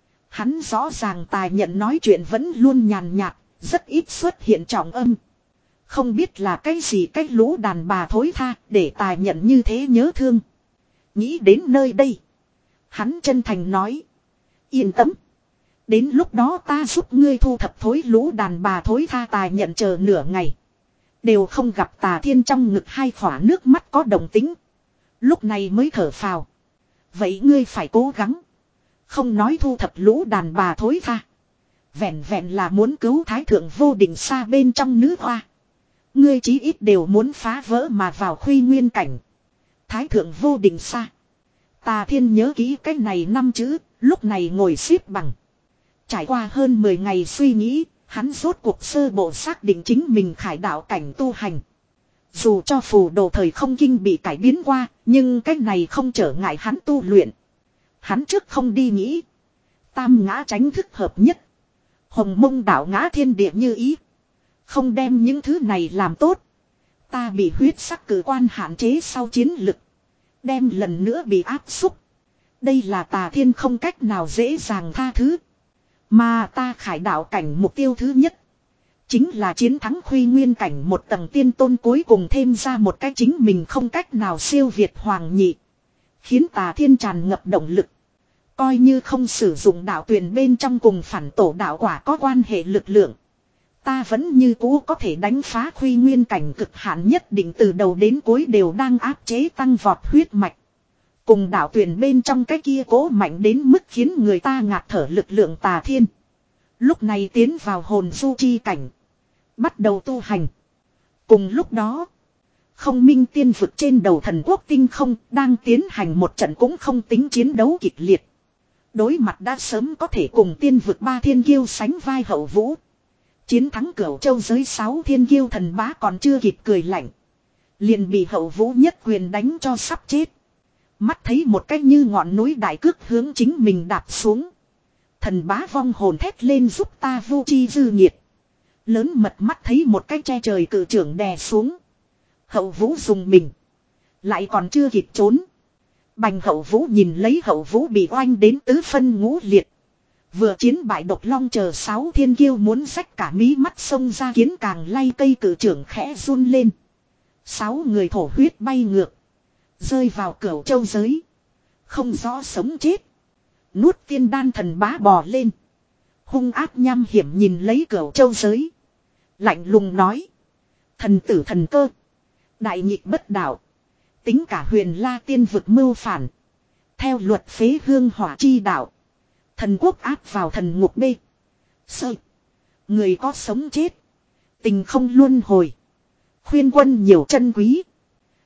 Hắn rõ ràng Tài nhận nói chuyện vẫn luôn nhàn nhạt, rất ít xuất hiện trọng âm. Không biết là cái gì cái lũ đàn bà thối tha để Tài nhận như thế nhớ thương. Nghĩ đến nơi đây. Hắn chân thành nói. Yên tâm. Đến lúc đó ta giúp ngươi thu thập thối lũ đàn bà thối tha. Tài nhận chờ nửa ngày. Đều không gặp Tà Thiên trong ngực hai khỏa nước mắt có đồng tính. Lúc này mới thở phào. Vậy ngươi phải cố gắng. Không nói thu thập lũ đàn bà thối tha. Vẹn vẹn là muốn cứu Thái Thượng Vô Định xa bên trong nữ hoa. Ngươi chí ít đều muốn phá vỡ mà vào khuy nguyên cảnh. Thái Thượng Vô Định xa. Tà Thiên nhớ kỹ cái này năm chữ, lúc này ngồi xếp bằng. Trải qua hơn mười ngày suy nghĩ, hắn rốt cuộc sơ bộ xác định chính mình khải đạo cảnh tu hành. Dù cho phù đồ thời không kinh bị cải biến qua, nhưng cái này không trở ngại hắn tu luyện. Hắn trước không đi nghĩ. Tam ngã tránh thức hợp nhất. Hồng mông đảo ngã thiên địa như ý. Không đem những thứ này làm tốt. Ta bị huyết sắc cử quan hạn chế sau chiến lực. Đem lần nữa bị áp xúc. Đây là Tà Thiên không cách nào dễ dàng tha thứ. Mà ta khải đạo cảnh mục tiêu thứ nhất. Chính là chiến thắng khuy nguyên cảnh một tầng tiên tôn, cuối cùng thêm ra một cái chính mình không cách nào siêu việt hoàng nhị. Khiến Tà Thiên tràn ngập động lực. Coi như không sử dụng đạo tuyển bên trong cùng phản tổ đạo quả có quan hệ lực lượng. Ta vẫn như cũ có thể đánh phá khuy nguyên cảnh cực hạn nhất định, từ đầu đến cuối đều đang áp chế tăng vọt huyết mạch. Cùng đạo tuyển bên trong cái kia cố mạnh đến mức khiến người ta ngạt thở lực lượng. Tà Thiên lúc này tiến vào hồn du chi cảnh. Bắt đầu tu hành. Cùng lúc đó, không minh tiên vực trên đầu thần quốc tinh không đang tiến hành một trận cũng không tính chiến đấu kịch liệt. Đối mặt đã sớm có thể cùng tiên vực ba thiên kiêu sánh vai Hậu Vũ. Chiến thắng Cửu Châu giới sáu thiên kiêu thần bá còn chưa kịp cười lạnh. Liền bị Hậu Vũ nhất quyền đánh cho sắp chết. Mắt thấy một cách như ngọn núi đại cước hướng chính mình đạp xuống. Thần bá vong hồn thét lên giúp ta vô chi dư nhiệt. Lớn mật mắt thấy một cái che trời cự trưởng đè xuống. Hậu Vũ dùng mình. Lại còn chưa kịp trốn. Bành Hậu Vũ nhìn lấy Hậu Vũ bị oanh đến tứ phân ngũ liệt. Vừa chiến bại độc long chờ sáu thiên kiêu muốn rách cả mí mắt xông ra, kiến càng lay cây cự trưởng khẽ run lên. Sáu người thổ huyết bay ngược. Rơi vào Cửu Châu giới. Không rõ sống chết. Nuốt tiên đan thần bá bò lên. Hung ác nham hiểm nhìn lấy Cửu Châu giới. Lạnh lùng nói. Thần tử thần cơ. Đại nghịch bất đạo. Tính cả huyền la tiên vực mưu phản. Theo luật phế hương hỏa chi đạo. Thần quốc áp vào thần ngục bê. Sơ. Người có sống chết. Tình không luân hồi. Khuyên quân nhiều chân quý.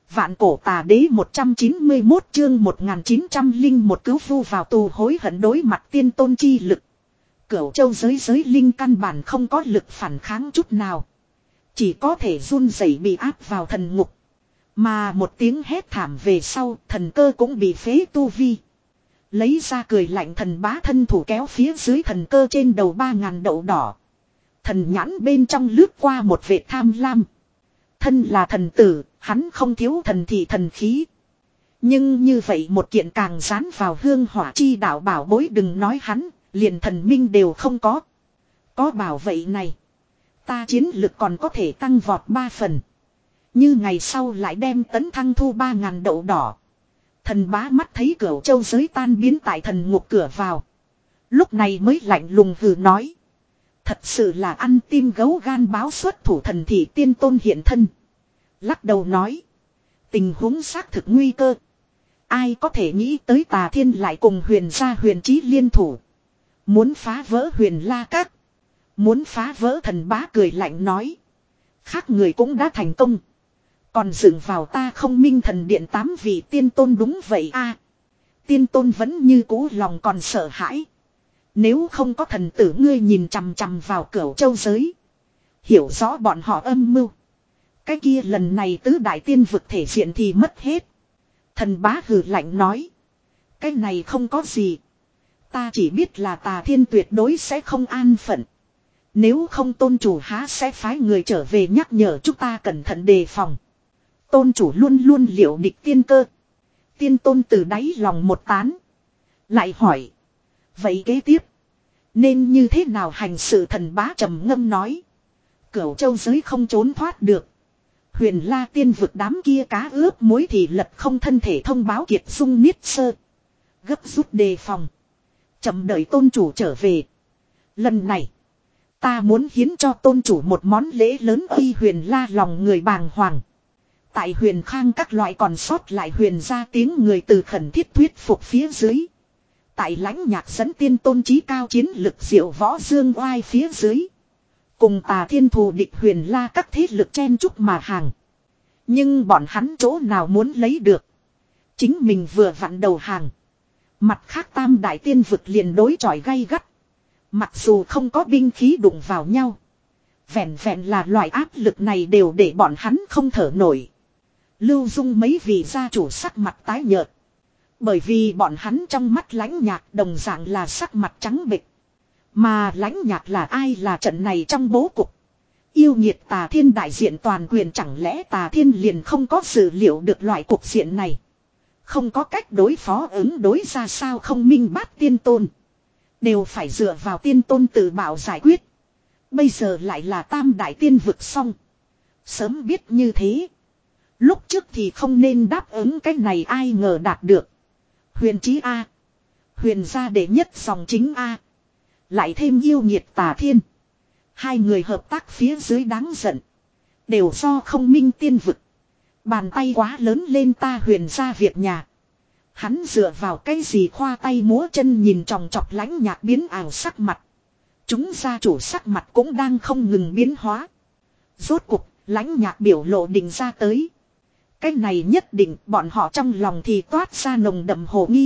Vạn cổ tà đế một trăm chín mươi mốt chương một nghìn chín trăm linh một cứu phu vào tù hối hận đối mặt tiên tôn chi lực. Cửu châu giới giới linh căn bản không có lực phản kháng chút nào. Chỉ có thể run rẩy bị áp vào thần ngục. Mà một tiếng hét thảm về sau, thần cơ cũng bị phế tu vi. Lấy ra cười lạnh thần bá thân thủ kéo phía dưới thần cơ trên đầu ba ngàn đậu đỏ. Thần nhãn bên trong lướt qua một vệt tham lam. Thân là thần tử, hắn không thiếu thần thị thần khí. Nhưng như vậy một kiện càng dán vào hương hỏa chi đạo bảo bối đừng nói hắn, liền thần minh đều không có. Có bảo vậy này. Ta chiến lực còn có thể tăng vọt ba phần. Như ngày sau lại đem tấn thăng thu ba ngàn đậu đỏ. Thần bá mắt thấy cửu châu giới tan biến tại thần ngục cửa vào. Lúc này mới lạnh lùng hừ nói. Thật sự là ăn tim gấu gan báo xuất thủ thần thị tiên tôn hiện thân. Lắc đầu nói. Tình huống xác thực nguy cơ. Ai có thể nghĩ tới Tà Thiên lại cùng huyền gia huyền chí liên thủ. Muốn phá vỡ huyền la các. Muốn phá vỡ thần bá cười lạnh nói. Khác người cũng đã thành công. Còn dựng vào ta không minh thần điện tám vị tiên tôn đúng vậy a. Tiên tôn vẫn như cũ lòng còn sợ hãi. Nếu không có thần tử ngươi nhìn chằm chằm vào cửu châu giới. Hiểu rõ bọn họ âm mưu. Cái kia lần này tứ đại tiên vực thể diện thì mất hết. Thần bá hừ lạnh nói. Cái này không có gì. Ta chỉ biết là Tà Thiên tuyệt đối sẽ không an phận. Nếu không tôn chủ há sẽ phái người trở về nhắc nhở chúng ta cẩn thận đề phòng. Tôn chủ luôn luôn liệu địch tiên cơ. Tiên tôn từ đáy lòng một tán. Lại hỏi. Vậy kế tiếp. Nên như thế nào hành sự thần bá trầm ngâm nói. Cửu châu giới không trốn thoát được. Huyền la tiên vực đám kia cá ướp muối thì lật không thân thể thông báo kiệt dung niết sơ. Gấp rút đề phòng. Chậm đợi tôn chủ trở về. Lần này. Ta muốn hiến cho tôn chủ một món lễ lớn uy huyền la lòng người bàng hoàng. Tại huyền khang các loại còn sót lại huyền ra tiếng người từ khẩn thiết thuyết phục phía dưới. Tại lãnh nhạc dẫn tiên tôn trí cao chiến lực diệu võ dương oai phía dưới. Cùng Tà Thiên thù địch huyền la các thế lực chen chúc mà hàng. Nhưng bọn hắn chỗ nào muốn lấy được. Chính mình vừa vặn đầu hàng. Mặt khác tam đại tiên vực liền đối chọi gay gắt. Mặc dù không có binh khí đụng vào nhau. Vẹn vẹn là loại áp lực này đều để bọn hắn không thở nổi. Lưu Dung mấy vị gia chủ sắc mặt tái nhợt. Bởi vì bọn hắn trong mắt lãnh nhạc đồng dạng là sắc mặt trắng bệch. Mà lãnh nhạc là ai là trận này trong bố cục. Yêu nghiệt Tà Thiên đại diện toàn quyền chẳng lẽ Tà Thiên liền không có dự liệu được loại cục diện này. Không có cách đối phó ứng đối ra sao không minh bát tiên tôn. Đều phải dựa vào tiên tôn tự bảo giải quyết. Bây giờ lại là tam đại tiên vực xong. Sớm biết như thế. Lúc trước thì không nên đáp ứng cái này ai ngờ đạt được. Huyền chí A. Huyền gia đệ nhất dòng chính A. Lại thêm yêu nghiệt Tà Thiên. Hai người hợp tác phía dưới đáng giận. Đều do không minh tiên vực. Bàn tay quá lớn lên ta huyền gia việc nhà. Hắn dựa vào cái gì khoa tay múa chân nhìn tròng trọc lãnh nhạc biến ảo sắc mặt. Chúng gia chủ sắc mặt cũng đang không ngừng biến hóa. Rốt cuộc, lãnh nhạc biểu lộ định ra tới. Cái này nhất định bọn họ trong lòng thì toát ra nồng đậm hồ nghi.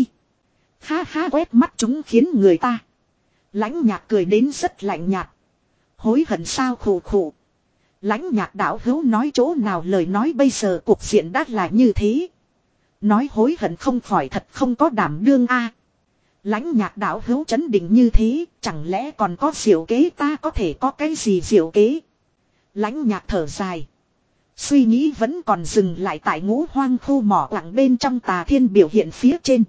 Ha ha quét mắt chúng khiến người ta. Lãnh nhạc cười đến rất lạnh nhạt. Hối hận sao khổ khổ. Lãnh nhạc đạo hữu nói chỗ nào lời nói bây giờ cuộc diện đã là như thế. Nói hối hận không khỏi thật không có đảm đương a. Lãnh nhạc đạo hữu chấn định như thế, chẳng lẽ còn có diệu kế ta có thể có cái gì diệu kế. Lãnh nhạc thở dài. Suy nghĩ vẫn còn dừng lại tại ngũ hoang khu mỏ quặng bên trong Tà Thiên biểu hiện phía trên.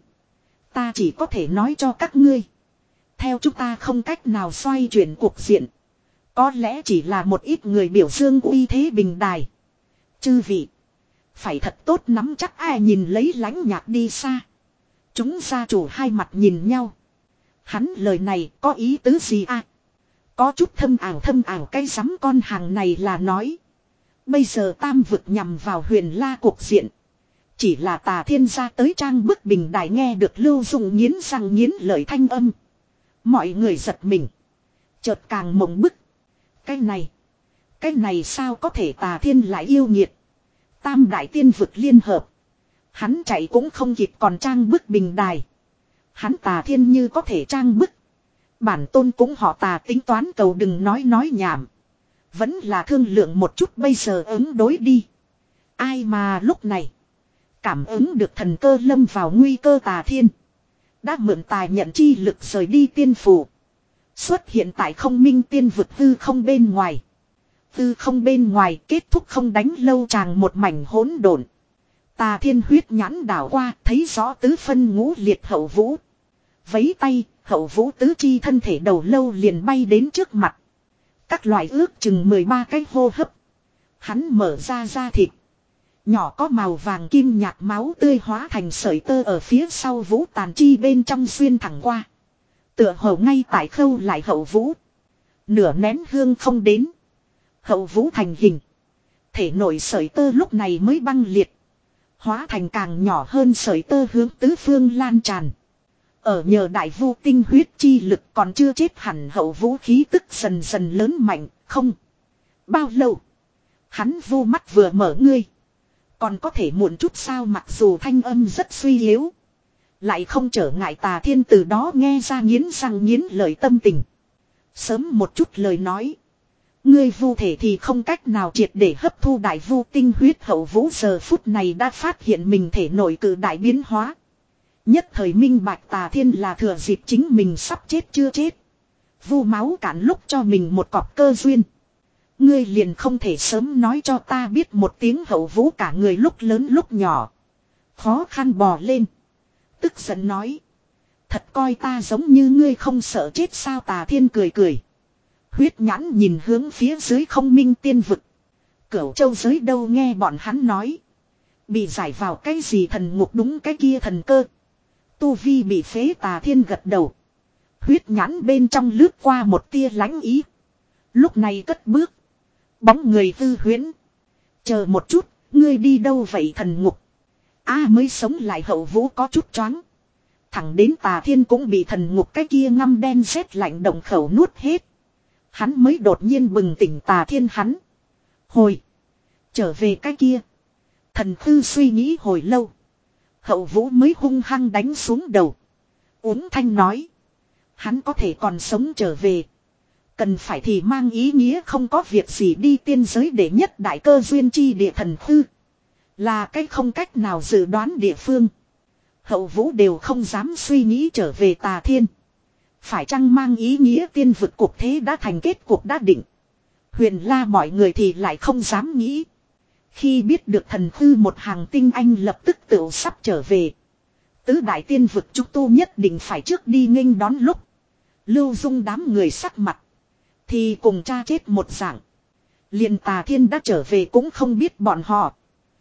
Ta chỉ có thể nói cho các ngươi. Theo chúng ta không cách nào xoay chuyển cuộc diện. Có lẽ chỉ là một ít người biểu dương uy thế bình đài. Chư vị. Phải thật tốt nắm chắc ai nhìn lấy lãnh nhạc đi xa. Chúng gia chủ hai mặt nhìn nhau. Hắn lời này có ý tứ gì à? Có chút thâm ảo thâm ảo cái sắm con hàng này là nói. Bây giờ tam vực nhằm vào huyền la cuộc diện. Chỉ là Tà Thiên gia tới trang bức bình đài nghe được Lưu Dung nghiến răng nghiến lợi thanh âm. Mọi người giật mình. Chợt càng mộng bức. Cái này. Cái này sao có thể Tà Thiên lại yêu nghiệt. Tam đại tiên vực liên hợp. Hắn chạy cũng không kịp còn trang bức bình đài. Hắn Tà Thiên như có thể trang bức. Bản tôn cũng họ Tà tính toán cầu đừng nói nói nhảm. Vẫn là thương lượng một chút bây giờ ứng đối đi. Ai mà lúc này. Cảm ứng được thần cơ lâm vào nguy cơ Tà Thiên. Đã mượn tài nhận chi lực rời đi tiên phủ. Xuất hiện tại không minh tiên vực hư không bên ngoài. Hư không bên ngoài kết thúc không đánh lâu chàng một mảnh hỗn độn. Tà Thiên huyết nhãn đảo qua thấy rõ tứ phân ngũ liệt hậu vũ. Vấy tay, hậu vũ tứ chi thân thể đầu lâu liền bay đến trước mặt. Các loại ước chừng mười ba cái hô hấp. Hắn mở ra da thịt. Nhỏ có màu vàng kim nhạt máu tươi hóa thành sợi tơ ở phía sau vũ tàn chi bên trong xuyên thẳng qua. Tựa hồ ngay tại khâu lại hậu vũ. Nửa nén hương không đến. Hậu vũ thành hình. Thể nội sợi tơ lúc này mới băng liệt. Hóa thành càng nhỏ hơn sợi tơ hướng tứ phương lan tràn. Ở nhờ đại vu tinh huyết chi lực còn chưa chết hẳn hậu vũ khí tức dần dần lớn mạnh. Không bao lâu. Hắn vu mắt vừa mở ngươi. Còn có thể muộn chút sao mặc dù thanh âm rất suy yếu. Lại không trở ngại Tà Thiên từ đó nghe ra nghiến răng nghiến lợi tâm tình. Sớm một chút lời nói. Ngươi vu thể thì không cách nào triệt để hấp thu đại vu tinh huyết hậu vũ giờ phút này đã phát hiện mình thể nội cử đại biến hóa. Nhất thời minh bạch Tà Thiên là thừa dịp chính mình sắp chết chưa chết. Vu máu cản lúc cho mình một cọp cơ duyên. Ngươi liền không thể sớm nói cho ta biết một tiếng hậu vũ cả người lúc lớn lúc nhỏ. Khó khăn bò lên. Tức giận nói. Thật coi ta giống như ngươi không sợ chết sao Tà Thiên cười cười. Huyết nhãn nhìn hướng phía dưới không minh tiên vực. Cửu châu giới đâu nghe bọn hắn nói. Bị giải vào cái gì thần ngục đúng cái kia thần cơ. Tu vi bị phế Tà Thiên gật đầu. Huyết nhãn bên trong lướt qua một tia lãnh ý. Lúc này cất bước. Bóng người tư huyễn. Chờ một chút, ngươi đi đâu vậy thần ngục? A mới sống lại hậu vũ có chút choáng. Thẳng đến Tà Thiên cũng bị thần ngục cái kia ngăm đen rét lạnh động khẩu nuốt hết. Hắn mới đột nhiên bừng tỉnh Tà Thiên hắn. Hồi. Trở về cái kia. Thần khư suy nghĩ hồi lâu. Hậu vũ mới hung hăng đánh xuống đầu. Uống thanh nói. Hắn có thể còn sống trở về. Cần phải thì mang ý nghĩa không có việc gì đi tiên giới để nhất đại cơ duyên chi địa thần khư. Là cái không cách nào dự đoán địa phương. Hậu vũ đều không dám suy nghĩ trở về Tà Thiên. Phải chăng mang ý nghĩa tiên vực cuộc thế đã thành kết cuộc đã định. Huyền La mọi người thì lại không dám nghĩ. Khi biết được thần khư một hàng tinh anh lập tức tự sắp trở về. Tứ đại tiên vực chúng tu nhất định phải trước đi nghênh đón lúc. Lưu Dung đám người sắc mặt. Thì cùng cha chết một dạng. Liền Tà Thiên đã trở về cũng không biết bọn họ.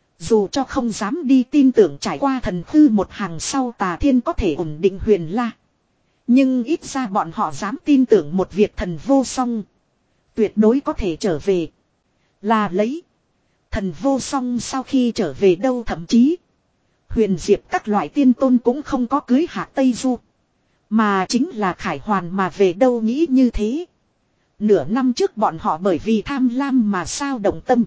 Dù cho không dám đi tin tưởng trải qua thần khư một hàng sau Tà Thiên có thể ổn định Huyền La. Nhưng ít ra bọn họ dám tin tưởng một việc thần vô song. Tuyệt đối có thể trở về. Là lấy. Thần vô song sau khi trở về đâu thậm chí. Huyền Diệp các loại tiên tôn cũng không có cưới Hạ Tây Du. Mà chính là Khải Hoàn mà về đâu nghĩ như thế. Nửa năm trước bọn họ bởi vì tham lam mà sao động tâm.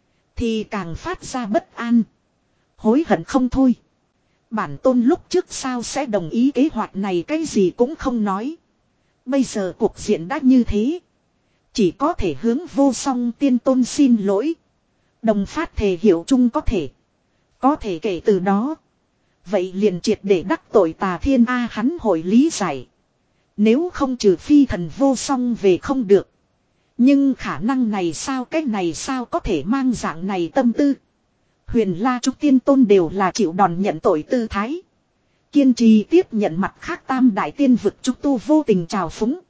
Thì càng phát ra bất an. Hối hận không thôi. Bản tôn lúc trước sao sẽ đồng ý kế hoạch này cái gì cũng không nói. Bây giờ cuộc diện đã như thế. Chỉ có thể hướng vô song tiên tôn xin lỗi. Đồng phát thề hiểu chung có thể. Có thể kể từ đó. Vậy liền triệt để đắc tội Tà Thiên A hắn hội lý giải. Nếu không trừ phi thần vô song về không được. Nhưng khả năng này sao cái này sao có thể mang dạng này tâm tư. Huyền La Trúc Tiên Tôn đều là chịu đòn nhận tội tư thái. Kiên trì tiếp nhận mặt khác tam đại tiên vực trúc tu vô tình trào phúng.